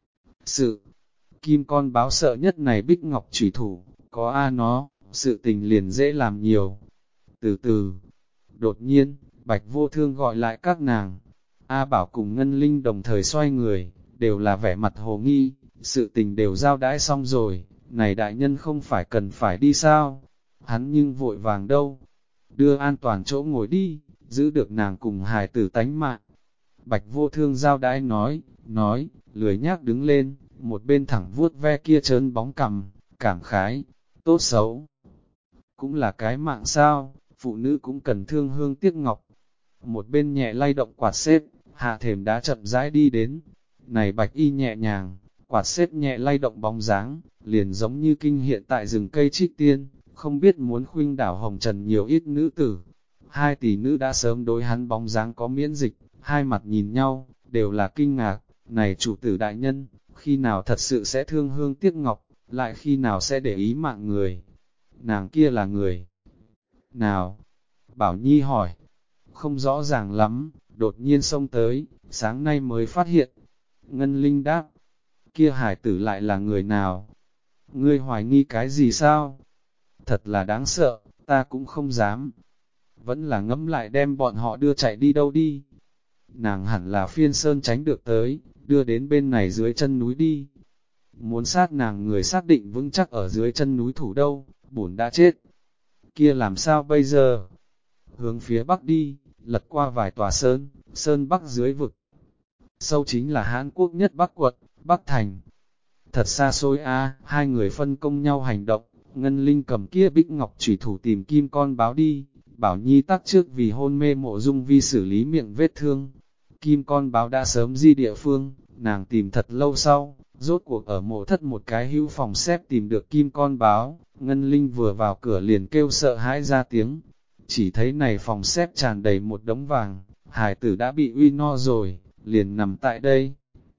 Sự, kim con báo sợ nhất này bích ngọc chủy thủ, có A nó, sự tình liền dễ làm nhiều. Từ từ, đột nhiên, Bạch Vô Thương gọi lại các nàng. A Bảo cùng Ngân Linh đồng thời xoay người, đều là vẻ mặt hồ nghi, sự tình đều giao đãi xong rồi, này đại nhân không phải cần phải đi sao? Hắn nhưng vội vàng đâu? Đưa an toàn chỗ ngồi đi, giữ được nàng cùng hài tử tánh mạng. Bạch Vô Thương giao đãi nói, lười nhác đứng lên, một bên thẳng vuốt ve kia trơn bóng cằm, cảm khái, tốt xấu. Cũng là cái mạng sao, phụ nữ cũng cần thương hương tiếc ngọc. Một bên nhẹ lay động quạt xếp, hạ thềm đá chậm rãi đi đến. Này Bạch Y nhẹ nhàng, quạt xếp nhẹ lay động bóng dáng, liền giống như kinh hiện tại rừng cây trích tiên, không biết muốn khuynh đảo hồng trần nhiều ít nữ tử. Hai tỷ nữ đã sớm đối hắn bóng dáng có miễn dịch, hai mặt nhìn nhau, đều là kinh ngạc, này chủ tử đại nhân, khi nào thật sự sẽ thương hương tiếc ngọc, lại khi nào sẽ để ý mạng người. Nàng kia là người nào? Bảo Nhi hỏi, không rõ ràng lắm, đột nhiên xông tới, sáng nay mới phát hiện. Ngân Linh đáp, kia hải tử lại là người nào? Ngươi hoài nghi cái gì sao? Thật là đáng sợ, ta cũng không dám. Vẫn là ngẫm lại đem bọn họ đưa chạy đi đâu đi. Nàng hẳn là phiên sơn tránh được tới, đưa đến bên này dưới chân núi đi. Muốn sát nàng người xác định vững chắc ở dưới chân núi thủ đâu, bổn đã chết. Kia làm sao bây giờ? Hướng phía bắc đi, lật qua vài tòa sơn bắc dưới vực. Sâu chính là Hán Quốc nhất Bắc quận, Bắc Thành. Thật xa xôi a, hai người phân công nhau hành động, Ngân Linh cầm kia bích ngọc chủy thủ tìm kim con báo đi, Bảo Nhi tắc trước vì hôn mê Mộ Dung Vi xử lý miệng vết thương. Kim con báo đã sớm di địa phương, nàng tìm thật lâu sau, Rốt cuộc ở mộ thất một cái hữu phòng xếp tìm được kim con báo, Ngân Linh vừa vào cửa liền kêu sợ hãi ra tiếng. Chỉ thấy này phòng xếp tràn đầy một đống vàng, hải tử đã bị uy no rồi, liền nằm tại đây.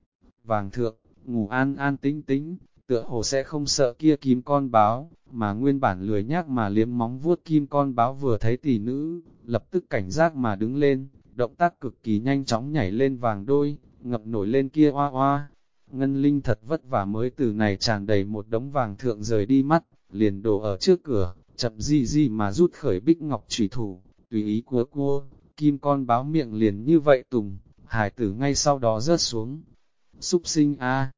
Vàng thượng, ngủ an an tĩnh tĩnh, tựa hồ sẽ không sợ kia kim con báo, mà nguyên bản lười nhác mà liếm móng vuốt kim con báo vừa thấy tỷ nữ, lập tức cảnh giác mà đứng lên, động tác cực kỳ nhanh chóng nhảy lên vàng đôi, ngập nổi lên kia oa oa. Ngân Linh thật vất vả mới từ này tràn đầy một đống vàng thượng rời đi mắt, liền đổ ở trước cửa, chậm di di mà rút khởi bích ngọc chủy thủ, tùy ý cua cua, kim con báo miệng liền như vậy tùng, hải tử ngay sau đó rớt xuống. Súc sinh a!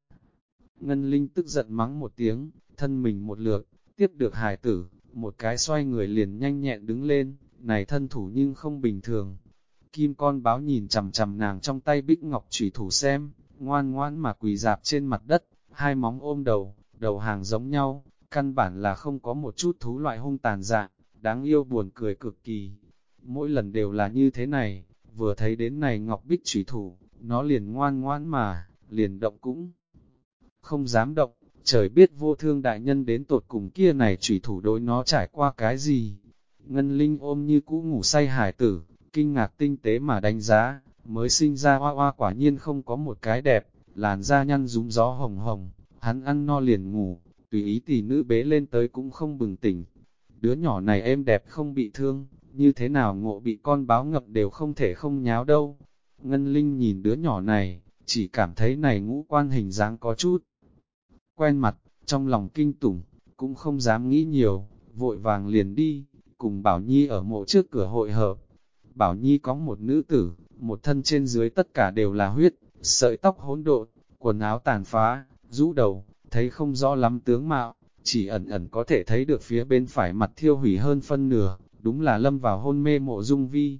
Ngân Linh tức giận mắng một tiếng, thân mình một lượt, tiếp được hải tử, một cái xoay người liền nhanh nhẹn đứng lên, này thân thủ nhưng không bình thường. Kim con báo nhìn chằm chằm nàng trong tay bích ngọc chủy thủ xem, ngoan ngoãn mà quỳ dạp trên mặt đất, hai móng ôm đầu, đầu hàng giống nhau, căn bản là không có một chút thú loại hung tàn dạng, đáng yêu buồn cười cực kỳ. Mỗi lần đều là như thế này, vừa thấy đến này ngọc bích chủy thủ, nó liền ngoan ngoãn mà, liền động cũng không dám động, trời biết vô thương đại nhân đến tột cùng kia này chủy thủ đối nó trải qua cái gì. Ngân Linh ôm như cũ ngủ say hải tử, kinh ngạc tinh tế mà đánh giá, mới sinh ra oa oa quả nhiên không có một cái đẹp, làn da nhăn rúm gió hồng hồng, hắn ăn no liền ngủ, tùy ý tỷ nữ bế lên tới cũng không bừng tỉnh. Đứa nhỏ này êm đẹp không bị thương, như thế nào ngộ bị con báo ngập đều không thể không nháo đâu. Ngân Linh nhìn đứa nhỏ này, chỉ cảm thấy này ngũ quan hình dáng có chút quen mặt, trong lòng kinh tủng, cũng không dám nghĩ nhiều, vội vàng liền đi, cùng Bảo Nhi ở mộ trước cửa hội hợp. Bảo Nhi có một nữ tử, một thân trên dưới tất cả đều là huyết, sợi tóc hỗn độn, quần áo tàn phá, rũ đầu, thấy không rõ lắm tướng mạo, chỉ ẩn ẩn có thể thấy được phía bên phải mặt thiêu hủy hơn phân nửa, đúng là lâm vào hôn mê Mộ Dung Vi.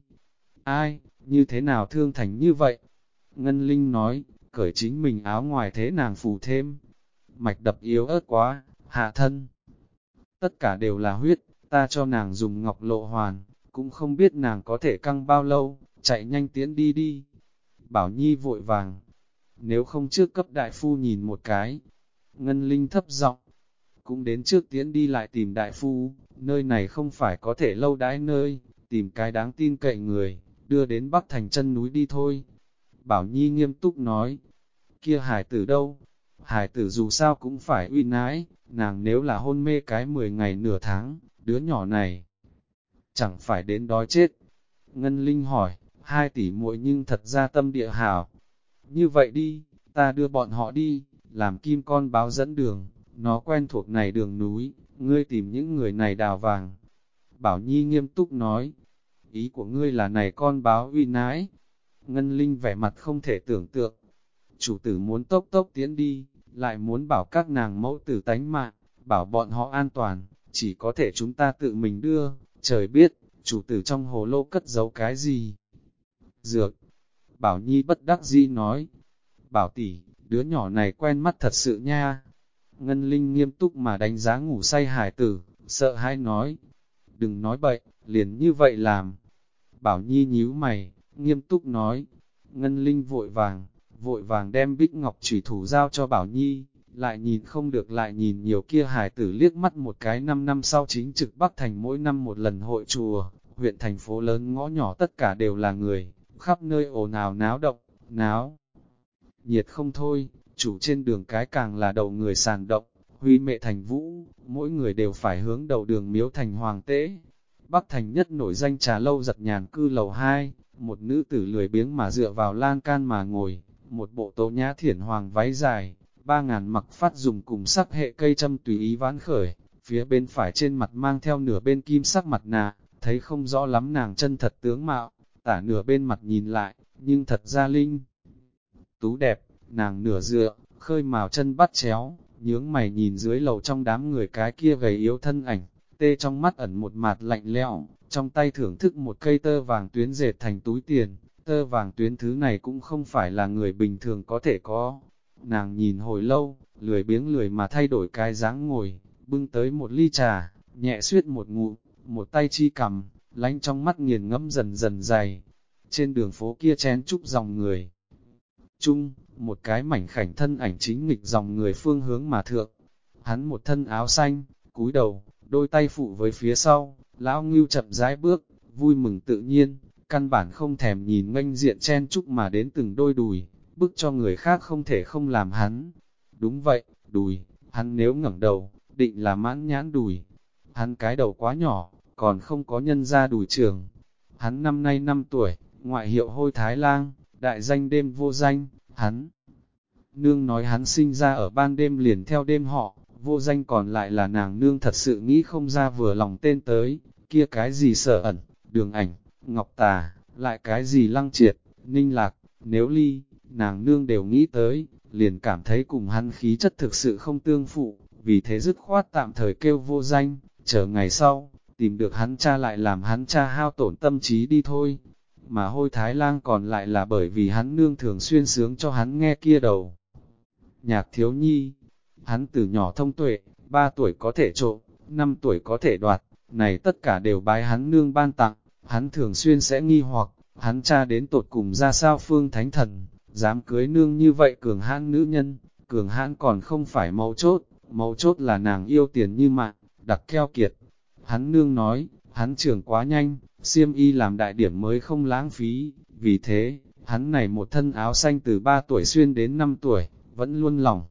Ai, như thế nào thương thành như vậy? Ngân Linh nói, cởi chính mình áo ngoài thế nàng phủ thêm. Mạch đập yếu ớt quá, hạ thân. Tất cả đều là huyết, ta cho nàng dùng ngọc lộ hoàn, cũng không biết nàng có thể căng bao lâu, chạy nhanh tiến đi đi. Bảo Nhi vội vàng, nếu không trước cấp đại phu nhìn một cái. Ngân Linh thấp giọng, cũng đến trước tiến đi lại tìm đại phu, nơi này không phải có thể lâu đãi nơi, tìm cái đáng tin cậy người, đưa đến Bắc Thành chân núi đi thôi. Bảo Nhi nghiêm túc nói, kia hải tử đâu? Hải tử dù sao cũng phải uy nãi, nàng nếu là hôn mê cái 10 ngày nửa tháng, đứa nhỏ này chẳng phải đến đói chết. Ngân Linh hỏi, 2 tỷ muội nhưng thật ra tâm địa hảo. Như vậy đi, ta đưa bọn họ đi, làm kim con báo dẫn đường, nó quen thuộc này đường núi, ngươi tìm những người này đào vàng. Bảo Nhi nghiêm túc nói, ý của ngươi là này con báo uy nãi. Ngân Linh vẻ mặt không thể tưởng tượng. Chủ tử muốn tốc tốc tiến đi, lại muốn bảo các nàng mẫu tử tánh mạng, bảo bọn họ an toàn, chỉ có thể chúng ta tự mình đưa, trời biết, chủ tử trong hồ lô cất giấu cái gì. Dược, Bảo Nhi bất đắc dĩ nói, Bảo tỷ, đứa nhỏ này quen mắt thật sự nha. Ngân Linh nghiêm túc mà đánh giá ngủ say hải tử, sợ hãi nói, đừng nói bậy, liền như vậy làm. Bảo Nhi nhíu mày, nghiêm túc nói, Ngân Linh vội vàng đem bích ngọc chủy thủ giao cho Bảo Nhi, lại nhìn không được lại nhìn nhiều kia hải tử liếc mắt một cái 5 năm sau chính trực Bắc Thành mỗi năm một lần hội chùa, huyện thành phố lớn ngõ nhỏ tất cả đều là người, khắp nơi ồn ào náo động, náo nhiệt không thôi, chủ trên đường cái càng là đầu người sàn động, huy mệ thành vũ, mỗi người đều phải hướng đầu đường miếu thành hoàng tế. Bắc Thành nhất nổi danh trà lâu giật nhàn cư lầu 2, một nữ tử lười biếng mà dựa vào lan can mà ngồi, một bộ tố nhã thiển hoàng váy dài, 3.000 mặc phát dùng cùng sắc hệ cây châm tùy ý vãn khởi, phía bên phải trên mặt mang theo nửa bên kim sắc mặt nạ, thấy không rõ lắm nàng chân thật tướng mạo, tả nửa bên mặt nhìn lại, nhưng thật ra linh. Tú đẹp, nàng nửa dựa, khơi mào chân bắt chéo, nhướng mày nhìn dưới lầu trong đám người cái kia gầy yếu thân ảnh, tê trong mắt ẩn một mặt lạnh lẽo, trong tay thưởng thức một cây tơ vàng tuyến dệt thành túi tiền, tơ vàng tuyến thứ này cũng không phải là người bình thường có thể có. Nàng nhìn hồi lâu, lười biếng lười mà thay đổi cái dáng ngồi, bưng tới một ly trà, nhẹ suyết một ngụm, một tay chi cầm, lánh trong mắt nghiền ngẫm dần dần dày. Trên đường phố kia chén chúc dòng người chung, một cái mảnh khảnh thân ảnh chính nghịch dòng người phương hướng mà thượng. Hắn một thân áo xanh, cúi đầu, đôi tay phụ với phía sau, lão Ngưu chậm rãi bước, vui mừng tự nhiên, căn bản không thèm nhìn nghênh diện chen chúc mà đến từng đôi đùi, bức cho người khác không thể không làm hắn. Đúng vậy, đùi, hắn nếu ngẩng đầu, định là mãn nhãn đùi. Hắn cái đầu quá nhỏ, còn không có nhân ra đùi trường. Hắn năm nay 5 tuổi, ngoại hiệu Hôi Thái Lang, đại danh đêm vô danh, hắn. Nương nói hắn sinh ra ở ban đêm liền theo đêm họ, vô danh còn lại là nàng nương thật sự nghĩ không ra vừa lòng tên tới, kia cái gì Sở Ẩn, Đường Ảnh, Ngọc Tà, lại cái gì Lăng Triệt, Ninh Lạc, Nếu Ly, nàng nương đều nghĩ tới, liền cảm thấy cùng hắn khí chất thực sự không tương phụ, vì thế dứt khoát tạm thời kêu vô danh, chờ ngày sau, tìm được hắn cha lại làm hắn cha hao tổn tâm trí đi thôi. Mà Hôi Thái Lang còn lại là bởi vì hắn nương thường xuyên sướng cho hắn nghe kia đầu. Nhạc thiếu nhi, hắn từ nhỏ thông tuệ, 3 tuổi có thể trộm, 5 tuổi có thể đoạt, này tất cả đều bái hắn nương ban tặng, hắn thường xuyên sẽ nghi hoặc, hắn cha đến tột cùng ra sao phương thánh thần, dám cưới nương như vậy cường hãn nữ nhân, cường hãn còn không phải mấu chốt là nàng yêu tiền như mạng, đặc keo kiệt. Hắn nương nói, hắn trưởng quá nhanh, xiêm y làm đại điểm mới không lãng phí, vì thế, hắn này một thân áo xanh từ 3 tuổi xuyên đến 5 tuổi, vẫn luôn lòng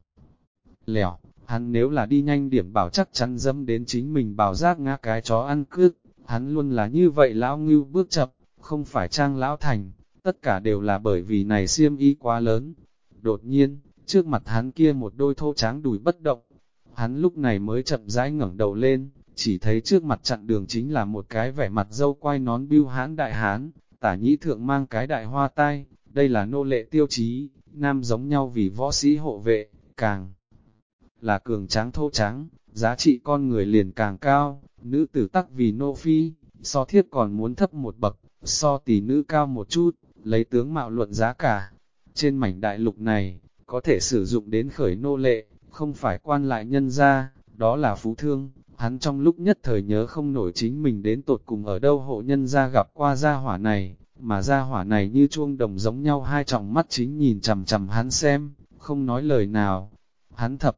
lẻo, hắn nếu là đi nhanh điểm bảo chắc chắn dẫm đến chính mình bảo giác ngã cái chó ăn cướp, hắn luôn là như vậy lão Ngưu bước chậm, không phải trang lão thành, tất cả đều là bởi vì này xiêm y quá lớn. Đột nhiên, trước mặt hắn kia một đôi thô tráng đùi bất động, hắn lúc này mới chậm rãi ngẩng đầu lên, chỉ thấy trước mặt chặn đường chính là một cái vẻ mặt dâu quai nón bưu hãn đại hán, tả nhĩ thượng mang cái đại hoa tai, đây là nô lệ tiêu chí, nam giống nhau vì võ sĩ hộ vệ, càng là cường tráng thô tráng, giá trị con người liền càng cao, nữ tử tắc vì nô phi, so thiếp còn muốn thấp một bậc, so tỷ nữ cao một chút, lấy tướng mạo luận giá cả. Trên mảnh đại lục này, có thể sử dụng đến khởi nô lệ, không phải quan lại nhân gia, đó là phú thương. Hắn trong lúc nhất thời nhớ không nổi chính mình đến tột cùng ở đâu hộ nhân gia gặp qua gia hỏa này, mà gia hỏa này như chuông đồng giống nhau hai tròng mắt chính nhìn chằm chằm hắn xem, không nói lời nào. Hắn thập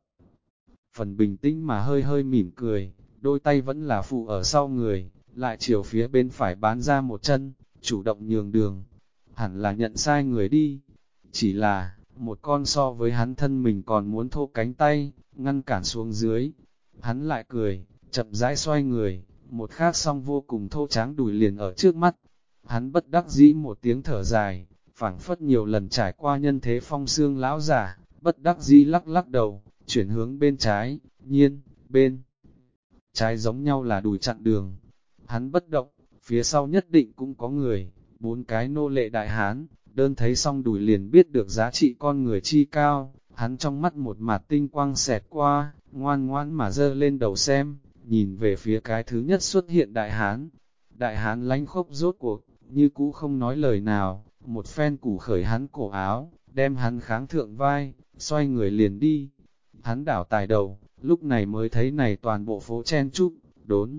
phần bình tĩnh mà hơi hơi mỉm cười, đôi tay vẫn là phụ ở sau người, lại chiều phía bên phải bán ra một chân, chủ động nhường đường. Hẳn là nhận sai người đi, chỉ là, một con so với hắn thân mình còn muốn thô cánh tay, ngăn cản xuống dưới. Hắn lại cười, chậm rãi xoay người, một khác song vô cùng thô tráng đùi liền ở trước mắt. Hắn bất đắc dĩ một tiếng thở dài, phảng phất nhiều lần trải qua nhân thế phong xương lão giả, bất đắc dĩ lắc lắc đầu, chuyển hướng bên trái, nhiên, bên trái giống nhau là đùi chặn đường. Hắn bất động, phía sau nhất định cũng có người, 4 cái nô lệ đại hán, đơn thấy xong đùi liền biết được giá trị con người chi cao, hắn trong mắt một mặt tinh quang xẹt qua, ngoan ngoãn mà dơ lên đầu xem, nhìn về phía cái thứ nhất xuất hiện đại hán. Đại hán lánh khốc rốt cuộc, như cũ không nói lời nào, một phen củ khởi hắn cổ áo, đem hắn kháng thượng vai, xoay người liền đi. Hắn đảo tài đầu, lúc này mới thấy này toàn bộ phố chen chúc, đốn.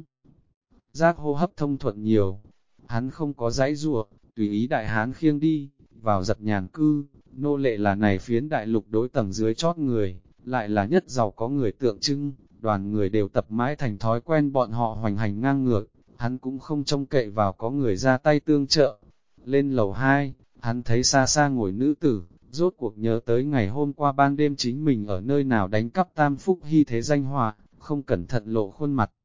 Giác hô hấp thông thuận nhiều, hắn không có giãy giụa, tùy ý đại hán khiêng đi, vào giật nhàn cư, nô lệ là này phiến đại lục đối tầng dưới chót người, lại là nhất giàu có người tượng trưng, đoàn người đều tập mãi thành thói quen bọn họ hoành hành ngang ngược, hắn cũng không trông cậy vào có người ra tay tương trợ. Lên lầu 2, hắn thấy xa xa ngồi nữ tử, rốt cuộc nhớ tới ngày hôm qua ban đêm chính mình ở nơi nào đánh cắp tam phúc hy thế danh họa, không cẩn thận lộ khuôn mặt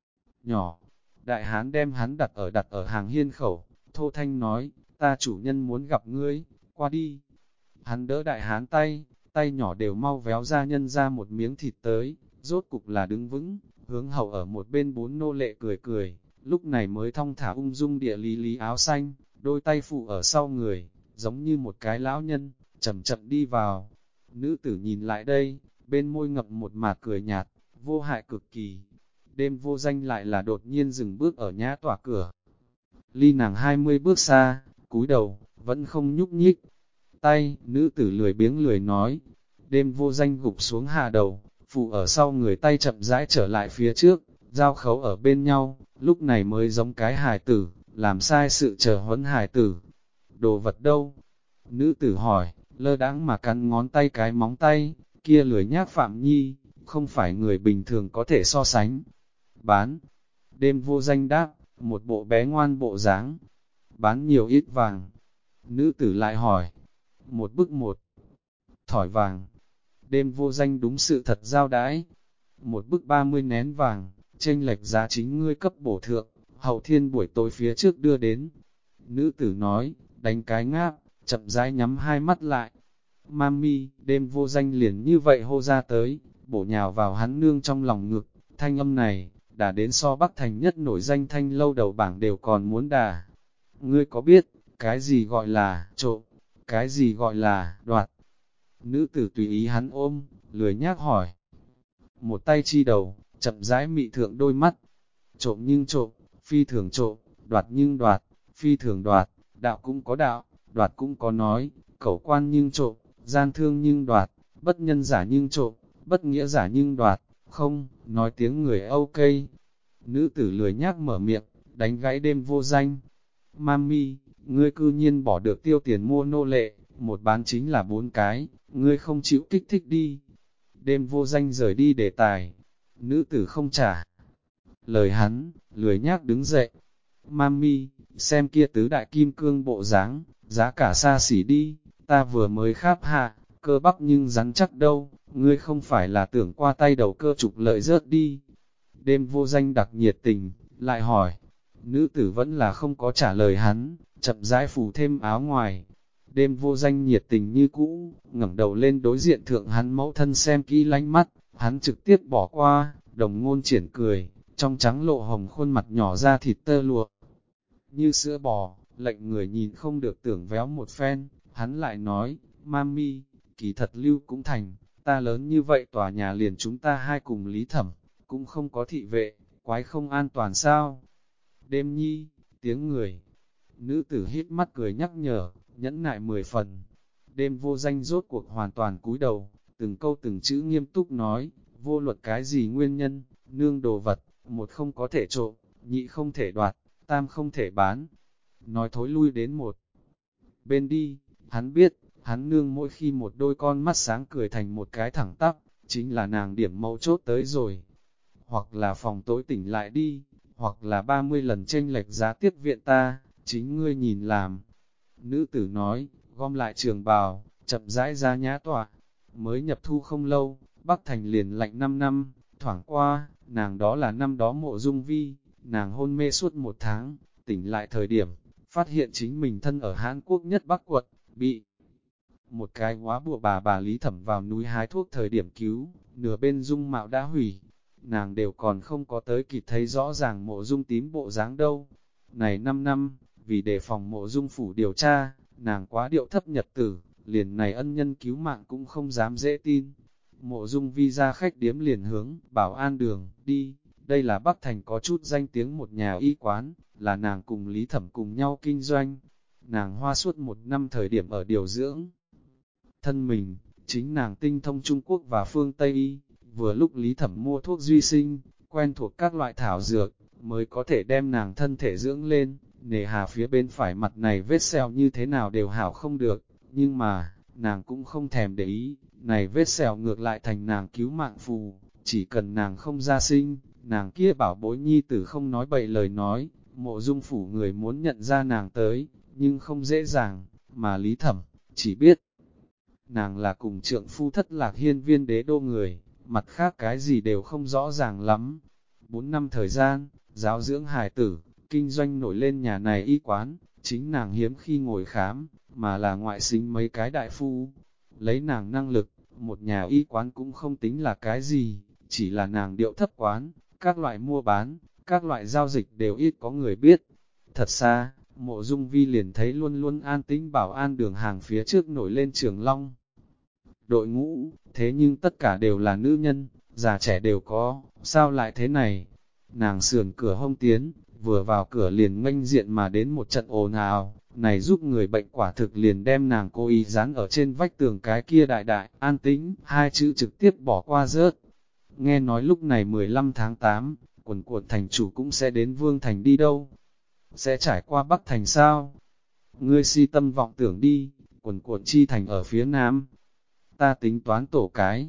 nhỏ. Đại hán đem hắn đặt ở hàng hiên khẩu, thô thanh nói, ta chủ nhân muốn gặp ngươi, qua đi. Hắn đỡ đại hán tay, tay nhỏ đều mau véo ra nhân ra một miếng thịt tới, rốt cục là đứng vững, hướng hậu ở một bên 4 nô lệ cười cười, lúc này mới thong thả ung dung địa lý lý áo xanh, đôi tay phụ ở sau người, giống như một cái lão nhân, chậm chậm đi vào. Nữ tử nhìn lại đây, bên môi ngậm một mạt cười nhạt, vô hại cực kỳ. Đêm vô danh lại là đột nhiên dừng bước ở nhã tỏa cửa. Ly nàng 20 bước xa, cúi đầu, vẫn không nhúc nhích. Tay, nữ tử lười biếng lười nói. Đêm vô danh gục xuống hạ đầu, phụ ở sau người tay chậm rãi trở lại phía trước, giao khấu ở bên nhau, lúc này mới giống cái hài tử, làm sai sự chờ huấn hài tử. Đồ vật đâu? Nữ tử hỏi, lơ đãng mà cắn ngón tay cái móng tay, kia lười nhác Phạm Nhi, không phải người bình thường có thể so sánh. Bán, đêm vô danh đáp, một bộ bé ngoan bộ dáng. Bán nhiều ít vàng. Nữ tử lại hỏi, một bức một thỏi vàng. Đêm vô danh đúng sự thật giao đãi. Một bức 30 nén vàng, chênh lệch giá chính ngươi cấp bổ thượng, hậu thiên buổi tối phía trước đưa đến. Nữ tử nói, đánh cái ngáp, chậm rãi nhắm hai mắt lại. Mami, đêm vô danh liền như vậy hô ra tới, bổ nhào vào hắn nương trong lòng ngực. Thanh âm này, đã đến so Bắc Thành nhất nổi danh thanh lâu đầu bảng đều còn muốn đà. Ngươi có biết, cái gì gọi là trộm, cái gì gọi là đoạt? Nữ tử tùy ý hắn ôm, lười nhác hỏi. Một tay chi đầu, chậm rãi mị thượng đôi mắt. Trộm nhưng trộm, phi thường trộm, đoạt nhưng đoạt, phi thường đoạt, đạo cũng có đạo, đoạt cũng có nói, cẩu quan nhưng trộm, gian thương nhưng đoạt, bất nhân giả nhưng trộm, bất nghĩa giả nhưng đoạt, không, nói tiếng người Âu cây. Nữ tử lười nhác mở miệng, đánh gãy đêm vô danh. Mami, ngươi cư nhiên bỏ được tiêu tiền mua nô lệ, một bán chính là 4 cái, ngươi không chịu kích thích đi. Đêm vô danh rời đi đề tài, nữ tử không trả lời hắn, lười nhác đứng dậy. Mami, xem kia tứ đại kim cương bộ dáng, giá cả xa xỉ đi, ta vừa mới kháp hạ, cơ bắp nhưng rắn chắc đâu, ngươi không phải là tưởng qua tay đầu cơ trục lợi rớt đi. Đêm vô danh đặc nhiệt tình, lại hỏi, nữ tử vẫn là không có trả lời hắn, chậm rãi phủ thêm áo ngoài. Đêm vô danh nhiệt tình như cũ, ngẩng đầu lên đối diện thượng hắn mẫu thân xem kỹ lánh mắt, hắn trực tiếp bỏ qua, đồng ngôn triển cười, trong trắng lộ hồng khuôn mặt nhỏ ra thịt tơ lụa. Như sữa bò, lệnh người nhìn không được tưởng véo một phen, hắn lại nói, Mami, kỳ thật lưu cũng thành, ta lớn như vậy tòa nhà liền chúng ta hai cùng lý thẩm, cũng không có thị vệ, quái không an toàn sao? Đêm nhi, tiếng người, nữ tử hít mắt cười nhắc nhở, nhẫn nại 10 phần. Đêm vô danh rốt cuộc hoàn toàn cúi đầu, từng câu từng chữ nghiêm túc nói, vô luật cái gì nguyên nhân, nương đồ vật, một không có thể trộm, nhị không thể đoạt, tam không thể bán. Nói thối lui đến một bên đi, hắn biết, hắn nương mỗi khi một đôi con mắt sáng cười thành một cái thẳng tắp, chính là nàng điểm mấu chốt tới rồi. Hoặc là phòng tối tỉnh lại đi, hoặc là 30 lần chênh lệch giá tiếp viện ta, chính ngươi nhìn làm. Nữ tử nói, gom lại trường bào, chậm rãi ra nhã tỏa. Mới nhập thu không lâu, Bắc Thành liền lạnh 5 năm, thoảng qua, nàng đó là năm đó Mộ Dung Vi, nàng hôn mê suốt 1 tháng, tỉnh lại thời điểm, phát hiện chính mình thân ở Hán Quốc nhất Bắc quận, bị một cái hóa bùa bà Lý Thẩm vào núi hái thuốc thời điểm cứu, nửa bên dung mạo đã hủy, nàng đều còn không có tới kịp thấy rõ ràng Mộ Dung tím bộ dáng đâu. Này 5 năm, vì đề phòng Mộ Dung phủ điều tra, nàng quá điệu thấp nhật tử, liền này ân nhân cứu mạng cũng không dám dễ tin. Mộ Dung Vi ra khách điếm liền hướng, Bảo An đường, đi, đây là Bắc Thành có chút danh tiếng một nhà y quán, là nàng cùng Lý Thẩm cùng nhau kinh doanh. Nàng hoa suốt 1 năm thời điểm ở điều dưỡng. Thân mình, chính nàng tinh thông Trung Quốc và phương Tây y, vừa lúc Lý Thẩm mua thuốc duy sinh, quen thuộc các loại thảo dược, mới có thể đem nàng thân thể dưỡng lên. Nề hà phía bên phải mặt này vết sẹo như thế nào đều hảo không được, nhưng mà, nàng cũng không thèm để ý, này vết sẹo ngược lại thành nàng cứu mạng phù, chỉ cần nàng không ra sinh, nàng kia bảo bối nhi tử không nói bậy lời nói, Mộ Dung phủ người muốn nhận ra nàng tới, nhưng không dễ dàng, mà Lý Thẩm, chỉ biết, nàng là cùng trượng phu thất lạc hiên viên đế đô người, mặt khác cái gì đều không rõ ràng lắm. 4 năm thời gian, giáo dưỡng hài tử, kinh doanh nổi lên nhà này y quán, chính nàng hiếm khi ngồi khám, mà là ngoại sinh mấy cái đại phu. Lấy nàng năng lực, một nhà y quán cũng không tính là cái gì, chỉ là nàng điệu thấp quán, các loại mua bán, các loại giao dịch đều ít có người biết. Thật xa, Mộ Dung Vi liền thấy luôn luôn an tĩnh Bảo An đường hàng phía trước nổi lên Trường Long. Đội ngũ, thế nhưng tất cả đều là nữ nhân, già trẻ đều có, sao lại thế này? Nàng sườn cửa hông tiến, vừa vào cửa liền nghênh diện mà đến một trận ồn ào, này giúp người bệnh quả thực liền đem nàng cố ý dán ở trên vách tường cái kia đại đại, an tĩnh, hai chữ trực tiếp bỏ qua rớt. Nghe nói lúc này 15 tháng 8, quần cuộn thành chủ cũng sẽ đến Vương Thành đi đâu? Sẽ trải qua Bắc Thành sao? Ngươi si tâm vọng tưởng đi, quần cuộn chi thành ở phía nam. Ta tính toán tổ cái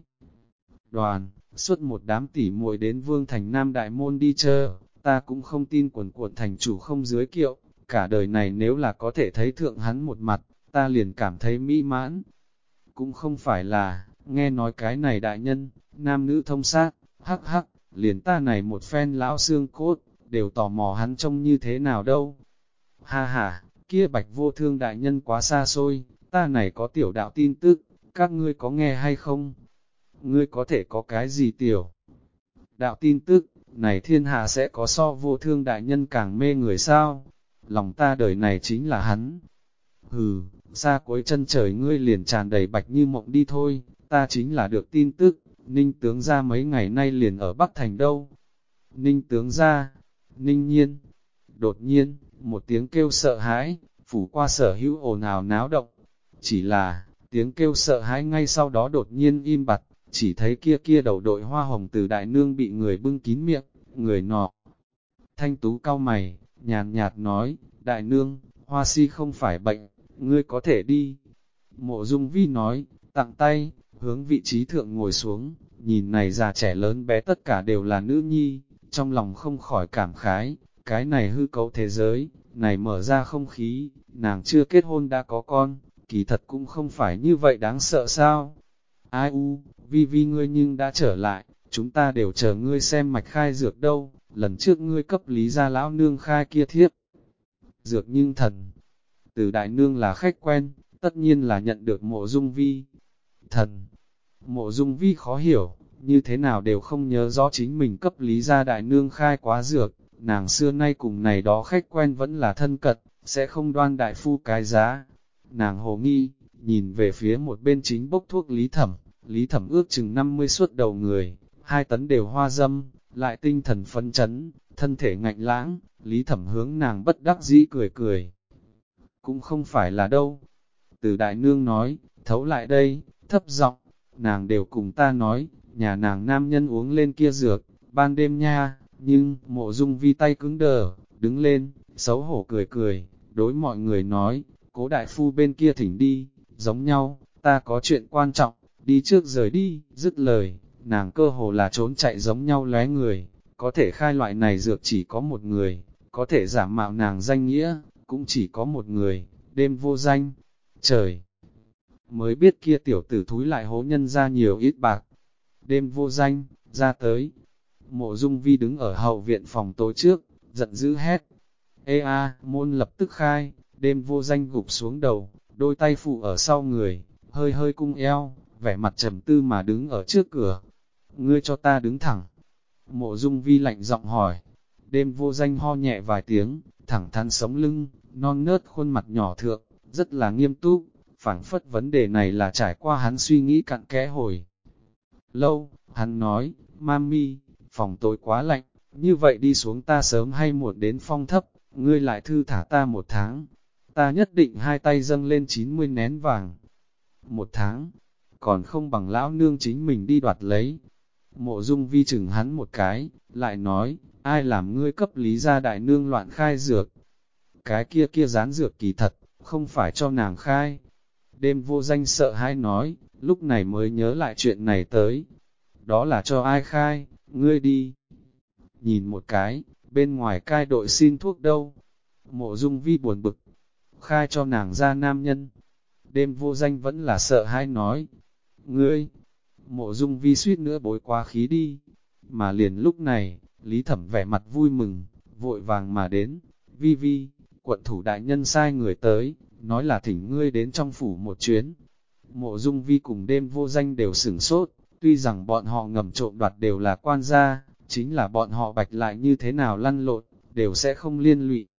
đoàn, suốt một đám tỉ muội đến Vương Thành Nam Đại Môn đi chơi, ta cũng không tin quần cuộn thành chủ không dưới kiệu, cả đời này nếu là có thể thấy thượng hắn một mặt, ta liền cảm thấy mỹ mãn. Cũng không phải là, nghe nói cái này đại nhân, nam nữ thông sát, hắc hắc, liền ta này một phen lão xương cốt, đều tò mò hắn trông như thế nào đâu. Ha ha, kia Bạch Vô Thương đại nhân quá xa xôi, ta này có tiểu đạo tin tức, các ngươi có nghe hay không? Ngươi có thể có cái gì tiểu đạo tin tức, này thiên hạ sẽ có so Vô Thương đại nhân càng mê người sao? Lòng ta đời này chính là hắn. Hừ, xa cuối chân trời ngươi liền tràn đầy bạch như mộng đi thôi, ta chính là được tin tức, Ninh tướng gia mấy ngày nay liền ở Bắc Thành đâu. Ninh tướng gia, Ninh nhiên, đột nhiên, một tiếng kêu sợ hãi, phủ qua sở hữu ồn ào náo động. Chỉ là, tiếng kêu sợ hãi ngay sau đó đột nhiên im bặt, chỉ thấy kia đầu đội hoa hồng từ đại nương bị người bưng kín miệng, người nọ. Thanh tú cau mày, nhàn nhạt nói, đại nương, hoa si không phải bệnh, ngươi có thể đi. Mộ Dung Vi nói, tặng tay, hướng vị trí thượng ngồi xuống, nhìn này già trẻ lớn bé tất cả đều là nữ nhi, trong lòng không khỏi cảm khái, cái này hư cấu thế giới, này mở ra không khí, nàng chưa kết hôn đã có con, kỳ thật cũng không phải như vậy đáng sợ sao. Ai u, Vi Vi ngươi nhưng đã trở lại, chúng ta đều chờ ngươi xem mạch khai dược đâu, lần trước ngươi cấp lý gia lão nương khai kia thiếp. Dược nhưng thần, từ đại nương là khách quen, tất nhiên là nhận được Mộ Dung Vi. Thần, Mộ Dung Vi khó hiểu, như thế nào đều không nhớ rõ chính mình cấp lý gia đại nương khai quá dược, nàng xưa nay cùng này đó khách quen vẫn là thân cận, sẽ không đoan đại phu cái giá. Nàng hồ nghi, nhìn về phía một bên chính bốc thuốc Lý Thẩm ước chừng 50 suốt đầu người, 2 tấn đều hoa dâm, lại tinh thần phấn chấn, thân thể ngạnh lãng, Lý Thẩm hướng nàng bất đắc dĩ cười cười. Cũng không phải là đâu. Từ đại nương nói, thấu lại đây, thấp giọng, nàng đều cùng ta nói, nhà nàng nam nhân uống lên kia dược, ban đêm nha, nhưng, Mộ Dung Vi tay cứng đờ, đứng lên, xấu hổ cười cười, đối mọi người nói, cố đại phu bên kia thỉnh đi, giống nhau, ta có chuyện quan trọng, đi trước rời đi, dứt lời, nàng cơ hồ là trốn chạy giống nhau lóe người, có thể khai loại này dược chỉ có một người, có thể giả mạo nàng danh nghĩa, cũng chỉ có một người, Đêm Vô Danh. Trời! Mới biết kia tiểu tử thúi lại hố nhân ra nhiều ít bạc. Đêm Vô Danh, ra tới. Mộ Dung Vi đứng ở hậu viện phòng tối trước, giận dữ hét. Ê a, môn lập tức khai, Đêm Vô Danh gục xuống đầu, đôi tay phụ ở sau người, hơi hơi cung eo, vẻ mặt trầm tư mà đứng ở trước cửa. Ngươi cho ta đứng thẳng. Mộ Dung Vi lạnh giọng hỏi. Đêm Vô Danh ho nhẹ vài tiếng, thẳng thắn sống lưng, non nớt khuôn mặt nhỏ thượng, rất là nghiêm túc, phảng phất vấn đề này là trải qua hắn suy nghĩ cặn kẽ hồi. Lâu, hắn nói, Mami, phòng tối quá lạnh, như vậy đi xuống ta sớm hay muộn đến phong thấp, ngươi lại thư thả ta 1 tháng. Ta nhất định 2 tay dâng lên 90 nén vàng. 1 tháng, còn không bằng lão nương chính mình đi đoạt lấy. Mộ Dung Vi chừng hắn một cái, lại nói, ai làm ngươi cấp lý gia đại nương loạn khai dược. Cái kia dán dược kỳ thật, không phải cho nàng khai. Đêm Vô Danh sợ hãi nói, lúc này mới nhớ lại chuyện này tới. Đó là cho ai khai, ngươi đi. Nhìn một cái, bên ngoài cai đội xin thuốc đâu. Mộ Dung Vi buồn bực, khai cho nàng ra nam nhân. Đêm Vô Danh vẫn là sợ hãi nói, ngươi, Mộ Dung Vi suýt nữa bối quá khí đi. Mà liền lúc này, Lý Thẩm vẻ mặt vui mừng, vội vàng mà đến. Vi Vi, quận thủ đại nhân sai người tới, nói là thỉnh ngươi đến trong phủ một chuyến. Mộ Dung Vi cùng Đêm Vô Danh đều sửng sốt, tuy rằng bọn họ ngầm trộm đoạt đều là quan gia, chính là bọn họ bạch lại như thế nào lăn lộn, đều sẽ không liên lụy.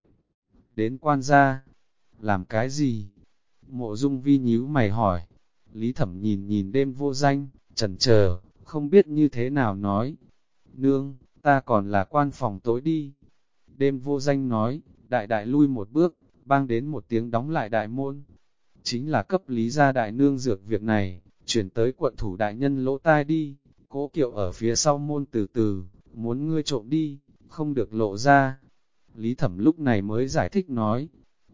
Đến quan gia, làm cái gì? Mộ Dung Vi nhíu mày hỏi. Lý Thẩm nhìn nhìn Đêm Vô Danh, chần chờ, không biết như thế nào nói. Nương, ta còn là quan phòng tối đi. Đêm Vô Danh nói, đại lui một bước, bang đến một tiếng đóng lại đại môn. Chính là cấp lý gia đại nương dược việc này, chuyển tới quận thủ đại nhân lỗ tai đi. Cố Kiệu ở phía sau môn từ từ, muốn ngươi trộm đi, không được lộ ra. Lý Thẩm lúc này mới giải thích nói,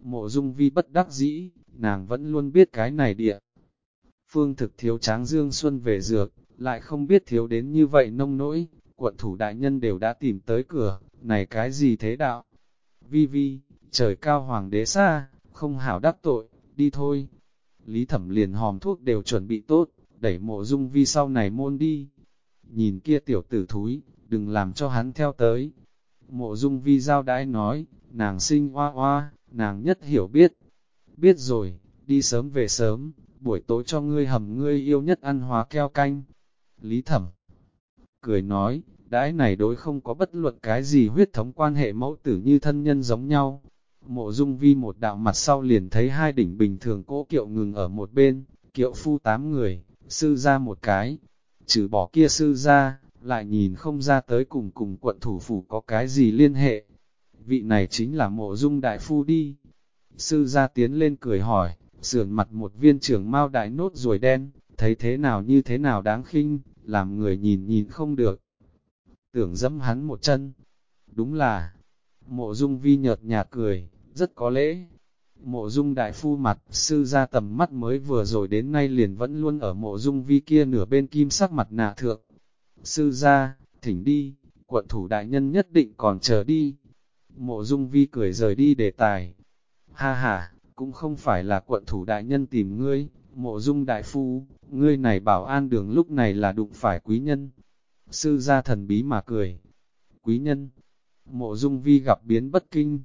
Mộ Dung Vi bất đắc dĩ, nàng vẫn luôn biết cái này địa. Phương thực thiếu Tráng Dương Xuân về dược, lại không biết thiếu đến như vậy nông nỗi, quận thủ đại nhân đều đã tìm tới cửa, này cái gì thế đạo? Vi Vi, trời cao hoàng đế xa, không hảo đắc tội, đi thôi. Lý Thẩm liền hòm thuốc đều chuẩn bị tốt, đẩy Mộ Dung Vi sau này môn đi. Nhìn kia tiểu tử thúi, đừng làm cho hắn theo tới. Mộ Dung Vi giao đãi nói, nàng sinh oa oa, nàng nhất hiểu biết. Biết rồi, đi sớm về sớm, buổi tối cho ngươi hầm ngươi yêu nhất ăn hóa keo canh. Lý Thẩm cười nói, đãi này đối không có bất luận cái gì huyết thống quan hệ mẫu tử như thân nhân giống nhau. Mộ Dung Vi một đạo mặt sau liền thấy hai đỉnh bình thường cỗ kiệu ngừng ở một bên, kiệu phu 8 người, sư ra một cái. Trừ bỏ kia sư ra, lại nhìn không ra tới cùng quận thủ phủ có cái gì liên hệ. Vị này chính là Mộ Dung đại phu đi. Sư ra tiến lên cười hỏi, sườn mặt một viên trưởng mao đại nốt ruồi đen, thấy thế nào như thế nào đáng khinh, làm người nhìn nhìn không được. Tưởng dẫm hắn một chân. Đúng là, Mộ Dung Vi nhợt nhạt cười, rất có lễ. Mộ Dung đại phu mặt, sư ra tầm mắt mới vừa rồi đến nay liền vẫn luôn ở Mộ Dung Vi kia nửa bên kim sắc mặt nạ thượng. Sư ra, thỉnh đi, quận thủ đại nhân nhất định còn chờ đi. Mộ Dung Vi cười rời đi đề tài. Ha ha, cũng không phải là quận thủ đại nhân tìm ngươi, Mộ Dung đại phu, ngươi này bảo an đường lúc này là đụng phải quý nhân. Sư gia thần bí mà cười. Quý nhân, Mộ Dung Vi gặp biến bất kinh.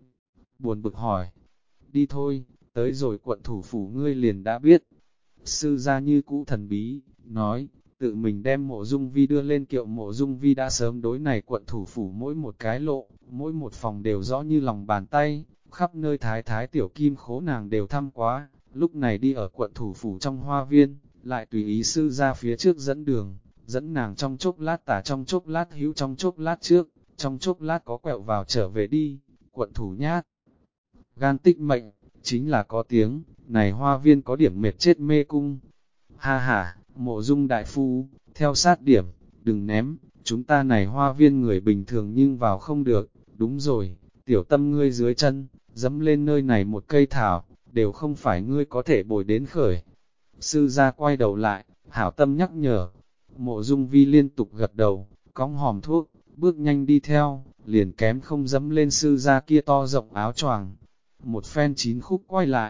Buồn bực hỏi, đi thôi, tới rồi quận thủ phủ ngươi liền đã biết. Sư gia như cũ thần bí, nói, tự mình đem Mộ Dung Vi đưa lên kiệu. Mộ Dung Vi đã sớm đối này quận thủ phủ mỗi một cái lộ, mỗi một phòng đều rõ như lòng bàn tay, khắp nơi thái thái tiểu kim khố nàng đều thăm quá, lúc này đi ở quận thủ phủ trong hoa viên, lại tùy ý sư ra phía trước dẫn đường, dẫn nàng trong chốc lát tả trong chốc lát hữu trong chốc lát trước, trong chốc lát có quẹo vào trở về đi, quận thủ nhát. Gan tích mệnh, chính là có tiếng, này hoa viên có điểm mệt chết mê cung. Ha ha, Mộ Dung đại phu, theo sát điểm, đừng ném, chúng ta này hoa viên người bình thường nhưng vào không được, đúng rồi, tiểu tâm ngươi dưới chân, dẫm lên nơi này một cây thảo, đều không phải ngươi có thể bồi đến khởi. Sư gia quay đầu lại, hảo tâm nhắc nhở, Mộ Dung Vi liên tục gật đầu, cõng hòm thuốc, bước nhanh đi theo, liền kém không dẫm lên sư gia kia to rộng áo choàng. Một phen 9 khúc quay lại.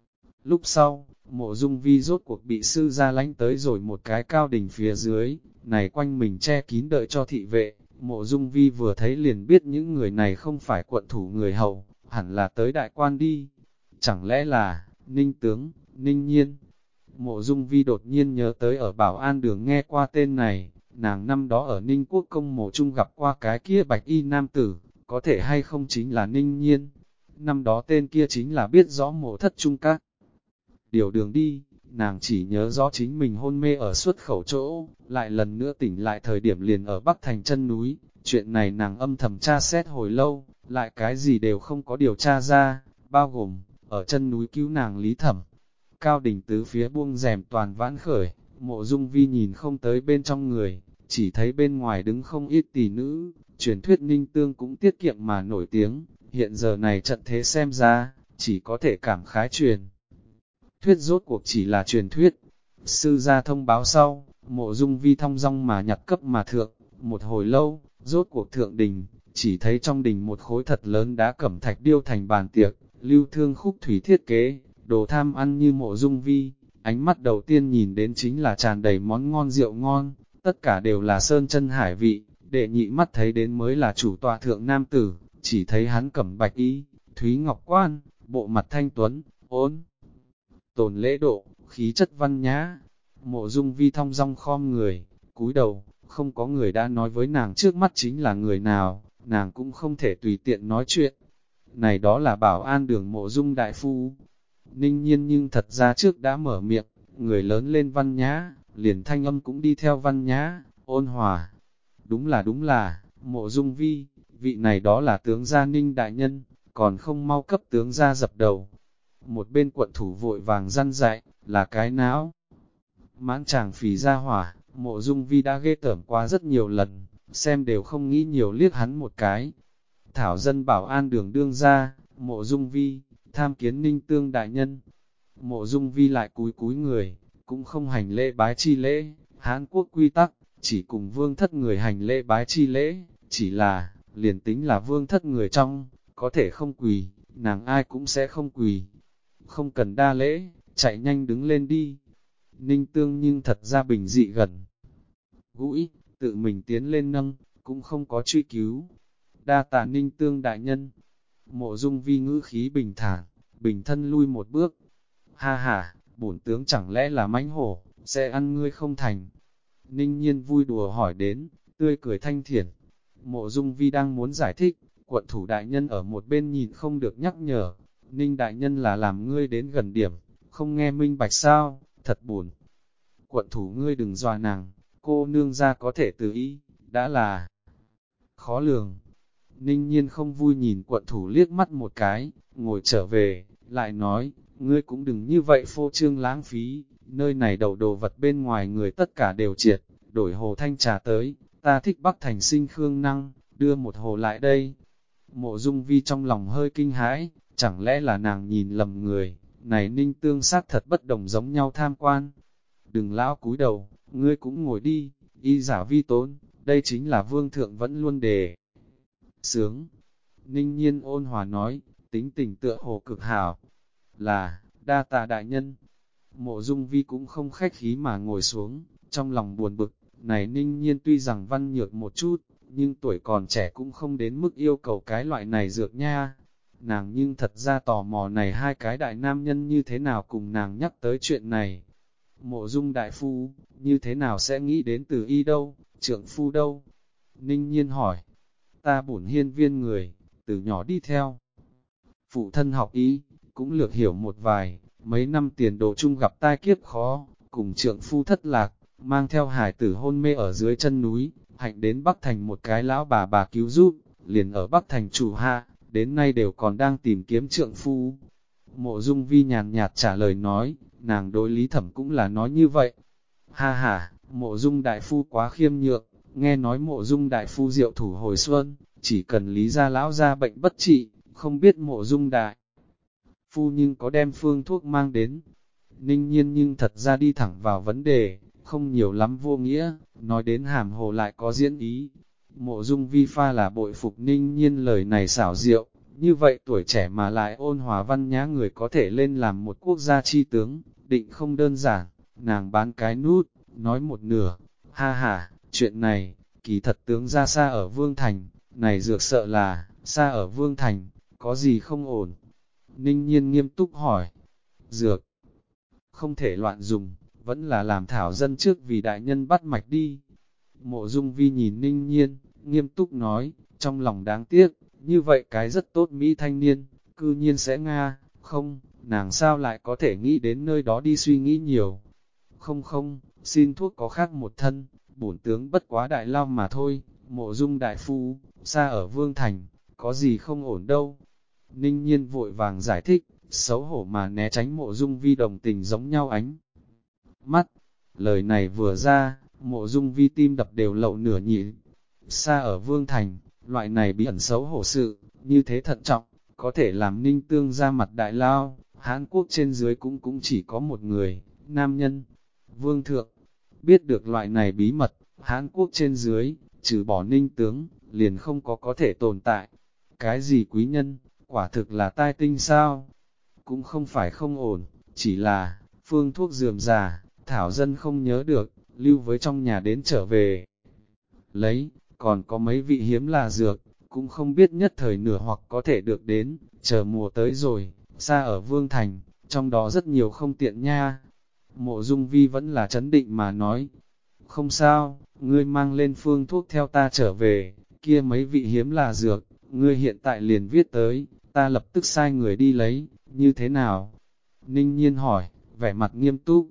Lúc sau, Mộ Dung Vi rốt cuộc bị sư gia lánh tới rồi một cái cao đỉnh phía dưới, này quanh mình che kín đợi cho thị vệ. Mộ Dung Vi vừa thấy liền biết những người này không phải quận thủ người hầu, hẳn là tới đại quan đi. Chẳng lẽ là, Ninh Tướng, Ninh Nhiên? Mộ Dung Vi đột nhiên nhớ tới ở Bảo An Đường nghe qua tên này, nàng năm đó ở Ninh Quốc công mộ trung gặp qua cái kia bạch y nam tử, có thể hay không chính là Ninh Nhiên. Năm đó tên kia chính là biết rõ mộ thất trung các. Điều đường đi, nàng chỉ nhớ rõ chính mình hôn mê ở xuất khẩu chỗ, lại lần nữa tỉnh lại thời điểm liền ở Bắc Thành chân núi. Chuyện này nàng âm thầm tra xét hồi lâu, lại cái gì đều không có điều tra ra, bao gồm, ở chân núi cứu nàng Lý Thẩm. Cao đỉnh tứ phía buông rèm toàn vãn khởi, Mộ Dung Vi nhìn không tới bên trong người, chỉ thấy bên ngoài đứng không ít tỷ nữ, truyền thuyết Ninh Tương cũng tiết kiệm mà nổi tiếng, hiện giờ này trận thế xem ra, chỉ có thể cảm khái truyền. Thuyết rốt cuộc chỉ là truyền thuyết. Sư gia thông báo sau, Mộ Dung Vi thong dong mà nhặt cấp mà thượng, một hồi lâu, rốt cuộc thượng đình, chỉ thấy trong đình một khối thật lớn đá cẩm thạch điêu thành bàn tiệc, lưu thương khúc thủy thiết kế, đồ tham ăn như Mộ Dung Vi, ánh mắt đầu tiên nhìn đến chính là tràn đầy món ngon rượu ngon, tất cả đều là sơn chân hải vị, đệ nhị mắt thấy đến mới là chủ tọa thượng nam tử, chỉ thấy hắn cẩm bạch y, thúy ngọc quan, bộ mặt thanh tuấn, ôn tồn lễ độ, khí chất văn nhã. Mộ Dung Vi thong dong khom người, cúi đầu, không có người đã nói với nàng trước mắt chính là người nào, nàng cũng không thể tùy tiện nói chuyện. Này đó là Bảo An Đường Mộ Dung đại phu. Ninh Nhiên nhưng thật ra trước đã mở miệng, người lớn lên văn nhã, liền thanh âm cũng đi theo văn nhã, ôn hòa. Đúng là, Mộ Dung Vi, vị này đó là tướng gia Ninh đại nhân, còn không mau cấp tướng gia dập đầu. Một bên quận thủ vội vàng răn dạy, là cái não. Mãn chàng phì ra hỏa, Mộ Dung Vi đã ghê tởm qua rất nhiều lần, xem đều không nghĩ nhiều liếc hắn một cái. Thảo dân Bảo An Đường đương ra, Mộ Dung Vi, tham kiến Ninh Tương đại nhân. Mộ Dung Vi lại cúi cúi người, cũng không hành lễ bái chi lễ, Hán Quốc quy tắc, chỉ cùng vương thất người hành lễ bái chi lễ, chỉ là, liền tính là vương thất người trong, có thể không quỳ, nàng ai cũng sẽ không quỳ. Không cần đa lễ, chạy nhanh đứng lên đi. Ninh Tương nhưng thật ra bình dị gần gũi, tự mình tiến lên nâng, cũng không có truy cứu. Đa tạ Ninh Tương đại nhân. Mộ Dung Vi ngữ khí bình thản, bình thân lui một bước. Ha ha, bổn tướng chẳng lẽ là mãnh hổ, sẽ ăn ngươi không thành. Ninh Nhiên vui đùa hỏi đến, tươi cười thanh thiển. Mộ Dung Vi đang muốn giải thích, quận thủ đại nhân ở một bên nhìn không được nhắc nhở. Ninh đại nhân là làm ngươi đến gần điểm, không nghe minh bạch sao, thật buồn. Quận thủ ngươi đừng dọa nàng, cô nương ra có thể tự ý, đã là khó lường. Ninh Nhiên không vui nhìn quận thủ liếc mắt một cái, ngồi trở về, lại nói, ngươi cũng đừng như vậy phô trương lãng phí, nơi này đầu đồ vật bên ngoài người tất cả đều triệt, đổi hồ thanh trà tới, ta thích Bắc Thành sinh khương năng, đưa một hồ lại đây. Mộ Dung Vi trong lòng hơi kinh hãi, chẳng lẽ là nàng nhìn lầm người, này Ninh Tương sát thật bất đồng giống nhau tham quan. Đừng lão cúi đầu, ngươi cũng ngồi đi, y giả vi tốn, đây chính là vương thượng vẫn luôn đề sướng. Ninh Nhiên ôn hòa nói, tính tình tựa hồ cực hảo, là, đa tạ đại nhân. Mộ Dung Vi cũng không khách khí mà ngồi xuống, trong lòng buồn bực, này Ninh Nhiên tuy rằng văn nhược một chút, nhưng tuổi còn trẻ cũng không đến mức yêu cầu cái loại này dược nha. Nàng nhưng thật ra tò mò này hai cái đại nam nhân như thế nào cùng nàng nhắc tới chuyện này. Mộ Dung đại phu, như thế nào sẽ nghĩ đến từ y đâu, trượng phu đâu? Ninh Nhiên hỏi, ta bổn hiên viên người, từ nhỏ đi theo. Phụ thân học y, cũng lược hiểu một vài, mấy năm tiền đồ chung gặp tai kiếp khó, cùng trượng phu thất lạc, mang theo hải tử hôn mê ở dưới chân núi, hạnh đến Bắc Thành một cái lão bà cứu giúp, liền ở Bắc Thành chủ hạ, đến nay đều còn đang tìm kiếm trượng phu. Mộ Dung Vi nhàn nhạt trả lời nói, nàng đối Lý Thẩm cũng là nói như vậy. Ha ha, Mộ Dung đại phu quá khiêm nhượng, nghe nói Mộ Dung đại phu diệu thủ hồi xuân, chỉ cần Lý gia lão ra bệnh bất trị, không biết Mộ Dung đại phu nhưng có đem phương thuốc mang đến. Ninh Nhiên nhưng thật ra đi thẳng vào vấn đề, không nhiều lắm vô nghĩa, nói đến hàm hồ lại có diễn ý. Mộ Dung Vi pha là bội phục Ninh Nhiên lời này xảo diệu, như vậy tuổi trẻ mà lại ôn hòa văn nhã người có thể lên làm một quốc gia chi tướng, định không đơn giản. Nàng bán cái nút, nói một nửa, ha ha, chuyện này, kỳ thật tướng ra xa ở Vương Thành, này dược sợ là, xa ở Vương Thành, có gì không ổn? Ninh Nhiên nghiêm túc hỏi, dược, không thể loạn dùng, vẫn là làm thảo dân trước vì đại nhân bắt mạch đi. Mộ Dung Vi nhìn Ninh Nhiên, nghiêm túc nói, trong lòng đáng tiếc, như vậy cái rất tốt Mỹ thanh niên, cư nhiên sẽ Nga, không, nàng sao lại có thể nghĩ đến nơi đó đi suy nghĩ nhiều. Không không, xin thuốc có khác một thân, bổn tướng bất quá đại lao mà thôi, Mộ Dung đại phu, xa ở Vương Thành, có gì không ổn đâu. Ninh Nhiên vội vàng giải thích, xấu hổ mà né tránh Mộ Dung Vi đồng tình giống nhau ánh mắt. Lời này vừa ra, Mộ Dung Vi tim đập đều lậu nửa nhị. Xa ở Vương Thành, loại này bí ẩn xấu hổ sự, như thế thận trọng, có thể làm Ninh Tương ra mặt đại lao. Hán Quốc trên dưới cũng chỉ có một người, nam nhân, Vương Thượng. Biết được loại này bí mật, Hán Quốc trên dưới, trừ bỏ Ninh Tướng, liền không có thể tồn tại. Cái gì quý nhân, quả thực là tai tinh sao? Cũng không phải không ổn, chỉ là, phương thuốc dườm già, thảo dân không nhớ được, lưu với trong nhà đến trở về. Lấy, còn có mấy vị hiếm là dược, cũng không biết nhất thời nửa hoặc có thể được đến, chờ mùa tới rồi, xa ở Vương Thành, trong đó rất nhiều không tiện nha. Mộ Dung Vi vẫn là chấn định mà nói, không sao, ngươi mang lên phương thuốc theo ta trở về, kia mấy vị hiếm là dược, ngươi hiện tại liền viết tới, ta lập tức sai người đi lấy, như thế nào? Ninh Nhiên hỏi, vẻ mặt nghiêm túc,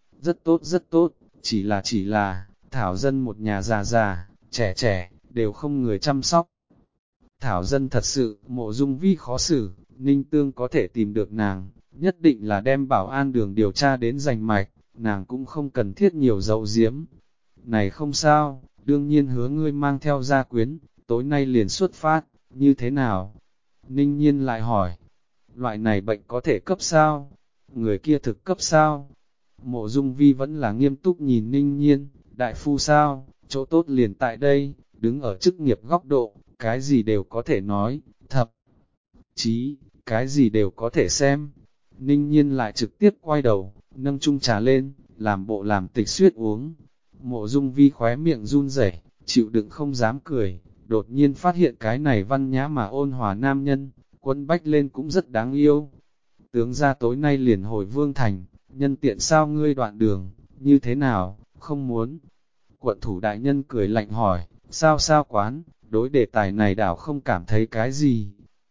rất tốt, chỉ là, thảo dân một nhà già, trẻ, đều không người chăm sóc. Thảo dân thật sự, Mộ Dung Vi khó xử, Ninh Tương có thể tìm được nàng, nhất định là đem bảo an đường điều tra đến rành mạch, nàng cũng không cần thiết nhiều dậu diếm. Này không sao, đương nhiên hứa ngươi mang theo gia quyến, tối nay liền xuất phát, như thế nào? Ninh Nhiên lại hỏi, loại này bệnh có thể cấp sao? Người kia thực cấp sao? Mộ Dung Vi vẫn là nghiêm túc nhìn Ninh Nhiên, đại phu sao, chỗ tốt liền tại đây, đứng ở chức nghiệp góc độ, cái gì đều có thể nói, thậm chí, cái gì đều có thể xem. Ninh Nhiên lại trực tiếp quay đầu, nâng chung trà lên, làm bộ làm tịch suyết uống. Mộ Dung Vi khóe miệng run rẩy, chịu đựng không dám cười, đột nhiên phát hiện cái này văn nhã mà ôn hòa nam nhân, quấn bách lên cũng rất đáng yêu. Tướng gia tối nay liền hồi Vương Thành, nhân tiện sao ngươi đoạn đường, như thế nào, không muốn. Quận thủ đại nhân cười lạnh hỏi, sao quán, đối đề tài này đảo không cảm thấy cái gì.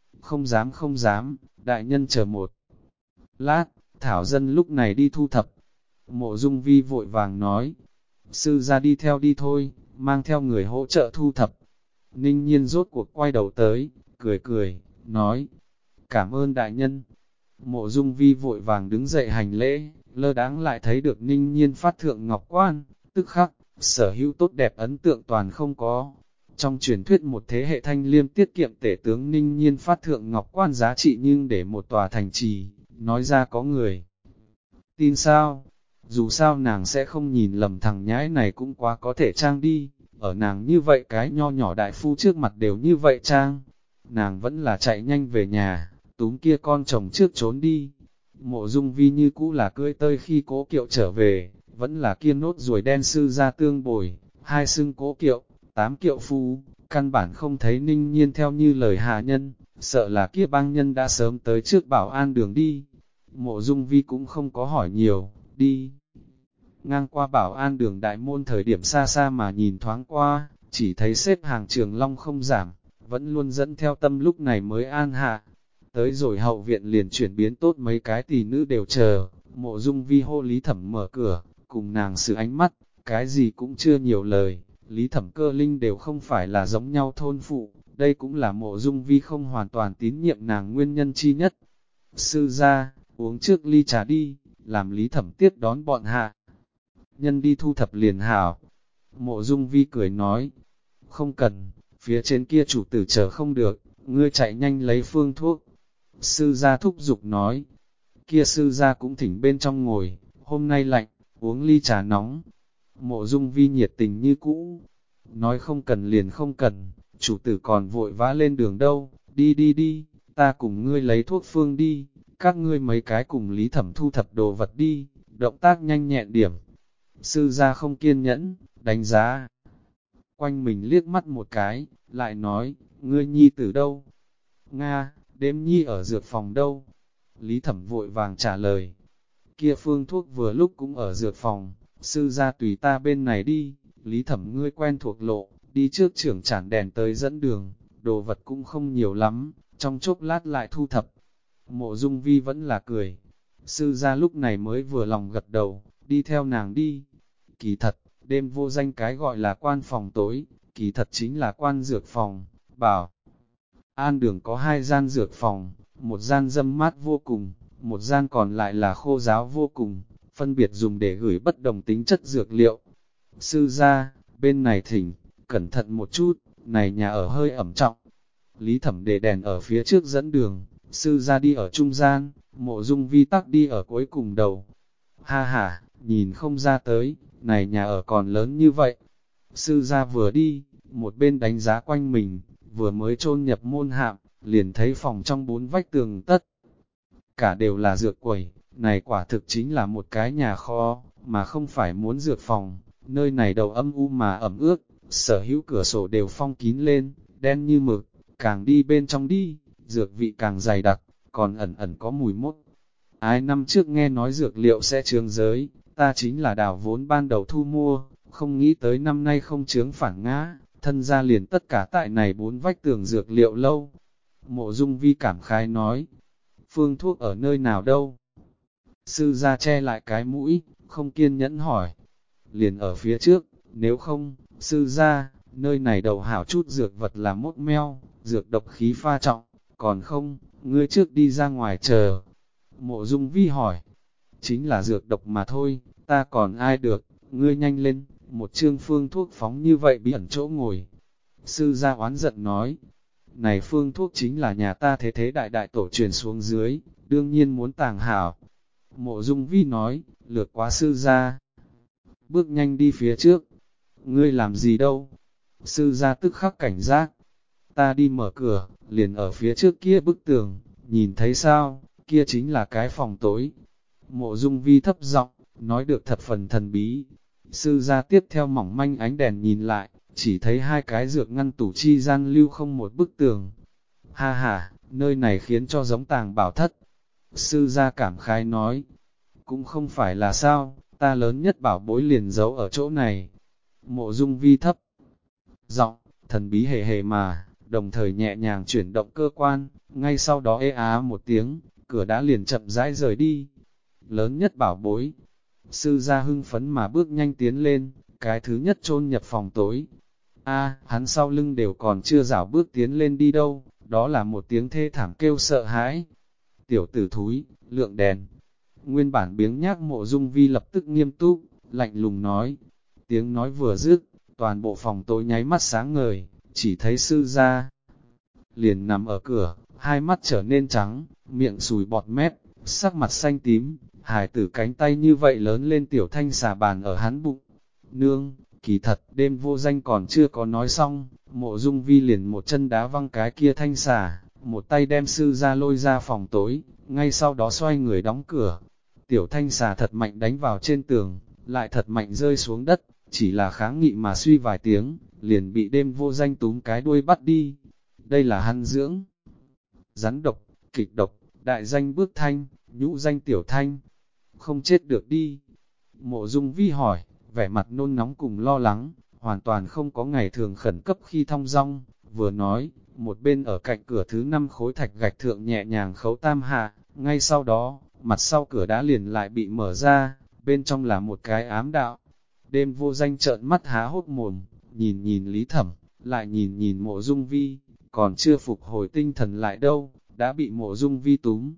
Không dám, đại nhân chờ một lát, Thảo dân lúc này đi thu thập. Mộ Dung Vi vội vàng nói, sư ra đi theo đi thôi, mang theo người hỗ trợ thu thập. Ninh Nhiên rốt cuộc quay đầu tới, cười, nói, cảm ơn đại nhân. Mộ Dung Vi vội vàng đứng dậy hành lễ, lơ đáng lại thấy được Ninh Nhiên phát thượng ngọc quan, tức khắc, sở hữu tốt đẹp ấn tượng toàn không có. Trong truyền thuyết một thế hệ thanh liêm tiết kiệm tể tướng Ninh Nhiên phát thượng ngọc quan giá trị nhưng để một tòa thành trì, nói ra có người. Tin sao? Dù sao nàng sẽ không nhìn lầm thằng nhãi này cũng quá có thể trang đi, ở nàng như vậy cái nho nhỏ đại phu trước mặt đều như vậy trang. Nàng vẫn là chạy nhanh về nhà, túm kia con chồng trước trốn đi. Mộ Dung Vi như cũ là cưỡi tơi khi Cố Kiệu trở về, vẫn là kia nốt ruồi đen sư ra tương bồi, hai xưng Cố Kiệu, 8 kiệu phu, căn bản không thấy Ninh Nhiên theo như lời hạ nhân, sợ là kia bang nhân đã sớm tới trước bảo an đường đi. Mộ Dung Vi cũng không có hỏi nhiều, đi. Ngang qua bảo an đường đại môn thời điểm xa xa mà nhìn thoáng qua, chỉ thấy xếp hàng Trường Long không giảm, vẫn luôn dẫn theo tâm lúc này mới an hạ. Tới rồi hậu viện liền chuyển biến tốt mấy cái tỷ nữ đều chờ, Mộ Dung Vi hô Lý Thẩm mở cửa, cùng nàng sự ánh mắt, cái gì cũng chưa nhiều lời. Lý Thẩm Cơ Linh đều không phải là giống nhau thôn phụ, đây cũng là Mộ Dung Vi không hoàn toàn tín nhiệm nàng nguyên nhân chi nhất. Sư gia, uống trước ly trà đi, làm Lý Thẩm tiếp đón bọn hạ. Nhân đi thu thập liền hảo. Mộ Dung Vi cười nói, không cần, phía trên kia chủ tử chờ không được, ngươi chạy nhanh lấy phương thuốc. Sư gia thúc giục nói, kia sư gia cũng thỉnh bên trong ngồi, hôm nay lạnh, uống ly trà nóng. Mộ Dung Vi nhiệt tình như cũ, nói không cần liền không cần, chủ tử còn vội vã lên đường đâu, đi, ta cùng ngươi lấy thuốc phương đi, các ngươi mấy cái cùng Lý Thẩm thu thập đồ vật đi, động tác nhanh nhẹn điểm. Sư gia không kiên nhẫn, đánh giá. Quanh mình liếc mắt một cái, lại nói, ngươi nhi tử đâu? Nga, đêm nhi ở dược phòng đâu? Lý Thẩm vội vàng trả lời. Kia phương thuốc vừa lúc cũng ở dược phòng, sư gia tùy ta bên này đi, Lý Thẩm ngươi quen thuộc lộ, đi trước trưởng chản đèn tới dẫn đường, đồ vật cũng không nhiều lắm, trong chốc lát lại thu thập. Mộ Dung Vi vẫn là cười. Sư gia lúc này mới vừa lòng gật đầu, đi theo nàng đi. Kỳ thật, đêm vô danh cái gọi là quan phòng tối, kỳ thật chính là quan dược phòng, bảo. An đường có 2 gian dược phòng, một gian dâm mát vô cùng, một gian còn lại là khô ráo vô cùng, phân biệt dùng để gửi bất đồng tính chất dược liệu. Sư gia, bên này thỉnh, cẩn thận một chút, này nhà ở hơi ẩm trọng. Lý Thẩm để đèn ở phía trước dẫn đường, sư gia đi ở trung gian, Mộ Dung Vi tắc đi ở cuối cùng đầu. Ha ha, nhìn không ra tới, này nhà ở còn lớn như vậy. Sư gia vừa đi, một bên đánh giá quanh mình, vừa mới chôn nhập môn hạm, liền thấy phòng trong 4 vách tường tất. Cả đều là dược quầy, này quả thực chính là một cái nhà kho, mà không phải muốn dược phòng. Nơi này đầu âm u mà ẩm ướt, sở hữu cửa sổ đều phong kín lên, đen như mực, càng đi bên trong đi, dược vị càng dày đặc, còn ẩn ẩn có mùi mốt. Ai năm trước nghe nói dược liệu sẽ trướng giới, ta chính là đào vốn ban đầu thu mua, không nghĩ tới năm nay không chướng phản ngã, thân ra liền tất cả tại này 4 vách tường dược liệu lâu. Mộ Dung Vi cảm khái nói, phương thuốc ở nơi nào đâu? Sư gia che lại cái mũi, không kiên nhẫn hỏi, liền ở phía trước, nếu không, sư gia, nơi này đầu hảo chút dược vật là mốt meo, dược độc khí pha trọng, còn không, ngươi trước đi ra ngoài chờ. Mộ Dung Vi hỏi, chính là dược độc mà thôi, ta còn ai được, ngươi nhanh lên, một chương phương thuốc phóng như vậy bí ẩn chỗ ngồi. Sư gia oán giận nói, này phương thuốc chính là nhà ta thế thế đại đại tổ truyền xuống dưới, đương nhiên muốn tàng hảo. Mộ Dung Vi nói, lược quá sư gia, bước nhanh đi phía trước. Ngươi làm gì đâu? Sư gia tức khắc cảnh giác. Ta đi mở cửa, liền ở phía trước kia bức tường, nhìn thấy sao, kia chính là cái phòng tối. Mộ Dung Vi thấp giọng, nói được thập phần thần bí. Sư gia tiếp theo mỏng manh ánh đèn nhìn lại, chỉ thấy hai cái dược ngăn tủ chi gian lưu không một bức tường. Ha ha, nơi này khiến cho giống tàng bảo thất. Sư gia cảm khái nói, cũng không phải là sao, ta lớn nhất bảo bối liền giấu ở chỗ này. Mộ Dung Vi thấp giọng, thần bí hề hề mà, đồng thời nhẹ nhàng chuyển động cơ quan, ngay sau đó ê á một tiếng, cửa đã liền chậm rãi rời đi. Lớn nhất bảo bối, sư gia hưng phấn mà bước nhanh tiến lên, cái thứ nhất chôn nhập phòng tối. Hắn sau lưng đều còn chưa rảo bước tiến lên đi đâu, đó là một tiếng thê thảm kêu sợ hãi. Tiểu tử thúi, lượng đèn. Nguyên bản biếng nhác Mộ Dung Vi lập tức nghiêm túc, lạnh lùng nói. Tiếng nói vừa dứt, toàn bộ phòng tối nháy mắt sáng ngời, chỉ thấy sư gia liền nằm ở cửa, hai mắt trở nên trắng, miệng sùi bọt mép, sắc mặt xanh tím, hài tử cánh tay như vậy lớn lên tiểu thanh xà bàn ở hắn bụng. Nương, kỳ thật, đêm vô danh còn chưa có nói xong, Mộ Dung Vi liền một chân đá văng cái kia thanh xà, một tay đem sư gia lôi ra phòng tối, ngay sau đó xoay người đóng cửa. Tiểu thanh xà thật mạnh đánh vào trên tường, lại thật mạnh rơi xuống đất, chỉ là kháng nghị mà suy vài tiếng, liền bị đêm vô danh túm cái đuôi bắt đi. Đây là hắn dưỡng. Rắn độc, kịch độc, đại danh bước thanh, nhũ danh tiểu thanh. Không chết được đi. Mộ Dung Vi hỏi, vẻ mặt nôn nóng cùng lo lắng, hoàn toàn không có ngày thường khẩn cấp khi thong dong, vừa nói, một bên ở cạnh cửa thứ 5 khối thạch gạch thượng nhẹ nhàng khấu tam hạ, ngay sau đó, mặt sau cửa đã liền lại bị mở ra, bên trong là một cái ám đạo. Đêm vô danh trợn mắt há hốt mồm, nhìn nhìn Lý Thẩm, lại nhìn nhìn Mộ Dung Vi, còn chưa phục hồi tinh thần lại đâu, đã bị Mộ Dung Vi túm.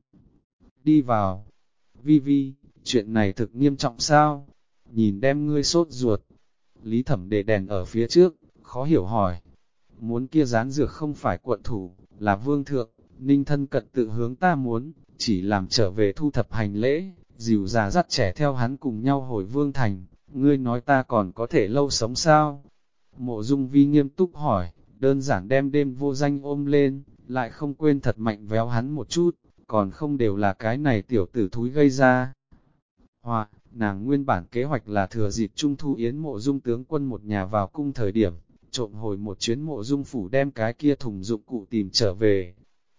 Đi vào. Vi Vi, chuyện này thực nghiêm trọng sao? Nhìn đem ngươi sốt ruột. Lý Thẩm để đèn ở phía trước, khó hiểu hỏi. Muốn kia dán dược không phải quận thủ, là vương thượng, ninh thân cận tự hướng ta muốn, chỉ làm trở về thu thập hành lễ, dìu già dắt trẻ theo hắn cùng nhau hồi vương thành, ngươi nói ta còn có thể lâu sống sao? Mộ Dung Vi nghiêm túc hỏi, đơn giản đem đêm vô danh ôm lên, lại không quên thật mạnh véo hắn một chút, còn không đều là cái này tiểu tử thúi gây ra. Hoặc, nàng nguyên bản kế hoạch là thừa dịp Trung Thu Yến Mộ Dung tướng quân một nhà vào cung thời điểm, trộm hồi một chuyến Mộ Dung phủ đem cái kia thùng dụng cụ tìm trở về.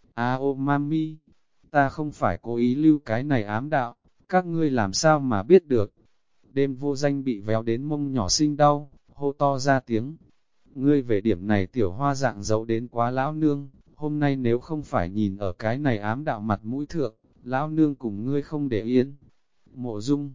Ô mami, ta không phải cố ý lưu cái này ám đạo, các ngươi làm sao mà biết được. Đêm vô danh bị véo đến mông nhỏ sinh đau, hô to ra tiếng. Ngươi về điểm này tiểu hoa dạng giấu đến quá lão nương, hôm nay nếu không phải nhìn ở cái này ám đạo mặt mũi thượng, lão nương cùng ngươi không để yên. Mộ Dung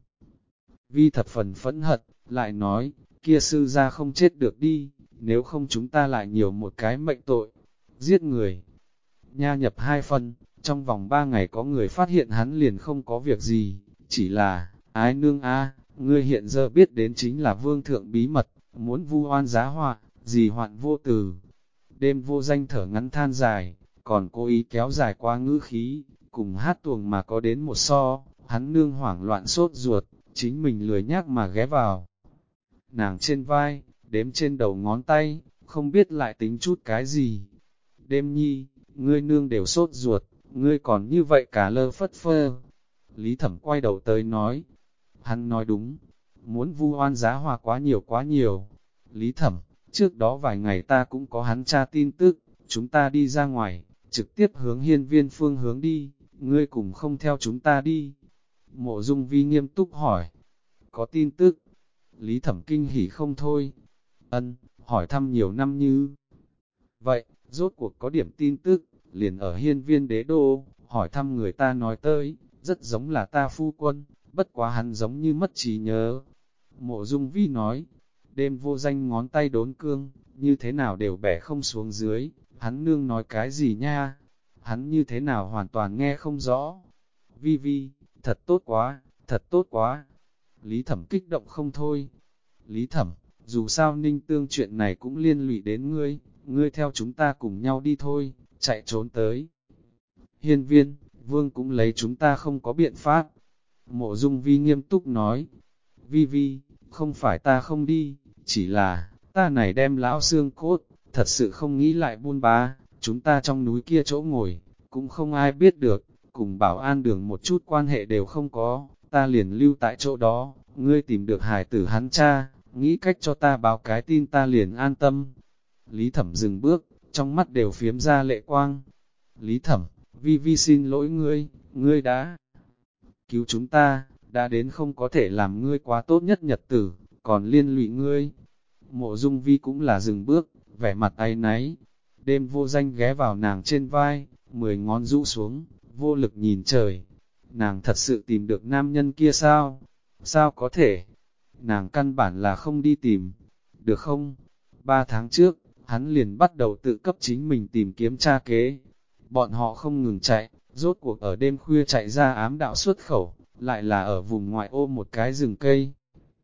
Vi thập phần phẫn hận, lại nói, kia sư gia không chết được đi, nếu không chúng ta lại nhiều một cái mệnh tội, giết người. Nha nhập 2 phân, trong vòng 3 ngày có người phát hiện hắn liền không có việc gì, chỉ là, ái nương ngươi hiện giờ biết đến chính là vương thượng bí mật, muốn vu oan giá họa, gì hoạn vô từ. Đêm vô danh thở ngắn than dài, còn cố ý kéo dài qua ngữ khí, cùng hát tuồng mà có đến một so, hắn nương hoảng loạn sốt ruột, chính mình lười nhác mà ghé vào. Nàng trên vai, đếm trên đầu ngón tay, không biết lại tính chút cái gì. Đêm nhi, ngươi nương đều sốt ruột, ngươi còn như vậy cả lơ phất phơ. Lý Thẩm quay đầu tới nói, hắn nói đúng, muốn vu oan giá hòa quá nhiều quá nhiều. Lý Thẩm, trước đó vài ngày ta cũng có hắn tra tin tức, chúng ta đi ra ngoài, trực tiếp hướng hiên viên phương hướng đi, ngươi cùng không theo chúng ta đi. Mộ Dung Vi nghiêm túc hỏi, có tin tức? Lý Thẩm kinh hỉ không thôi. Hỏi thăm nhiều năm như vậy, rốt cuộc có điểm tin tức, liền ở hiên viên đế đô, hỏi thăm người ta nói tới, rất giống là ta phu quân, bất quá hắn giống như mất trí nhớ. Mộ Dung Vi nói, đêm vô danh ngón tay đốn cương, như thế nào đều bẻ không xuống dưới, hắn nương nói cái gì nha, hắn như thế nào hoàn toàn nghe không rõ. Vi Vi, thật tốt quá, thật tốt quá. Lý Thẩm kích động không thôi. Lý Thẩm, dù sao Ninh Tương chuyện này cũng liên lụy đến ngươi, ngươi theo chúng ta cùng nhau đi thôi, chạy trốn tới. Hiên viên, vương cũng lấy chúng ta không có biện pháp. Mộ Dung Vi nghiêm túc nói, Vi Vi, không phải ta không đi, chỉ là, ta này đem lão xương cốt, thật sự không nghĩ lại buôn ba, chúng ta trong núi kia chỗ ngồi, cũng không ai biết được, cùng bảo an đường một chút quan hệ đều không có, ta liền lưu tại chỗ đó, ngươi tìm được hài tử hắn cha, nghĩ cách cho ta báo cái tin ta liền an tâm. Lý Thẩm dừng bước, trong mắt đều phiếm ra lệ quang. Lý Thẩm, Vi Vi xin lỗi ngươi, ngươi đã cứu chúng ta, đã đến không có thể làm ngươi quá tốt nhất nhật tử, còn liên lụy ngươi. Mộ Dung Vi cũng là dừng bước, vẻ mặt áy náy. Đêm vô danh ghé vào nàng trên vai, 10 ngón rũ xuống, vô lực nhìn trời. Nàng thật sự tìm được nam nhân kia sao? Sao có thể? Nàng căn bản là không đi tìm. Được không? 3 tháng trước, hắn liền bắt đầu tự cấp chính mình tìm kiếm tra kế. Bọn họ không ngừng chạy, rốt cuộc ở đêm khuya chạy ra ám đạo xuất khẩu, lại là ở vùng ngoại ô một cái rừng cây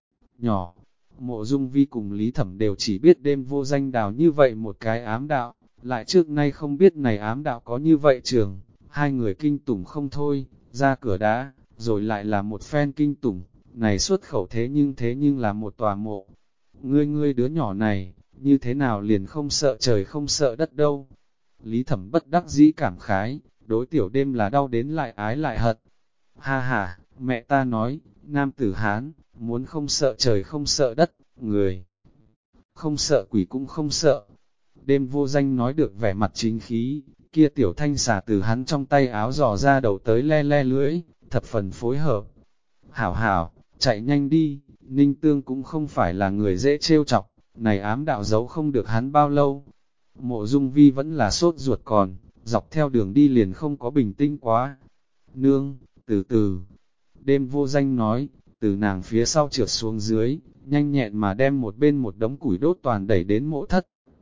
nhỏ. Mộ Dung Vi cùng Lý Thẩm đều chỉ biết đêm vô danh đào như vậy một cái ám đạo, lại trước nay không biết này ám đạo có như vậy trường. Hai người kinh tủng không thôi, ra cửa đá, rồi lại là một phen kinh tủng, này xuất khẩu thế nhưng là một tòa mộ. Ngươi đứa nhỏ này, như thế nào liền không sợ trời không sợ đất đâu. Lý Thẩm bất đắc dĩ cảm khái, đối tiểu đêm là đau đến lại ái lại hận. Ha ha, mẹ ta nói, nam tử Hán, muốn không sợ trời không sợ đất, người không sợ quỷ cũng không sợ. Đêm vô danh nói được vẻ mặt chính khí, kia tiểu thanh xà từ hắn trong tay áo dò ra đầu tới le le lưỡi, thập phần phối hợp. Hảo hảo, chạy nhanh đi, Ninh Tương cũng không phải là người dễ trêu chọc, này ám đạo giấu không được hắn bao lâu. Mộ Dung Vi vẫn là sốt ruột còn, dọc theo đường đi liền không có bình tĩnh quá. Nương, từ từ, đêm vô danh nói, từ nàng phía sau trượt xuống dưới, nhanh nhẹn mà đem một bên một đống củi đốt toàn đẩy đến mộ thất.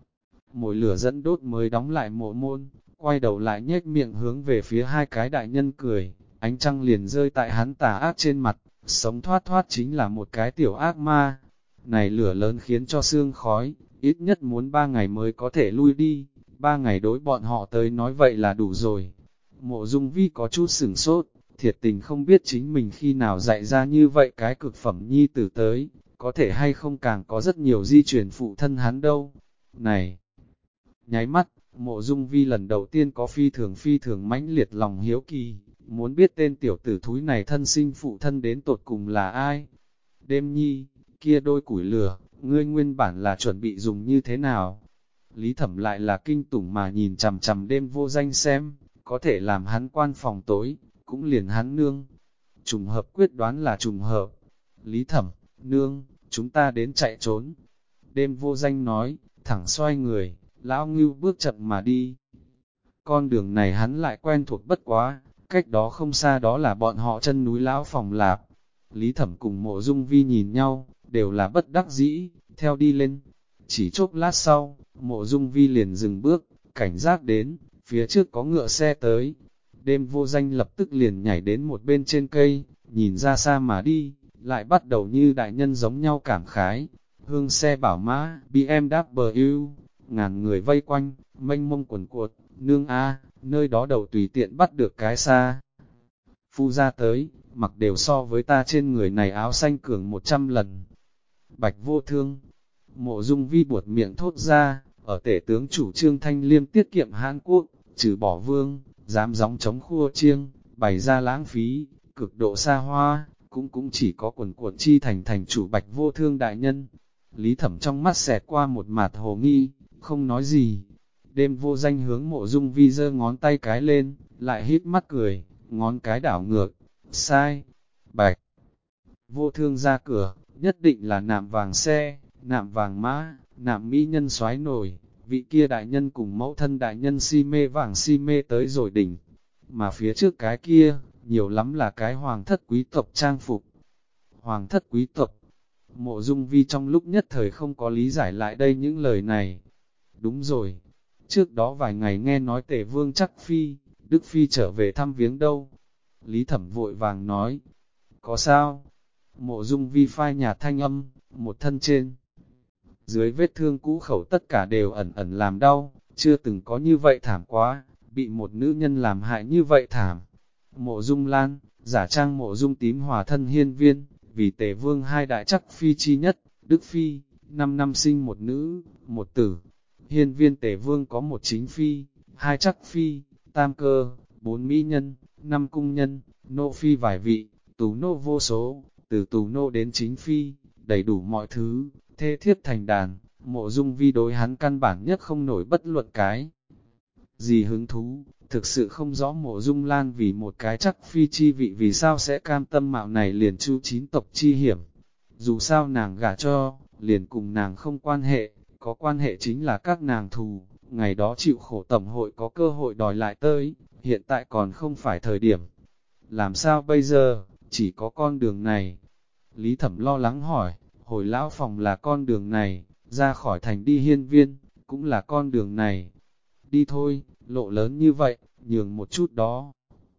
Mồi lửa dẫn đốt mới đóng lại mộ môn, quay đầu lại nhếch miệng hướng về phía hai cái đại nhân cười, ánh trăng liền rơi tại hắn tà ác trên mặt, sống thoát thoát chính là một cái tiểu ác ma. Này lửa lớn khiến cho sương khói, ít nhất muốn 3 ngày mới có thể lui đi, 3 ngày đối bọn họ tới nói vậy là đủ rồi. Mộ Dung Vi có chút sửng sốt, thiệt tình không biết chính mình khi nào dạy ra như vậy cái cực phẩm nhi tử tới, có thể hay không càng có rất nhiều di truyền phụ thân hắn đâu. Này! Nháy mắt, Mộ Dung Vi lần đầu tiên có phi thường mãnh liệt lòng hiếu kỳ, muốn biết tên tiểu tử thúi này thân sinh phụ thân đến tột cùng là ai. Đêm nhi, kia đôi củi lửa, ngươi nguyên bản là chuẩn bị dùng như thế nào? Lý Thẩm lại là kinh tủng mà nhìn chằm chằm đêm vô danh xem, có thể làm hắn quan phòng tối, cũng liền hắn nương. Trùng hợp quyết đoán là trùng hợp. Lý Thẩm, nương, chúng ta đến chạy trốn. Đêm vô danh nói, thẳng xoay người, lão ngưu bước chậm mà đi. Con đường này hắn lại quen thuộc bất quá, cách đó không xa đó là bọn họ chân núi lão phòng lạp. Lý Thẩm cùng Mộ Dung Vi nhìn nhau, đều là bất đắc dĩ, theo đi lên. Chỉ chốc lát sau, Mộ Dung Vi liền dừng bước, cảnh giác đến, phía trước có ngựa xe tới. Đêm vô danh lập tức liền nhảy đến một bên trên cây, nhìn ra xa mà đi, lại bắt đầu như đại nhân giống nhau cảm khái. Hương xe bảo mã, BMW, ngàn người vây quanh, mênh mông quần cuột, nương a, nơi đó đầu tùy tiện bắt được cái xa. Phu ra tới, mặc đều so với ta trên người này áo xanh cường 100 lần. Bạch vô thương, Mộ Dung Vi buột miệng thốt ra, ở tể tướng chủ trương thanh liêm tiết kiệm Hàn Quốc, trừ bỏ vương, dám gióng chống khua chiêng, bày ra lãng phí, cực độ xa hoa, cũng chỉ có quần cuộn chi thành chủ Bạch vô thương đại nhân. Lý Thẩm trong mắt xẹt qua một mạt hồ nghi, không nói gì. Đêm vô danh hướng Mộ Dung Vi giơ ngón tay cái lên, lại hít mắt cười, ngón cái đảo ngược, sai, Bạch vô thương ra cửa, nhất định là nạm vàng xe, nạm vàng mã, nạm mỹ nhân soái nổi, vị kia đại nhân cùng mẫu thân đại nhân si mê vàng si mê tới rồi đỉnh. Mà phía trước cái kia, nhiều lắm là cái hoàng thất quý tộc trang phục. Hoàng thất quý tộc, Mộ Dung Vi trong lúc nhất thời không có lý giải lại đây những lời này. Đúng rồi, trước đó vài ngày nghe nói Tề Vương Chắc Phi, Đức Phi trở về thăm viếng đâu. Lý Thẩm vội vàng nói, có sao? Mộ Dung Vi phai nhạt thanh âm, một thân trên Dưới vết thương cũ khẩu tất cả đều ẩn ẩn làm đau, chưa từng có như vậy thảm quá, bị một nữ nhân làm hại như vậy thảm. Mộ Dung Lan, giả trang Mộ Dung Tím hòa thân Hiên Viên, vì Tề Vương hai đại chắc phi chi nhất, Đức Phi, 5 năm sinh một nữ, một tử. Hiên Viên Tề Vương có một chính phi, hai chắc phi, tam cơ, 4 mỹ nhân, 5 cung nhân, nô phi vài vị, tú nô vô số, từ tú nô đến chính phi, đầy đủ mọi thứ, thê thiếp thành đàn. Mộ Dung Vi đối hắn căn bản nhất không nổi bất luận cái gì hứng thú, thực sự không rõ Mộ Dung Lan vì một cái chắc phi chi vị vì sao sẽ cam tâm mạo này liền chu 9 tộc chi hiểm. Dù sao nàng gả cho, liền cùng nàng không quan hệ, có quan hệ chính là các nàng thù, ngày đó chịu khổ tổng hội có cơ hội đòi lại tới, hiện tại còn không phải thời điểm. Làm sao bây giờ, chỉ có con đường này? Lý Thẩm lo lắng hỏi, hồi lão phòng là con đường này, ra khỏi thành đi Hiên Viên, cũng là con đường này. Đi thôi, lộ lớn như vậy, nhường một chút đó.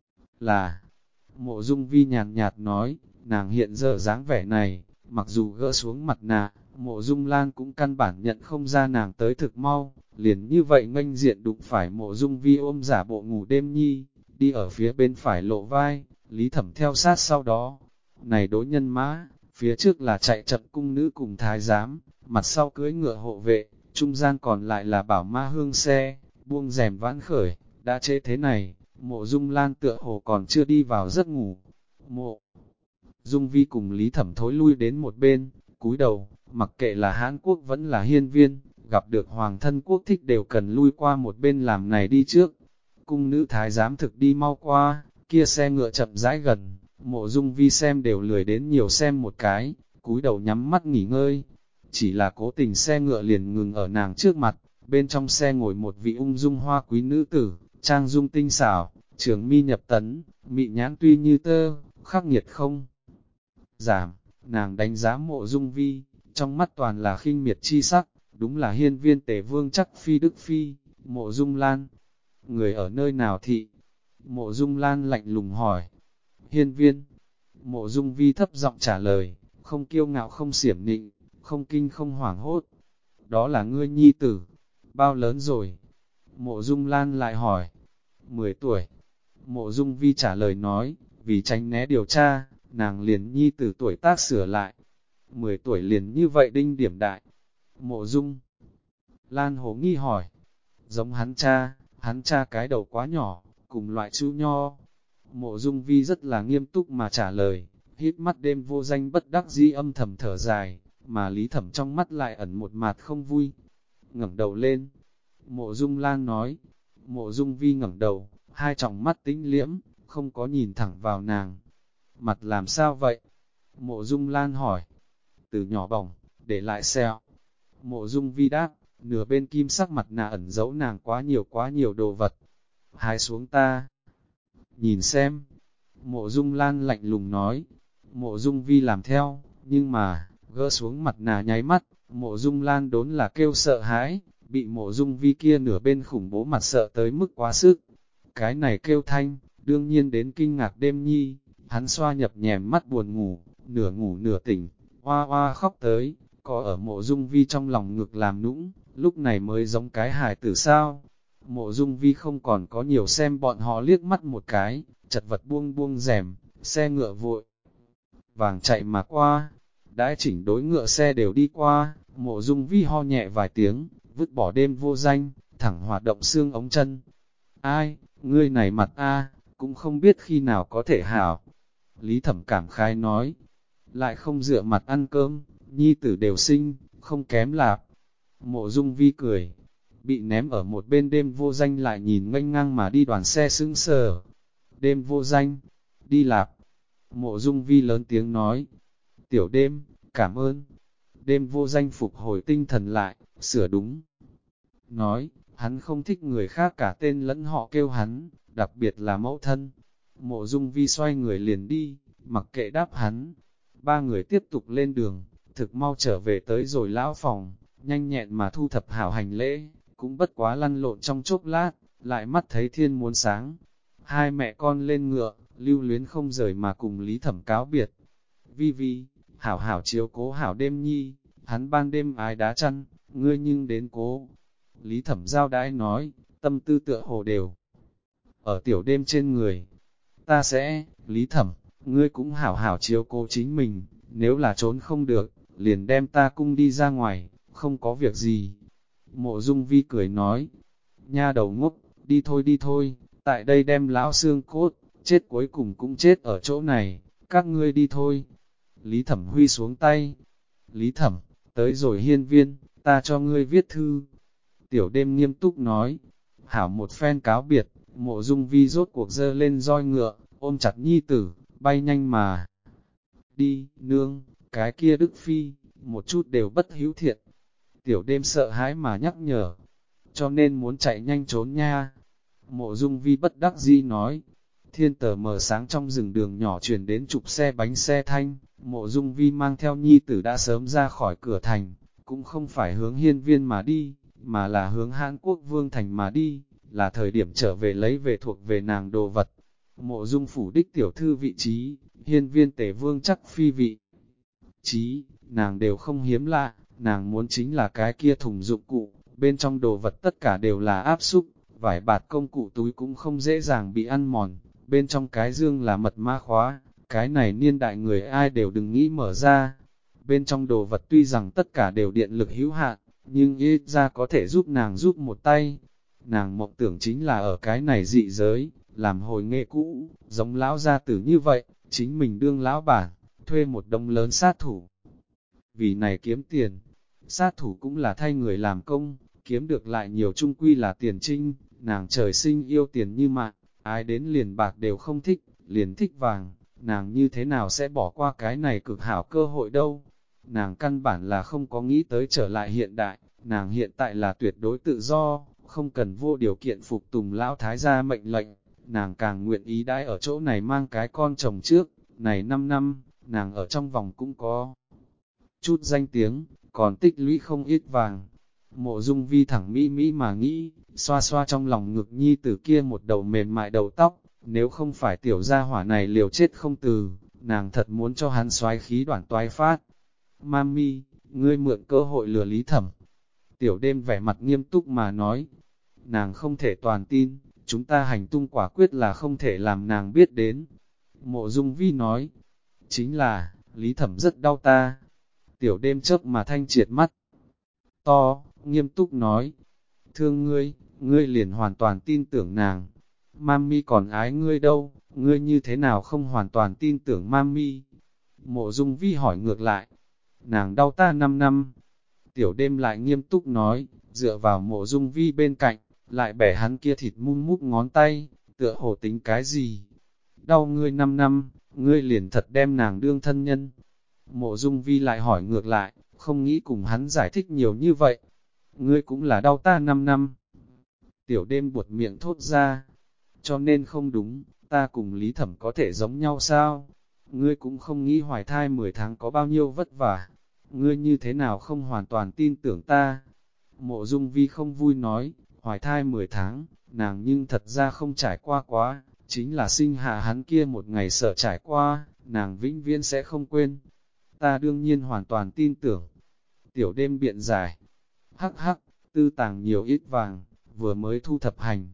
Là, Mộ Dung Vi nhàn nhạt nói, nàng hiện giờ dáng vẻ này, mặc dù gỡ xuống mặt nạ, Mộ Dung Lan cũng căn bản nhận không ra nàng tới thực mau, liền như vậy nghênh diện đụng phải Mộ Dung Vi ôm giả bộ ngủ đêm nhi, đi ở phía bên phải lộ vai, Lý Thẩm theo sát sau đó. Này đối nhân mã, phía trước là chạy chậm cung nữ cùng thái giám, mặt sau cưỡi ngựa hộ vệ, trung gian còn lại là bảo ma hương xe, buông rèm vãn khởi, đã chế thế này, Mộ Dung Lan tựa hồ còn chưa đi vào giấc ngủ. Mộ Dung Vi cùng Lý Thẩm thối lui đến một bên, cúi đầu, mặc kệ là Hán Quốc vẫn là Hiên Viên, gặp được hoàng thân quốc thích đều cần lui qua một bên làm này đi trước. Cung nữ thái giám thực đi mau qua, kia xe ngựa chậm rãi gần, Mộ Dung Vi xem đều lười đến nhiều xem một cái, cúi đầu nhắm mắt nghỉ ngơi. Chỉ là cố tình xe ngựa liền ngừng ở nàng trước mặt, bên trong xe ngồi một vị ung dung hoa quý nữ tử, trang dung tinh xảo, trường mi nhập tấn, mị nhãn tuy như tơ, khắc nghiệt không giảm. Nàng đánh giá Mộ Dung Vi, trong mắt toàn là khinh miệt chi sắc, đúng là Hiên Viên Tề Vương chắc phi Đức Phi. Mộ Dung Lan, người ở nơi nào thị? Mộ Dung Lan lạnh lùng hỏi. Hiên Viên. Mộ Dung Vi thấp giọng trả lời, không kiêu ngạo không xiểm nịnh, không kinh không hoảng hốt. Đó là ngươi nhi tử. Bao lớn rồi? Mộ Dung Lan lại hỏi. 10 tuổi. Mộ Dung Vi trả lời nói, vì tránh né điều tra, nàng liền nhi tử tuổi tác sửa lại. 10 tuổi liền như vậy đinh điểm đại. Mộ Dung Lan hồ nghi hỏi. Giống hắn cha cái đầu quá nhỏ, cùng loại chú nho. Mộ Dung Vi rất là nghiêm túc mà trả lời, hít mắt đêm vô danh bất đắc dĩ âm thầm thở dài, mà Lý Thẩm trong mắt lại ẩn một mặt không vui. Ngẩng đầu lên, Mộ Dung Lan nói. Mộ Dung Vi ngẩng đầu, hai tròng mắt tĩnh liễm, không có nhìn thẳng vào nàng. Mặt làm sao vậy? Mộ Dung Lan hỏi. Từ nhỏ bỏng, để lại sẹo. Mộ Dung Vi đáp, nửa bên kim sắc mặt nạ ẩn giấu nàng quá nhiều đồ vật. Hái xuống ta. Nhìn xem. Mộ Dung Lan lạnh lùng nói. Mộ Dung Vi làm theo, nhưng mà, gỡ xuống mặt nạ nháy mắt, Mộ Dung Lan đốn là kêu sợ hãi, bị Mộ Dung Vi kia nửa bên khủng bố mặt sợ tới mức quá sức. Cái này kêu thanh, đương nhiên đến kinh ngạc đêm nhi, hắn xoa nhập nhèm mắt buồn ngủ nửa tỉnh, hoa hoa khóc tới, có ở Mộ Dung Vi trong lòng ngực làm nũng, lúc này mới giống cái hài tử sao. Mộ Dung Vi không còn có nhiều xem bọn họ liếc mắt một cái, chật vật buông rèm, xe ngựa vội vàng chạy mà qua. Đãi chỉnh đối ngựa xe đều đi qua, Mộ Dung Vi ho nhẹ vài tiếng, vứt bỏ đêm vô danh, thẳng hoạt động xương ống chân. Ai, ngươi này mặt a, cũng không biết khi nào có thể hảo. Lý Thẩm cảm khái nói, lại không dựa mặt ăn cơm, nhi tử đều sinh, không kém lạp. Mộ Dung Vi cười, bị ném ở một bên đêm vô danh lại nhìn nghênh ngang mà đi đoàn xe sững sờ. Đêm vô danh, đi lạp. Mộ Dung Vi lớn tiếng nói, tiểu đêm, cảm ơn. Đêm vô danh phục hồi tinh thần lại, sửa đúng. Nói, hắn không thích người khác cả tên lẫn họ kêu hắn, đặc biệt là mẫu thân. Mộ Dung Vi xoay người liền đi, mặc kệ đáp hắn. Ba người tiếp tục lên đường, thực mau trở về tới rồi lão phòng, nhanh nhẹn mà thu thập hảo hành lễ, cũng bất quá lăn lộn trong chốc lát, lại mắt thấy thiên muốn sáng. Hai mẹ con lên ngựa, lưu luyến không rời mà cùng Lý Thẩm cáo biệt. Vi Vi, hảo hảo chiếu cố hảo đêm nhi, hắn ban đêm ái đá chăn, ngươi nhưng đến cố. Lý Thẩm giao đãi nói, tâm tư tựa hồ đều ở tiểu đêm trên người. Ta sẽ, Lý Thẩm, ngươi cũng hảo hảo chiếu cố chính mình, nếu là trốn không được, liền đem ta cung đi ra ngoài, không có việc gì. Mộ Dung Vi cười nói, nha đầu ngốc, đi thôi, tại đây đem lão xương cốt, chết cuối cùng cũng chết ở chỗ này, các ngươi đi thôi. Lý Thẩm huy xuống tay, Lý Thẩm, tới rồi hiên viên, ta cho ngươi viết thư. Tiểu đêm nghiêm túc nói, hảo một phen cáo biệt, Mộ Dung Vi rốt cuộc dơ lên roi ngựa, ôm chặt nhi tử, bay nhanh mà. Đi, nương, cái kia Đức Phi, một chút đều bất hữu thiện. Tiểu đêm sợ hãi mà nhắc nhở, cho nên muốn chạy nhanh trốn nha. Mộ Dung Vi bất đắc dĩ nói, thiên tờ mờ sáng trong rừng đường nhỏ chuyển đến chục xe bánh xe thanh, Mộ Dung Vi mang theo nhi tử đã sớm ra khỏi cửa thành, cũng không phải hướng hiên viên mà đi, mà là hướng Hán Quốc Vương thành mà đi, là thời điểm trở về lấy về thuộc về nàng đồ vật. Mộ Dung phủ đích tiểu thư vị trí, hiên viên tể vương chắc phi vị trí, nàng đều không hiếm lạ, nàng muốn chính là cái kia thùng dụng cụ, bên trong đồ vật tất cả đều là áp xúc, vải bạt công cụ túi cũng không dễ dàng bị ăn mòn, bên trong cái dương là mật mã khóa, cái này niên đại người ai đều đừng nghĩ mở ra. Bên trong đồ vật tuy rằng tất cả đều điện lực hữu hạn, nhưng ít ra có thể giúp nàng giúp một tay. Nàng mộng tưởng chính là ở cái này dị giới, làm hồi nghệ cũ, giống lão gia tử như vậy, chính mình đương lão bản, thuê một đông lớn sát thủ. Vì này kiếm tiền, sát thủ cũng là thay người làm công, kiếm được lại nhiều chung quy là tiền trinh, nàng trời sinh yêu tiền như mạng, ai đến liền bạc đều không thích, liền thích vàng, nàng như thế nào sẽ bỏ qua cái này cực hảo cơ hội đâu. Nàng căn bản là không có nghĩ tới trở lại hiện đại, nàng hiện tại là tuyệt đối tự do, không cần vô điều kiện phục tùng lão thái gia mệnh lệnh, nàng càng nguyện ý đãi ở chỗ này mang cái con chồng trước, này 5 năm, nàng ở trong vòng cũng có chút danh tiếng, còn tích lũy không ít vàng. Mộ Dung Vi thẳng mỹ mà nghĩ, xoa xoa trong lòng ngực nhi tử kia một đầu mềm mại đầu tóc, nếu không phải tiểu gia hỏa này liều chết không từ, nàng thật muốn cho hắn xoái khí đoạn toái phát. Mami, ngươi mượn cơ hội lừa Lý Thẩm. Tiểu đêm vẻ mặt nghiêm túc mà nói, nàng không thể toàn tin, chúng ta hành tung quả quyết là không thể làm nàng biết đến. Mộ Dung Vi nói, chính là, Lý Thẩm rất đau ta. Tiểu đêm chớp mà thanh triệt mắt to, nghiêm túc nói, thương ngươi, ngươi liền hoàn toàn tin tưởng nàng. Mami còn ái ngươi đâu, ngươi như thế nào không hoàn toàn tin tưởng Mami? Mộ Dung Vi hỏi ngược lại, nàng đau ta 5 năm. Tiểu đêm lại nghiêm túc nói, dựa vào Mộ Dung Vi bên cạnh, lại bẻ hắn kia thịt mum mút ngón tay, tựa hồ tính cái gì? Đau ngươi 5 năm, ngươi liền thật đem nàng đương thân nhân. Mộ Dung Vi lại hỏi ngược lại, không nghĩ cùng hắn giải thích nhiều như vậy. Ngươi cũng là đau ta 5 năm. Tiểu đêm buột miệng thốt ra, cho nên không đúng, ta cùng Lý Thẩm có thể giống nhau sao? Ngươi cũng không nghĩ hoài thai 10 tháng có bao nhiêu vất vả. Ngươi như thế nào không hoàn toàn tin tưởng ta? Mộ Dung Vi không vui nói, hoài thai 10 tháng, nàng nhưng thật ra không trải qua quá, chính là sinh hạ hắn kia một ngày sợ trải qua, nàng vĩnh viễn sẽ không quên. Ta đương nhiên hoàn toàn tin tưởng. Tiểu đêm biện giải, hắc hắc, tư tàng nhiều ít vàng, vừa mới thu thập hành.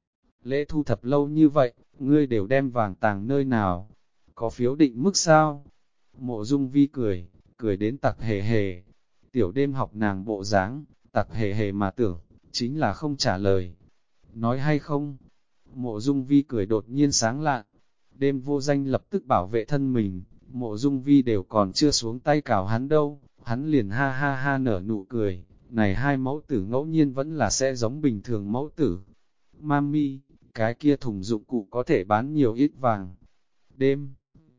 Lễ thu thập lâu như vậy, ngươi đều đem vàng tàng nơi nào? Có phiếu định mức sao? Mộ Dung Vi cười đến tặc hề hề. Tiểu đêm học nàng bộ dáng, tặc hề hề mà tưởng, chính là không trả lời. Nói hay không? Mộ Dung Vi cười đột nhiên sáng lạn. Đêm vô danh lập tức bảo vệ thân mình, Mộ Dung Vi đều còn chưa xuống tay cào hắn đâu, hắn liền ha ha ha nở nụ cười. Này hai mẫu tử ngẫu nhiên vẫn là sẽ giống bình thường mẫu tử. Mami, cái kia thùng dụng cụ có thể bán nhiều ít vàng. Đêm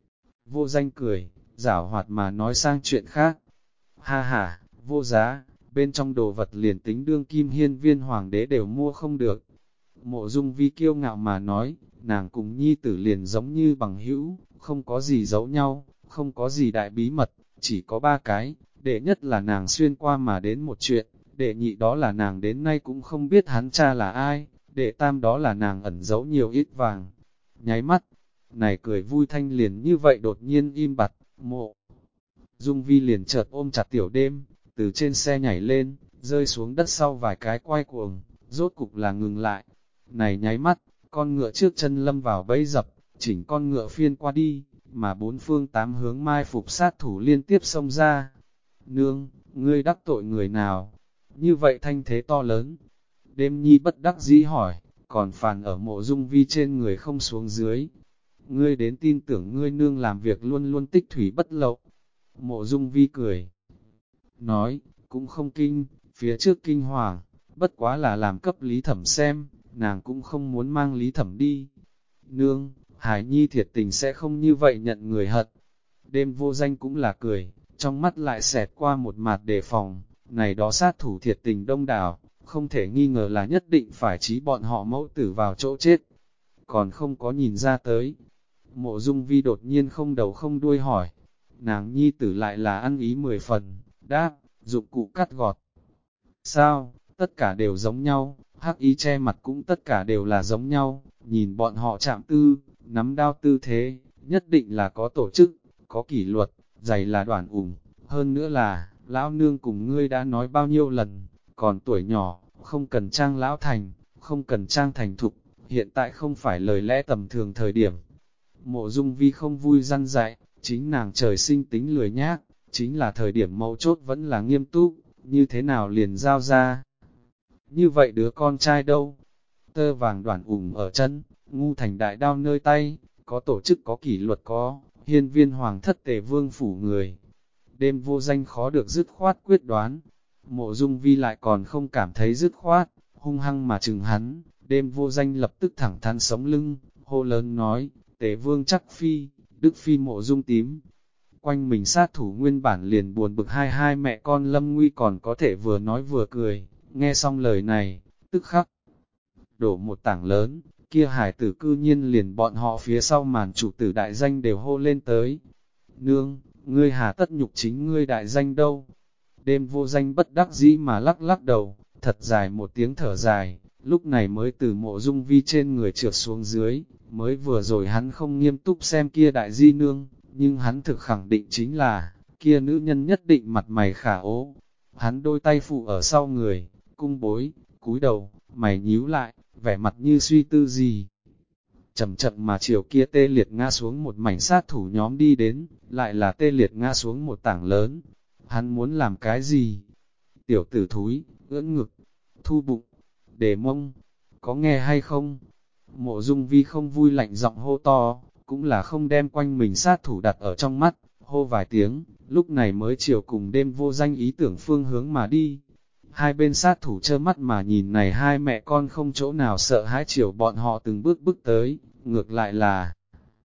vô danh cười, giảo hoạt mà nói sang chuyện khác. Ha ha, vô giá, bên trong đồ vật liền tính đương kim hiên viên hoàng đế đều mua không được. Mộ Dung Vi kiêu ngạo mà nói, nàng cùng nhi tử liền giống như bằng hữu, không có gì giấu nhau, không có gì đại bí mật, chỉ có 3 cái. Đệ nhất là nàng xuyên qua mà đến một chuyện, đệ nhị đó là nàng đến nay cũng không biết hắn cha là ai, đệ tam đó là nàng ẩn giấu nhiều ít vàng. Nháy mắt, này cười vui thanh liền như vậy đột nhiên im bặt, Mộ Dung Vi liền chợt ôm chặt tiểu đêm, từ trên xe nhảy lên, rơi xuống đất sau vài cái quay cuồng, rốt cục là ngừng lại. Này nháy mắt, con ngựa trước chân lâm vào bẫy dập, chỉnh con ngựa phiên qua đi, mà bốn phương tám hướng mai phục sát thủ liên tiếp xông ra. Nương, ngươi đắc tội người nào? Như vậy thanh thế to lớn. Đêm nhi bất đắc dĩ hỏi, còn phàn ở Mộ Dung Vi trên người không xuống dưới. Ngươi đến tin tưởng ngươi nương làm việc luôn luôn tích thủy bất lậu. Mộ Dung Vi cười, nói, cũng không kinh, phía trước kinh hoàng, bất quá là làm cấp Lý Thẩm xem, nàng cũng không muốn mang Lý Thẩm đi. Nương, Hải Nhi thiệt tình sẽ không như vậy nhận người hận. Đêm Vô Danh cũng là cười, trong mắt lại xẹt qua một mặt đề phòng, này đó sát thủ thiệt tình đông đảo, không thể nghi ngờ là nhất định phải trí bọn họ mẫu tử vào chỗ chết. Còn không có nhìn ra tới. Mộ Dung Vi đột nhiên không đầu không đuôi hỏi, nàng nhi tử lại là ăn ý 10 phần, đáp, dụng cụ cắt gọt. Sao, tất cả đều giống nhau, hắc y che mặt cũng tất cả đều là giống nhau, nhìn bọn họ chạm tư, nắm đao tư thế, nhất định là có tổ chức, có kỷ luật, giày là đoản ủng, hơn nữa là, lão nương cùng ngươi đã nói bao nhiêu lần, còn tuổi nhỏ, không cần trang lão thành, không cần trang thành thục, hiện tại không phải lời lẽ tầm thường thời điểm. Mộ Dung Vi không vui răn dạy, chính nàng trời sinh tính lười nhác, chính là thời điểm mấu chốt vẫn là nghiêm túc, như thế nào liền giao ra. Như vậy đứa con trai đâu? Tơ vàng đoản ủng ở chân, ngu thành đại đao nơi tay, có tổ chức có kỷ luật có, hiên viên hoàng thất Tề vương phủ người. Đêm Vô Danh khó được dứt khoát quyết đoán, Mộ Dung Vi lại còn không cảm thấy dứt khoát, hung hăng mà chừng hắn, Đêm Vô Danh lập tức thẳng thắn sống lưng, hô lớn nói, Tề vương chắc phi, Đức phi Mộ Dung tím. Quanh mình sát thủ nguyên bản liền buồn bực hai mẹ con Lâm Nguy còn có thể vừa nói vừa cười, nghe xong lời này, tức khắc đổ một tảng lớn, kia hải tử cư nhiên liền bọn họ phía sau màn chủ tử đại danh đều hô lên tới. Nương, ngươi hà tất nhục chính ngươi đại danh đâu? Đêm Vô Danh bất đắc dĩ mà lắc lắc đầu, thật dài một tiếng thở dài, lúc này mới từ Mộ Dung Vi trên người trượt xuống dưới, mới vừa rồi hắn không nghiêm túc xem kia đại di nương, nhưng hắn thực khẳng định chính là, kia nữ nhân nhất định mặt mày khả ố. Hắn đôi tay phụ ở sau người, cung bối, cúi đầu, mày nhíu lại, vẻ mặt như suy tư gì. Chậm chậm mà chiều kia tê liệt ngã xuống một mảnh sát thủ nhóm đi đến, lại là tê liệt ngã xuống một tảng lớn. Hắn muốn làm cái gì? Tiểu tử thúi, ưỡn ngực, thu bụng, để mông, có nghe hay không? Mộ Dung Vi không vui lạnh giọng hô to, cũng là không đem quanh mình sát thủ đặt ở trong mắt, hô vài tiếng, lúc này mới chiều cùng Đêm Vô Danh ý tưởng phương hướng mà đi. Hai bên sát thủ trơ mắt mà nhìn này hai mẹ con không chỗ nào sợ hãi chiều bọn họ từng bước bước tới, ngược lại là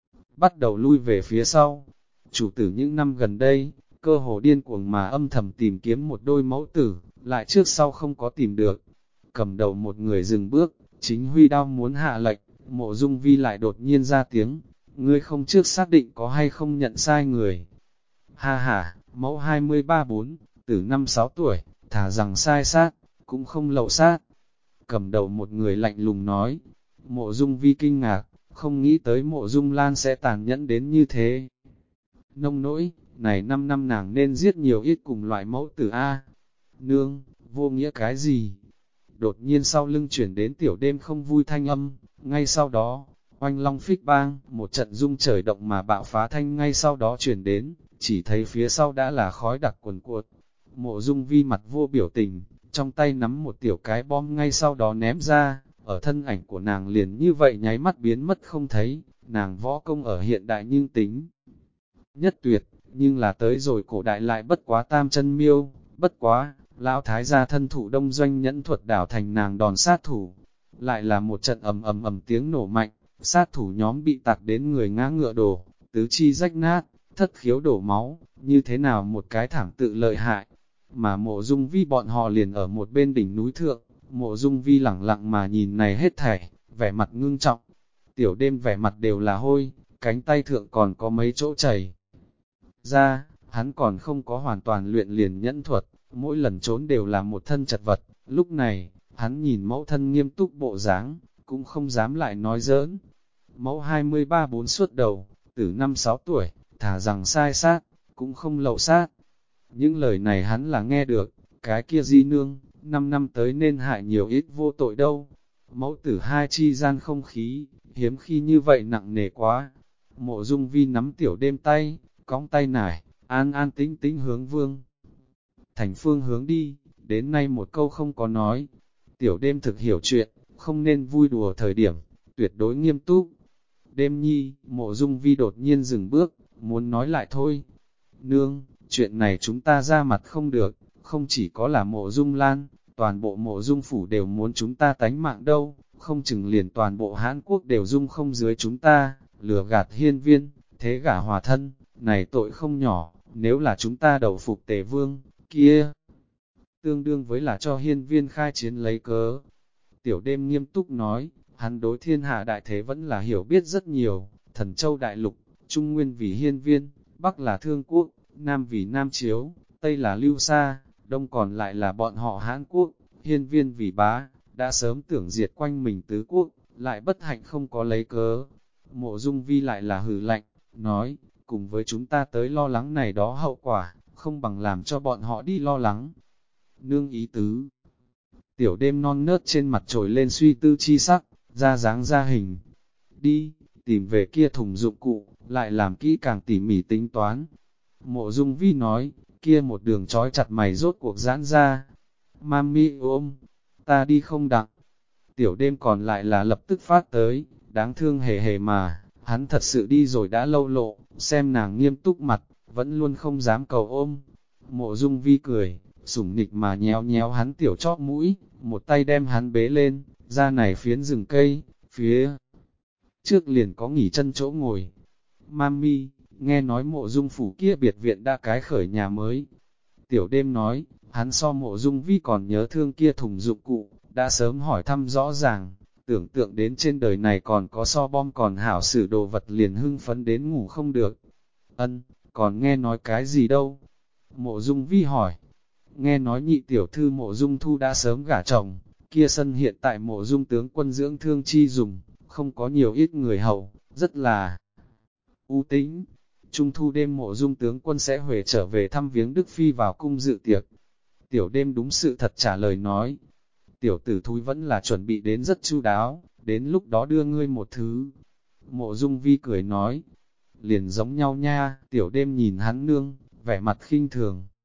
bắt đầu lui về phía sau. Chủ tử những năm gần đây, cơ hồ điên cuồng mà âm thầm tìm kiếm một đôi mẫu tử, lại trước sau không có tìm được. Cầm đầu một người dừng bước, chính huy đao muốn hạ lệnh, Mộ Dung Vi lại đột nhiên ra tiếng, ngươi không trước xác định có hay không nhận sai người. Ha ha, mẫu 23-4, tử 5-6 tuổi, thả rằng sai sát, cũng không lậu sát. Cầm đầu một người lạnh lùng nói, Mộ Dung Vi kinh ngạc, không nghĩ tới Mộ Dung Lan sẽ tàn nhẫn đến như thế. Nông nỗi, này 5 năm nàng nên giết nhiều ít cùng loại mẫu tử A. Nương, vô nghĩa cái gì? Đột nhiên sau lưng chuyển đến tiểu đêm không vui thanh âm, ngay sau đó, oanh long phích bang, một trận rung trời động mà bạo phá thanh ngay sau đó chuyển đến, chỉ thấy phía sau đã là khói đặc quần cuột. Mộ Dung Vi mặt vô biểu tình, trong tay nắm một tiểu cái bom ngay sau đó ném ra, ở thân ảnh của nàng liền như vậy nháy mắt biến mất không thấy, nàng võ công ở hiện đại nhưng tính nhất tuyệt, nhưng là tới rồi cổ đại lại bất quá tam chân miêu, bất quá, lão thái gia thân thủ đông doanh nhẫn thuật đảo thành nàng đòn sát thủ, lại là một trận ầm ầm ầm tiếng nổ mạnh, sát thủ nhóm bị tạc đến người ngã ngựa đổ, tứ chi rách nát, thất khiếu đổ máu, như thế nào một cái thảm tự lợi hại, mà Mộ Dung Vi bọn họ liền ở một bên đỉnh núi thượng, Mộ Dung Vi lẳng lặng mà nhìn này hết thảy, vẻ mặt ngưng trọng, tiểu đêm vẻ mặt đều là hôi, cánh tay thượng còn có mấy chỗ chảy ra, hắn còn không có hoàn toàn luyện liền nhẫn thuật, mỗi lần trốn đều là một thân chật vật, lúc này, hắn nhìn mẫu thân nghiêm túc bộ dáng, cũng không dám lại nói giỡn. Mẫu 23-4 suốt đầu, từ 5-6 tuổi, thả rằng sai sát, cũng không lậu sát. Những lời này hắn là nghe được, cái kia di nương, 5 năm tới nên hại nhiều ít vô tội đâu. Mẫu tử hai chi gian không khí, hiếm khi như vậy nặng nề quá. Mộ Dung Vi nắm Tiểu Đêm tay, cõng tay nải, an an tĩnh tĩnh hướng Vương Thành phương hướng đi, đến nay một câu không có nói. Tiểu Đêm thực hiểu chuyện, không nên vui đùa thời điểm, tuyệt đối nghiêm túc. Đêm nhi, Mộ Dung Vi đột nhiên dừng bước, muốn nói lại thôi. Nương, chuyện này chúng ta ra mặt không được, không chỉ có là Mộ Dung Lan, toàn bộ Mộ Dung phủ đều muốn chúng ta tánh mạng đâu, không chừng liền toàn bộ Hán Quốc đều dung không dưới chúng ta, lừa gạt hiên viên, thế gả hòa thân, này tội không nhỏ, nếu là chúng ta đầu phục Tề Vương, kia, tương đương với là cho hiên viên khai chiến lấy cớ. Tiểu Đêm nghiêm túc nói, hắn đối thiên hạ đại thế vẫn là hiểu biết rất nhiều, Thần Châu đại lục, Trung Nguyên vì hiên viên, Bắc là Thương Quốc, Nam vì Nam Chiếu, Tây là Lưu Sa, Đông còn lại là bọn họ Hán Quốc, hiên viên vì bá, đã sớm tưởng diệt quanh mình tứ quốc, lại bất hạnh không có lấy cớ. Mộ Dung Vi lại là hừ lạnh, nói, cùng với chúng ta tới lo lắng này đó hậu quả, không bằng làm cho bọn họ đi lo lắng. Nương ý tứ. Tiểu Đêm non nớt trên mặt trồi lên suy tư chi sắc, ra dáng ra hình. Đi, tìm về kia thùng dụng cụ, lại làm kỹ càng tỉ mỉ tính toán. Mộ Dung Vi nói, kia một đường trói chặt mày rốt cuộc giãn ra. Mami ôm, ta đi không đặng. Tiểu Đêm còn lại là lập tức phát tới, đáng thương hề hề mà, hắn thật sự đi rồi đã lâu lộ, xem nàng nghiêm túc mặt, vẫn luôn không dám cầu ôm. Mộ Dung Vi cười, sủng nịch mà nhéo nhéo hắn tiểu chóp mũi, một tay đem hắn bế lên, ra này phiến rừng cây, phía trước liền có nghỉ chân chỗ ngồi. Mami, nghe nói Mộ Dung phủ kia biệt viện đã cái khởi nhà mới. Tiểu Đêm nói, hắn so Mộ Dung Vi còn nhớ thương kia thùng dụng cụ, đã sớm hỏi thăm rõ ràng, tưởng tượng đến trên đời này còn có so bom còn hảo sử đồ vật liền hưng phấn đến ngủ không được. Ân, còn nghe nói cái gì đâu? Mộ Dung Vi hỏi, nghe nói nhị tiểu thư Mộ Dung Thu đã sớm gả chồng, kia sân hiện tại Mộ Dung tướng quân dưỡng thương chi dùng, không có nhiều ít người hầu, rất là u tĩnh. Trung thu đêm Mộ Dung tướng quân sẽ huề trở về thăm viếng Đức Phi vào cung dự tiệc. Tiểu Đêm đúng sự thật trả lời nói, tiểu tử thúi vẫn là chuẩn bị đến rất chu đáo, đến lúc đó đưa ngươi một thứ. Mộ Dung Vi cười nói, liền giống nhau nha. Tiểu Đêm nhìn hắn nương, vẻ mặt khinh thường,